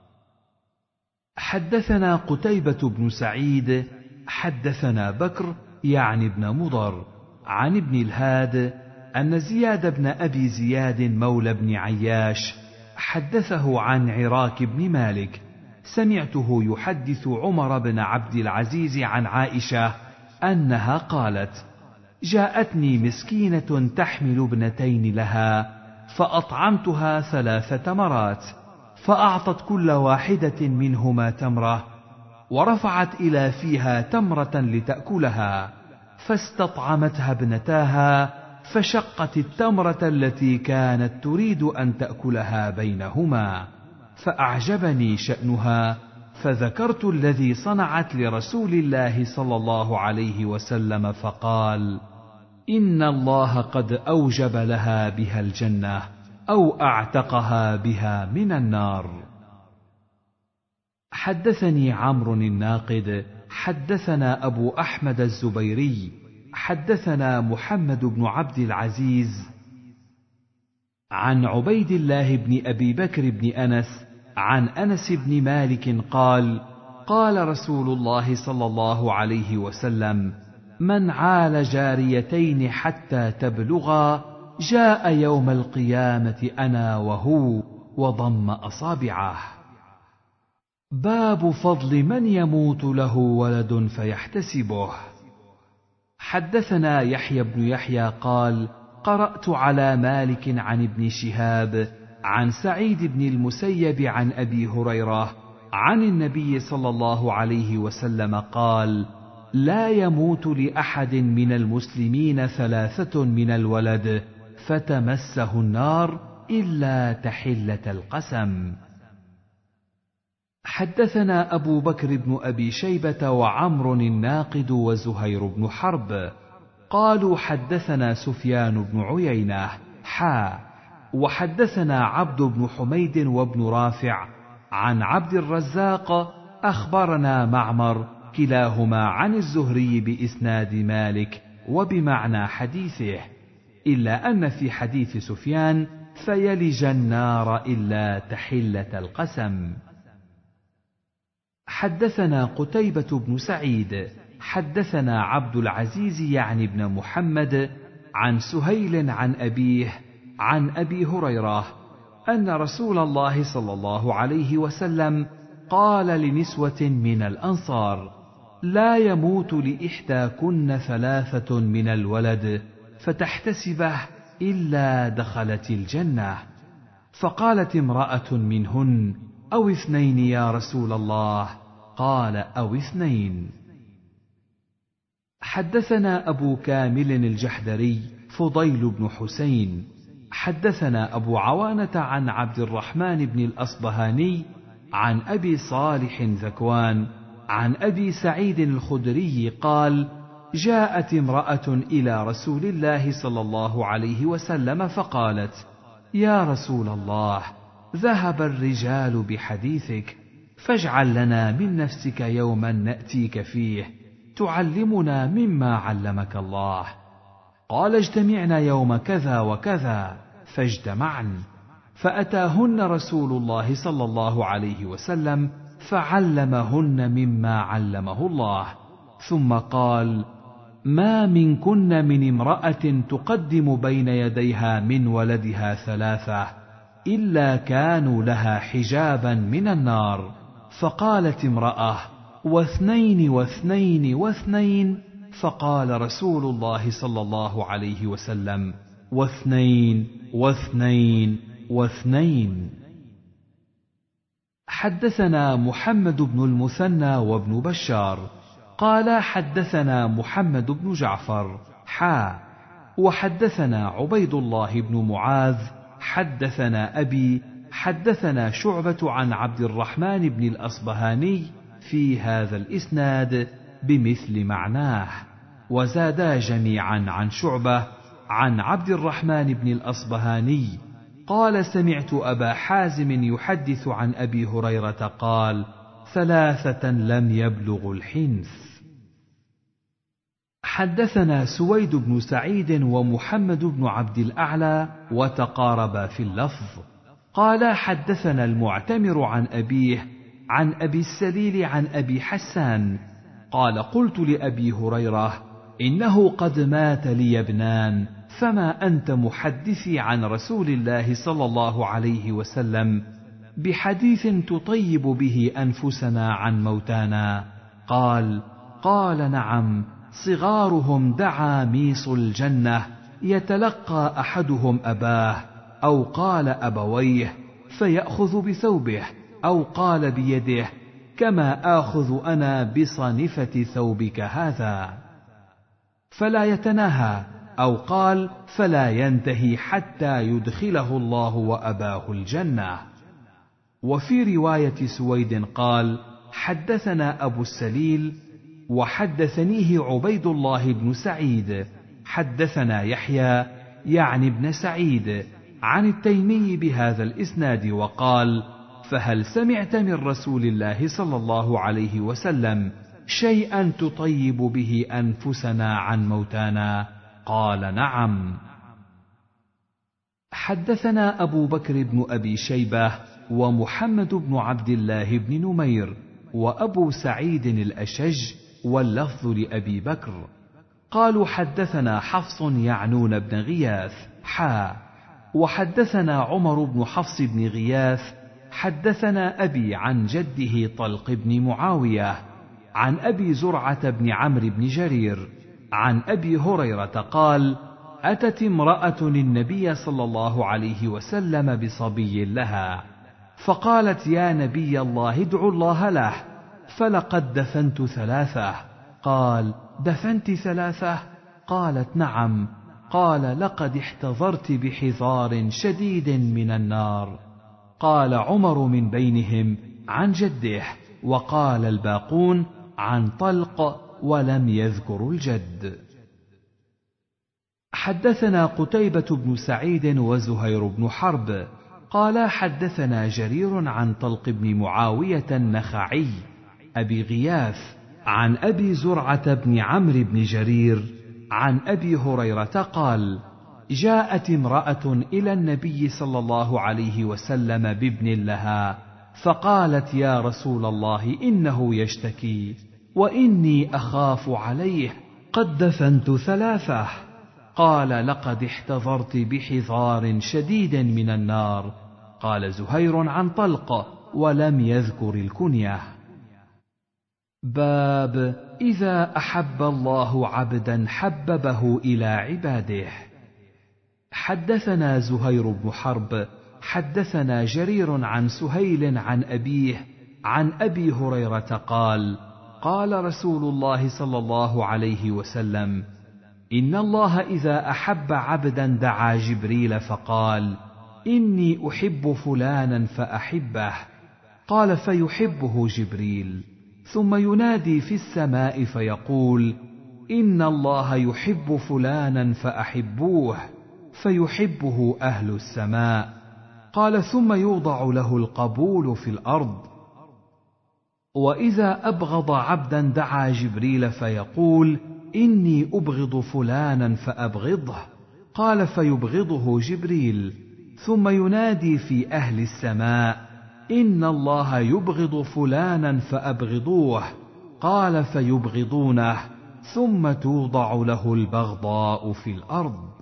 حدثنا قتيبة بن سعيد حدثنا بكر يعني ابن مضر عن ابن الهاد أن زياد بن أبي زياد مولى بن عياش حدثه عن عراك بن مالك سمعته يحدث عمر بن عبد العزيز عن عائشة أنها قالت: جاءتني مسكينة تحمل ابنتين لها فأطعمتها ثلاث تمرات، فأعطت كل واحدة منهما تمرة، ورفعت إلى فيها تمرة لتأكلها، فاستطعمتها ابنتاها، فشقت التمرة التي كانت تريد أن تأكلها بينهما، فأعجبني شأنها، فذكرت الذي صنعت لرسول الله صلى الله عليه وسلم، فقال: إن الله قد أوجب لها بها الجنة، أو أعتقها بها من النار. حدثني عمرو الناقد حدثنا أبو أحمد الزبيري حدثنا محمد بن عبد العزيز عن عبيد الله بن أبي بكر بن أنس عن أنس بن مالك قال: قال رسول الله صلى الله عليه وسلم: من عال جاريتين حتى تبلغا جاء يوم القيامة أنا وهو، وضم أصابعه. باب فضل من يموت له ولد فيحتسبه. حدثنا يحيى بن يحيى قال: قرأت على مالك عن ابن شهاب عن سعيد بن المسيب عن أبي هريرة عن النبي صلى الله عليه وسلم قال: لا يموت لأحد من المسلمين ثلاثة من الولد فتمسه النار إلا تحلة القسم. حدثنا أبو بكر بن أبي شيبة وعمر الناقد وزهير بن حرب قالوا: حدثنا سفيان بن عيينة حا وحدثنا عبد بن حميد وابن رافع عن عبد الرزاق أخبرنا معمر كلاهما عن الزهري بإسناد مالك وبمعنى حديثه، إلا أن في حديث سفيان: فيلج النار إلا تحلة القسم. حدثنا قتيبة بن سعيد حدثنا عبد العزيز يعني بن محمد عن سهيل عن أبيه عن أبي هريرة أن رسول الله صلى الله عليه وسلم قال لنسوة من الأنصار: لا يموت لإحداكن ثلاثة من الولد فتحتسبه إلا دخلت الجنة. فقالت امرأة منهن: أو اثنين يا رسول الله؟ قال: أو اثنين. حدثنا أبو كامل الجحدري فضيل بن حسين حدثنا أبو عوانة عن عبد الرحمن بن الأصبهاني عن أبي صالح ذكوان عن أبي سعيد الخدري قال: جاءت امرأة إلى رسول الله صلى الله عليه وسلم فقالت: يا رسول الله، ذهب الرجال بحديثك، فاجعل لنا من نفسك يوما نأتيك فيه تعلمنا مما علمك الله. قال: اجتمعنا يوم كذا وكذا، فاجتمعن، فأتاهن رسول الله صلى الله عليه وسلم فعلمهن مما علمه الله، ثم قال: ما منكن من امرأة تقدم بين يديها من ولدها ثلاثة إلا كانوا لها حجابا من النار. فقالت امرأة: واثنين واثنين واثنين؟ فقال رسول الله صلى الله عليه وسلم: واثنين واثنين واثنين. حدثنا محمد بن المثنى وابن بشار قال: حدثنا محمد بن جعفر حا وحدثنا عبيد الله بن معاذ حدثنا أبي حدثنا شعبة عن عبد الرحمن بن الأصبهاني في هذا الإسناد بمثل معناه، وزادا جميعا عن شعبة عن عبد الرحمن بن الأصبهاني قال: سمعت أبا حازم يحدث عن أبي هريرة قال: ثلاثة لم يبلغوا الحنث. حدثنا سويد بن سعيد ومحمد بن عبد الأعلى وتقاربا في اللفظ. قال: حدثنا المعتمر عن أبيه عن أبي السليل عن أبي حسان قال: قلت لأبي هريرة: إنه قد مات لي ابنان، فما أنت محدثي عن رسول الله صلى الله عليه وسلم بحديث تطيب به أنفسنا عن موتانا؟ قال: قال: نعم، صغارهم دعاميص الجنة، يتلقى أحدهم أباه، أو قال أبويه، فيأخذ بثوبه، أو قال بيده كما آخذ أنا بصنفة ثوبك هذا، فلا يتناهى، أو قال فلا ينتهي حتى يدخله الله وأباه الجنة. وفي رواية سويد قال: حدثنا أبو السليل وحدثنيه عبيد الله بن سعيد حدثنا يحيى يعني ابن سعيد عن التيمي بهذا الإسناد، وقال: فهل سمعت من رسول الله صلى الله عليه وسلم شيئا تطيب به أنفسنا عن موتانا؟ قال: نعم. حدثنا أبو بكر بن أبي شيبة ومحمد بن عبد الله بن نمير وأبو سعيد الأشج، واللفظ لأبي بكر، قالوا: حدثنا حفص يعنون بن غياث حا وحدثنا عمر بن حفص بن غياث حدثنا أبي عن جده طلق بن معاوية عن أبي زرعة بن عمرو بن جرير عن أبي هريرة قال: أتت امرأة النبي صلى الله عليه وسلم بصبي لها، فقالت: يا نبي الله ادعو الله له، فلقد دفنت ثلاثة. قال: دفنت ثلاثة؟ قالت: نعم. قال: لقد احتضرت بحذار شديد من النار. قال عمر من بينهم: عن جده، وقال الباقون: عن طلق، ولم يذكروا الجد. حدثنا قتيبة بن سعيد وزهير بن حرب قالا: حدثنا جرير عن طلق بن معاوية النخعي أبي غياث عن أبي زرعة بن عمرو بن جرير عن أبي هريرة قال: جاءت امرأة إلى النبي صلى الله عليه وسلم بابن لها، فقالت: يا رسول الله، إنه يشتكي وإني أخاف عليه، قد دفنت ثلاثة. قال: لقد احتضرت بحذار شديد من النار. قال زهير عن طلق، ولم يذكر الكنية. باب إذا أحب الله عبدا حببه إلى عباده. حدثنا زهير بن حرب حدثنا جرير عن سهيل عن أبيه عن أبي هريرة قال: قال رسول الله صلى الله عليه وسلم: إن الله إذا أحب عبدا دعا جبريل فقال: إني أحب فلانا فأحبه. قال: فيحبه جبريل، ثم ينادي في السماء فيقول: إن الله يحب فلانا فأحبوه، فيحبه أهل السماء. قال: ثم يوضع له القبول في الأرض. وإذا أبغض عبدا دعا جبريل فيقول: إني أبغض فلانا فأبغضه. قال: فيبغضه جبريل، ثم ينادي في أهل السماء: إن الله يبغض فلانا فأبغضوه. قال: فيبغضونه، ثم توضع له البغضاء في الأرض.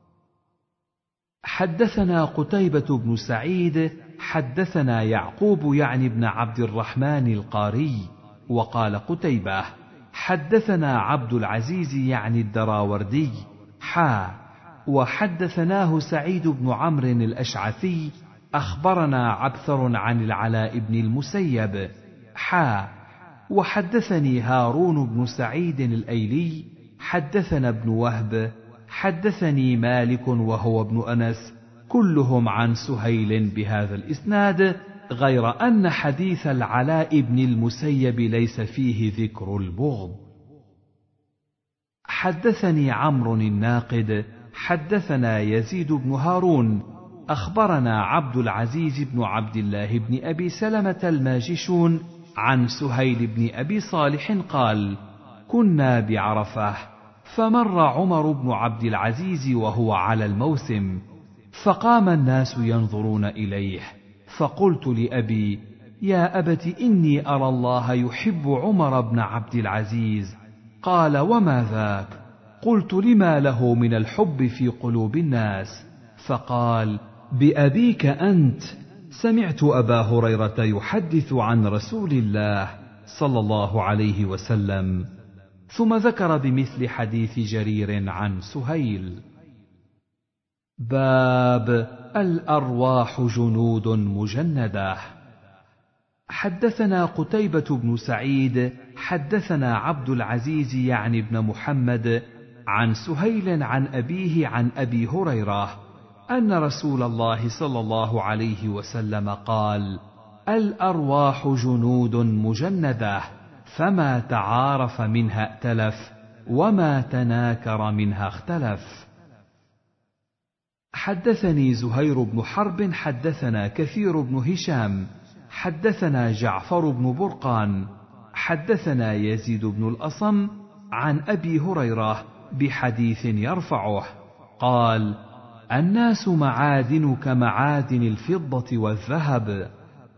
حدثنا قتيبة بن سعيد حدثنا يعقوب يعني ابن عبد الرحمن القاري، وقال قتيبة: حدثنا عبد العزيز يعني الدراوردي حا وحدثناه سعيد بن عمرو الأشعثي أخبرنا عبثر عن العلاء بن المسيب حا وحدثني هارون بن سعيد الأيلي حدثنا ابن وهب حدثني مالك وهو ابن أنس كلهم عن سهيل بهذا الإسناد، غير أن حديث العلاء بن المسيب ليس فيه ذكر البغض. حدثني عمرو الناقد حدثنا يزيد بن هارون أخبرنا عبد العزيز بن عبد الله بن أبي سلمة الماجشون عن سهيل بن أبي صالح قال: كنا بعرفة، فمر عمر بن عبد العزيز وهو على الموسم، فقام الناس ينظرون إليه، فقلت لأبي: يا أبت إني أرى الله يحب عمر بن عبد العزيز. قال: وما ذاك؟ قلت: لما له من الحب في قلوب الناس؟ فقال: بأبيك أنت، سمعت أبا هريرة يحدث عن رسول الله صلى الله عليه وسلم. ثم ذكر بمثل حديث جرير عن سهيل. باب الأرواح جنود مجندة. حدثنا قتيبة بن سعيد حدثنا عبد العزيز يعني بن محمد عن سهيل عن أبيه عن أبي هريرة أن رسول الله صلى الله عليه وسلم قال: الأرواح جنود مجندة، فما تعارف منها ائتلف، وما تناكر منها اختلف. حدثني زهير بن حرب حدثنا كثير بن هشام حدثنا جعفر بن برقان حدثنا يزيد بن الأصم عن أبي هريرة بحديث يرفعه قال: الناس معادن كمعادن الفضة والذهب،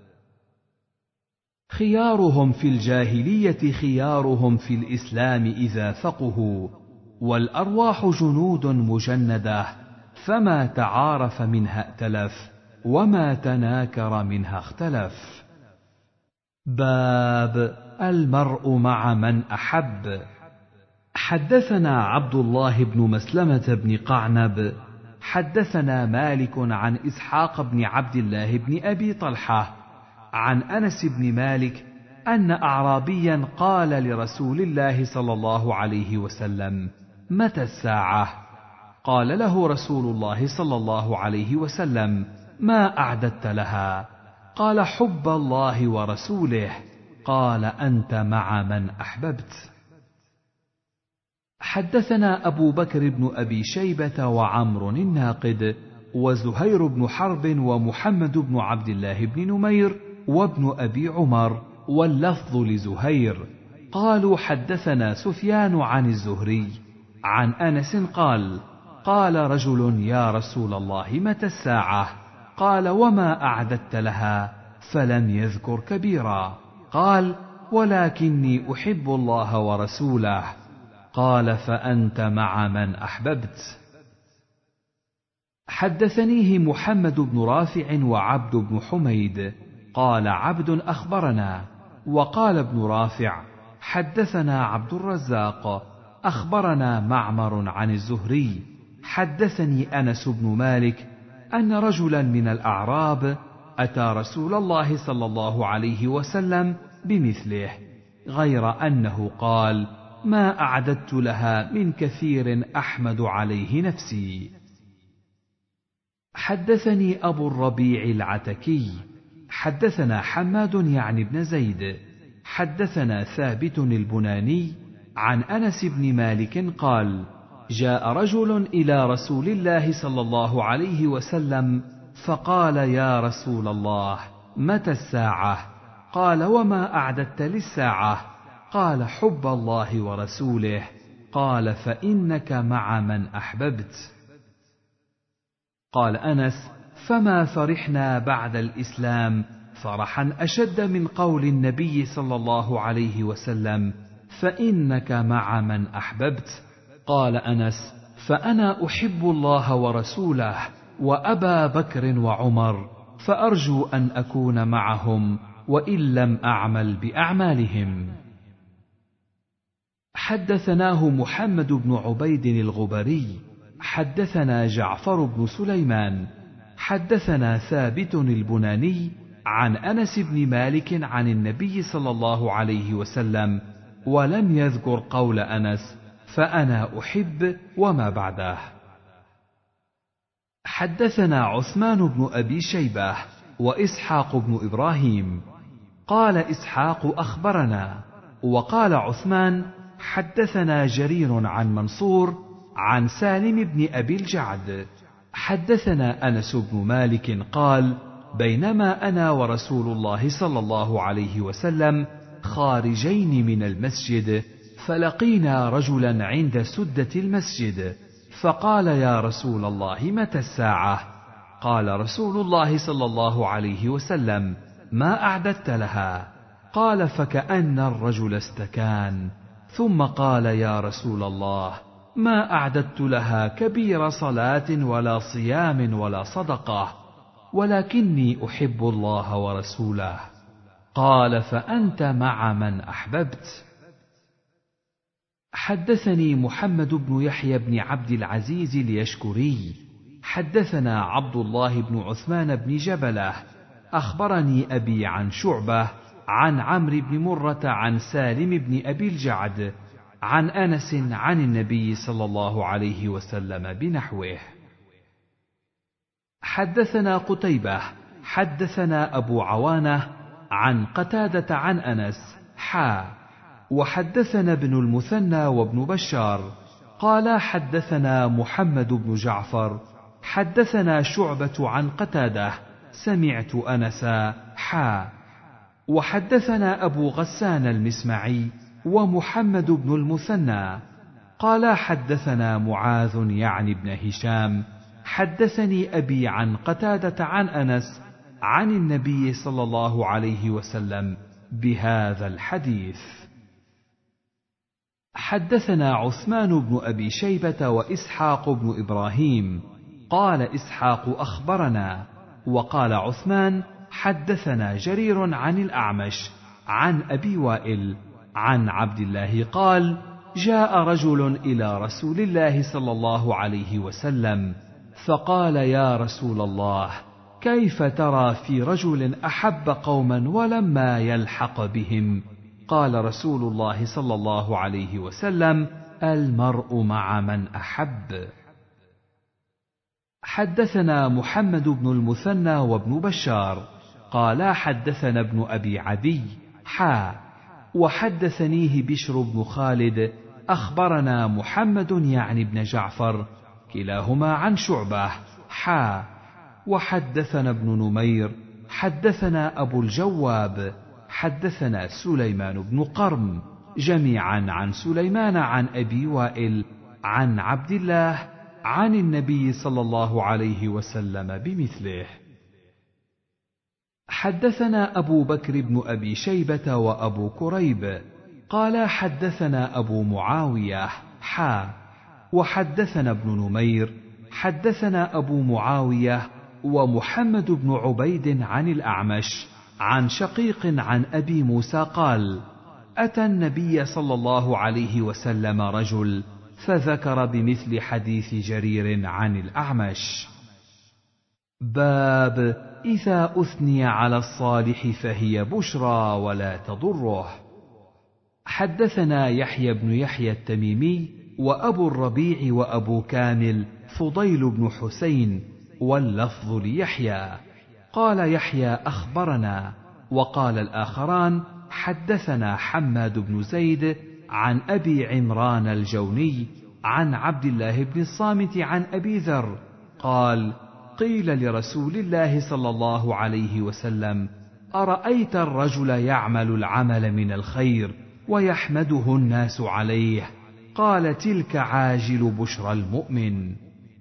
خيارهم في الجاهلية خيارهم في الإسلام إذا فقهوا، والأرواح جنود مجندة، فما تعارف منها ائتلف، وما تناكر منها اختلف. باب المرء مع من أحب. حدثنا عبد الله بن مسلمة بن قعنب حدثنا مالك عن إسحاق بن عبد الله بن أبي طلحة عن أنس بن مالك أن أعرابيا قال لرسول الله صلى الله عليه وسلم: متى الساعة؟ قال له رسول الله صلى الله عليه وسلم: ما أعددت لها؟ قال: حب الله ورسوله. قال: أنت مع من أحببت. حدثنا أبو بكر بن أبي شيبة وعمر الناقد وزهير بن حرب ومحمد بن عبد الله بن نمير وابن أبي عمر، واللفظ لزهير، قالوا: حدثنا سفيان عن الزهري عن أنس قال: قال رجل: يا رسول الله، متى الساعة؟ قال: وما أعددت لها؟ فلم يذكر كبيرا. قال: ولكني أحب الله ورسوله. قال: فأنت مع من أحببت. حدثنيه محمد بن رافع وعبد بن حميد قال عبد أخبرنا، وقال ابن رافع: حدثنا عبد الرزاق أخبرنا معمر عن الزهري حدثني أنس بن مالك أن رجلا من الأعراب أتى رسول الله صلى الله عليه وسلم بمثله، غير أنه قال: ما أعددت لها من كثير أحمد عليه نفسي. حدثني أبو الربيع العتكي حدثنا حماد يعني بن زيد حدثنا ثابت البناني عن أنس بن مالك قال: جاء رجل إلى رسول الله صلى الله عليه وسلم فقال: يا رسول الله، متى الساعة؟ قال: وما أعددت للساعة؟ قال: حب الله ورسوله. قال: فإنك مع من أحببت. قال أنس: فما فرحنا بعد الإسلام فرحا أشد من قول النبي صلى الله عليه وسلم: فإنك مع من أحببت. قال أنس: فأنا أحب الله ورسوله وأبا بكر وعمر، فأرجو أن أكون معهم وإن لم أعمل بأعمالهم. حدثناه محمد بن عبيد الغبري حدثنا جعفر بن سليمان حدثنا ثابت البناني عن أنس بن مالك عن النبي صلى الله عليه وسلم، ولم يذكر قول أنس: فأنا أحب وما بعده. حدثنا عثمان بن أبي شيبة وإسحاق بن إبراهيم. قال إسحاق: أخبرنا. وقال عثمان: حدثنا جرير عن منصور عن سالم بن أبي الجعد حدثنا أنس بن مالك قال: بينما أنا ورسول الله صلى الله عليه وسلم خارجين من المسجد، فلقينا رجلا عند سدة المسجد، فقال: يا رسول الله، متى الساعة؟ قال رسول الله صلى الله عليه وسلم: ما أعددت لها؟ قال: فكأن الرجل استكان، ثم قال: يا رسول الله، ما أعددت لها كبير صلاة ولا صيام ولا صدقة، ولكني أحب الله ورسوله. قال: فأنت مع من أحببت. حدثني محمد بن يحيى بن عبد العزيز اليشكري حدثنا عبد الله بن عثمان بن جبلة أخبرني أبي عن شعبة عن عمرو بن مرة عن سالم بن أبي الجعد عن أنس عن النبي صلى الله عليه وسلم بنحوه. حدثنا قتيبة حدثنا أبو عوانة عن قتادة عن أنس حا وحدثنا ابن المثنى وابن بشار قال حدثنا محمد بن جعفر حدثنا شعبة عن قتادة سمعت أنسا حا وحدثنا أبو غسان المسمعي ومحمد بن المثنى قال حدثنا معاذ يعني بن هشام حدثني أبي عن قتادة عن أنس عن النبي صلى الله عليه وسلم بهذا الحديث. حدثنا عثمان بن أبي شيبة وإسحاق بن إبراهيم قال إسحاق أخبرنا وقال عثمان حدثنا جرير عن الأعمش عن أبي وائل عن عبد الله قال جاء رجل إلى رسول الله صلى الله عليه وسلم فقال يا رسول الله كيف ترى في رجل أحب قوما ولما يلحق بهم؟ قال رسول الله صلى الله عليه وسلم المرء مع من أحب. حدثنا محمد بن المثنى وابن بشار قال حدثنا ابن أبي عدي حا وحدثنيه بشر بن خالد أخبرنا محمد يعني بن جعفر كلاهما عن شعبة حا وحدثنا ابن نمير حدثنا أبو الجواب حدثنا سليمان بن قرم جميعا عن سليمان عن أبي وائل عن عبد الله عن النبي صلى الله عليه وسلم بمثله. حدثنا أبو بكر بن أبي شيبة وأبو كريب قال حدثنا أبو معاوية حا وحدثنا ابن نمير حدثنا أبو معاوية ومحمد بن عبيد عن الأعمش عن شقيق عن أبي موسى قال أتى النبي صلى الله عليه وسلم رجل فذكر بمثل حديث جرير عن الأعمش. باب إذا أثني على الصالح فهي بشرى ولا تضره. حدثنا يحيى بن يحيى التميمي وأبو الربيع وأبو كامل فضيل بن حسين واللفظ ليحيى قال يحيى أخبرنا وقال الآخران حدثنا حماد بن زيد عن أبي عمران الجوني عن عبد الله بن الصامت عن أبي ذر قال قيل لرسول الله صلى الله عليه وسلم أرأيت الرجل يعمل العمل من الخير ويحمده الناس عليه؟ قال تلك عاجل بشرى المؤمن.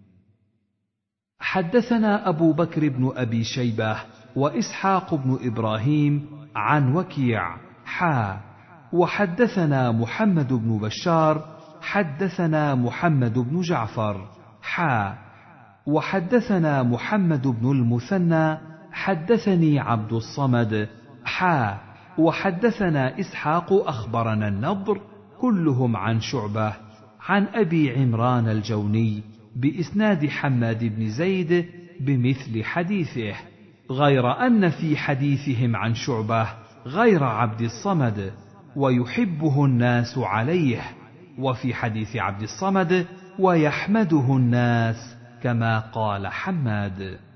حدثنا أبو بكر بن أبي شيبة وإسحاق بن إبراهيم عن وكيع حا وحدثنا محمد بن بشار حدثنا محمد بن جعفر حا وحدثنا محمد بن المثنى حدثني عبد الصمد حا وحدثنا إسحاق أخبرنا النضر كلهم عن شعبة عن أبي عمران الجوني بإسناد حماد بن زيد بمثل حديثه غير أن في حديثهم عن شعبة غير عبد الصمد ويحبه الناس عليه وفي حديث عبد الصمد ويحمده الناس كما قال حماد.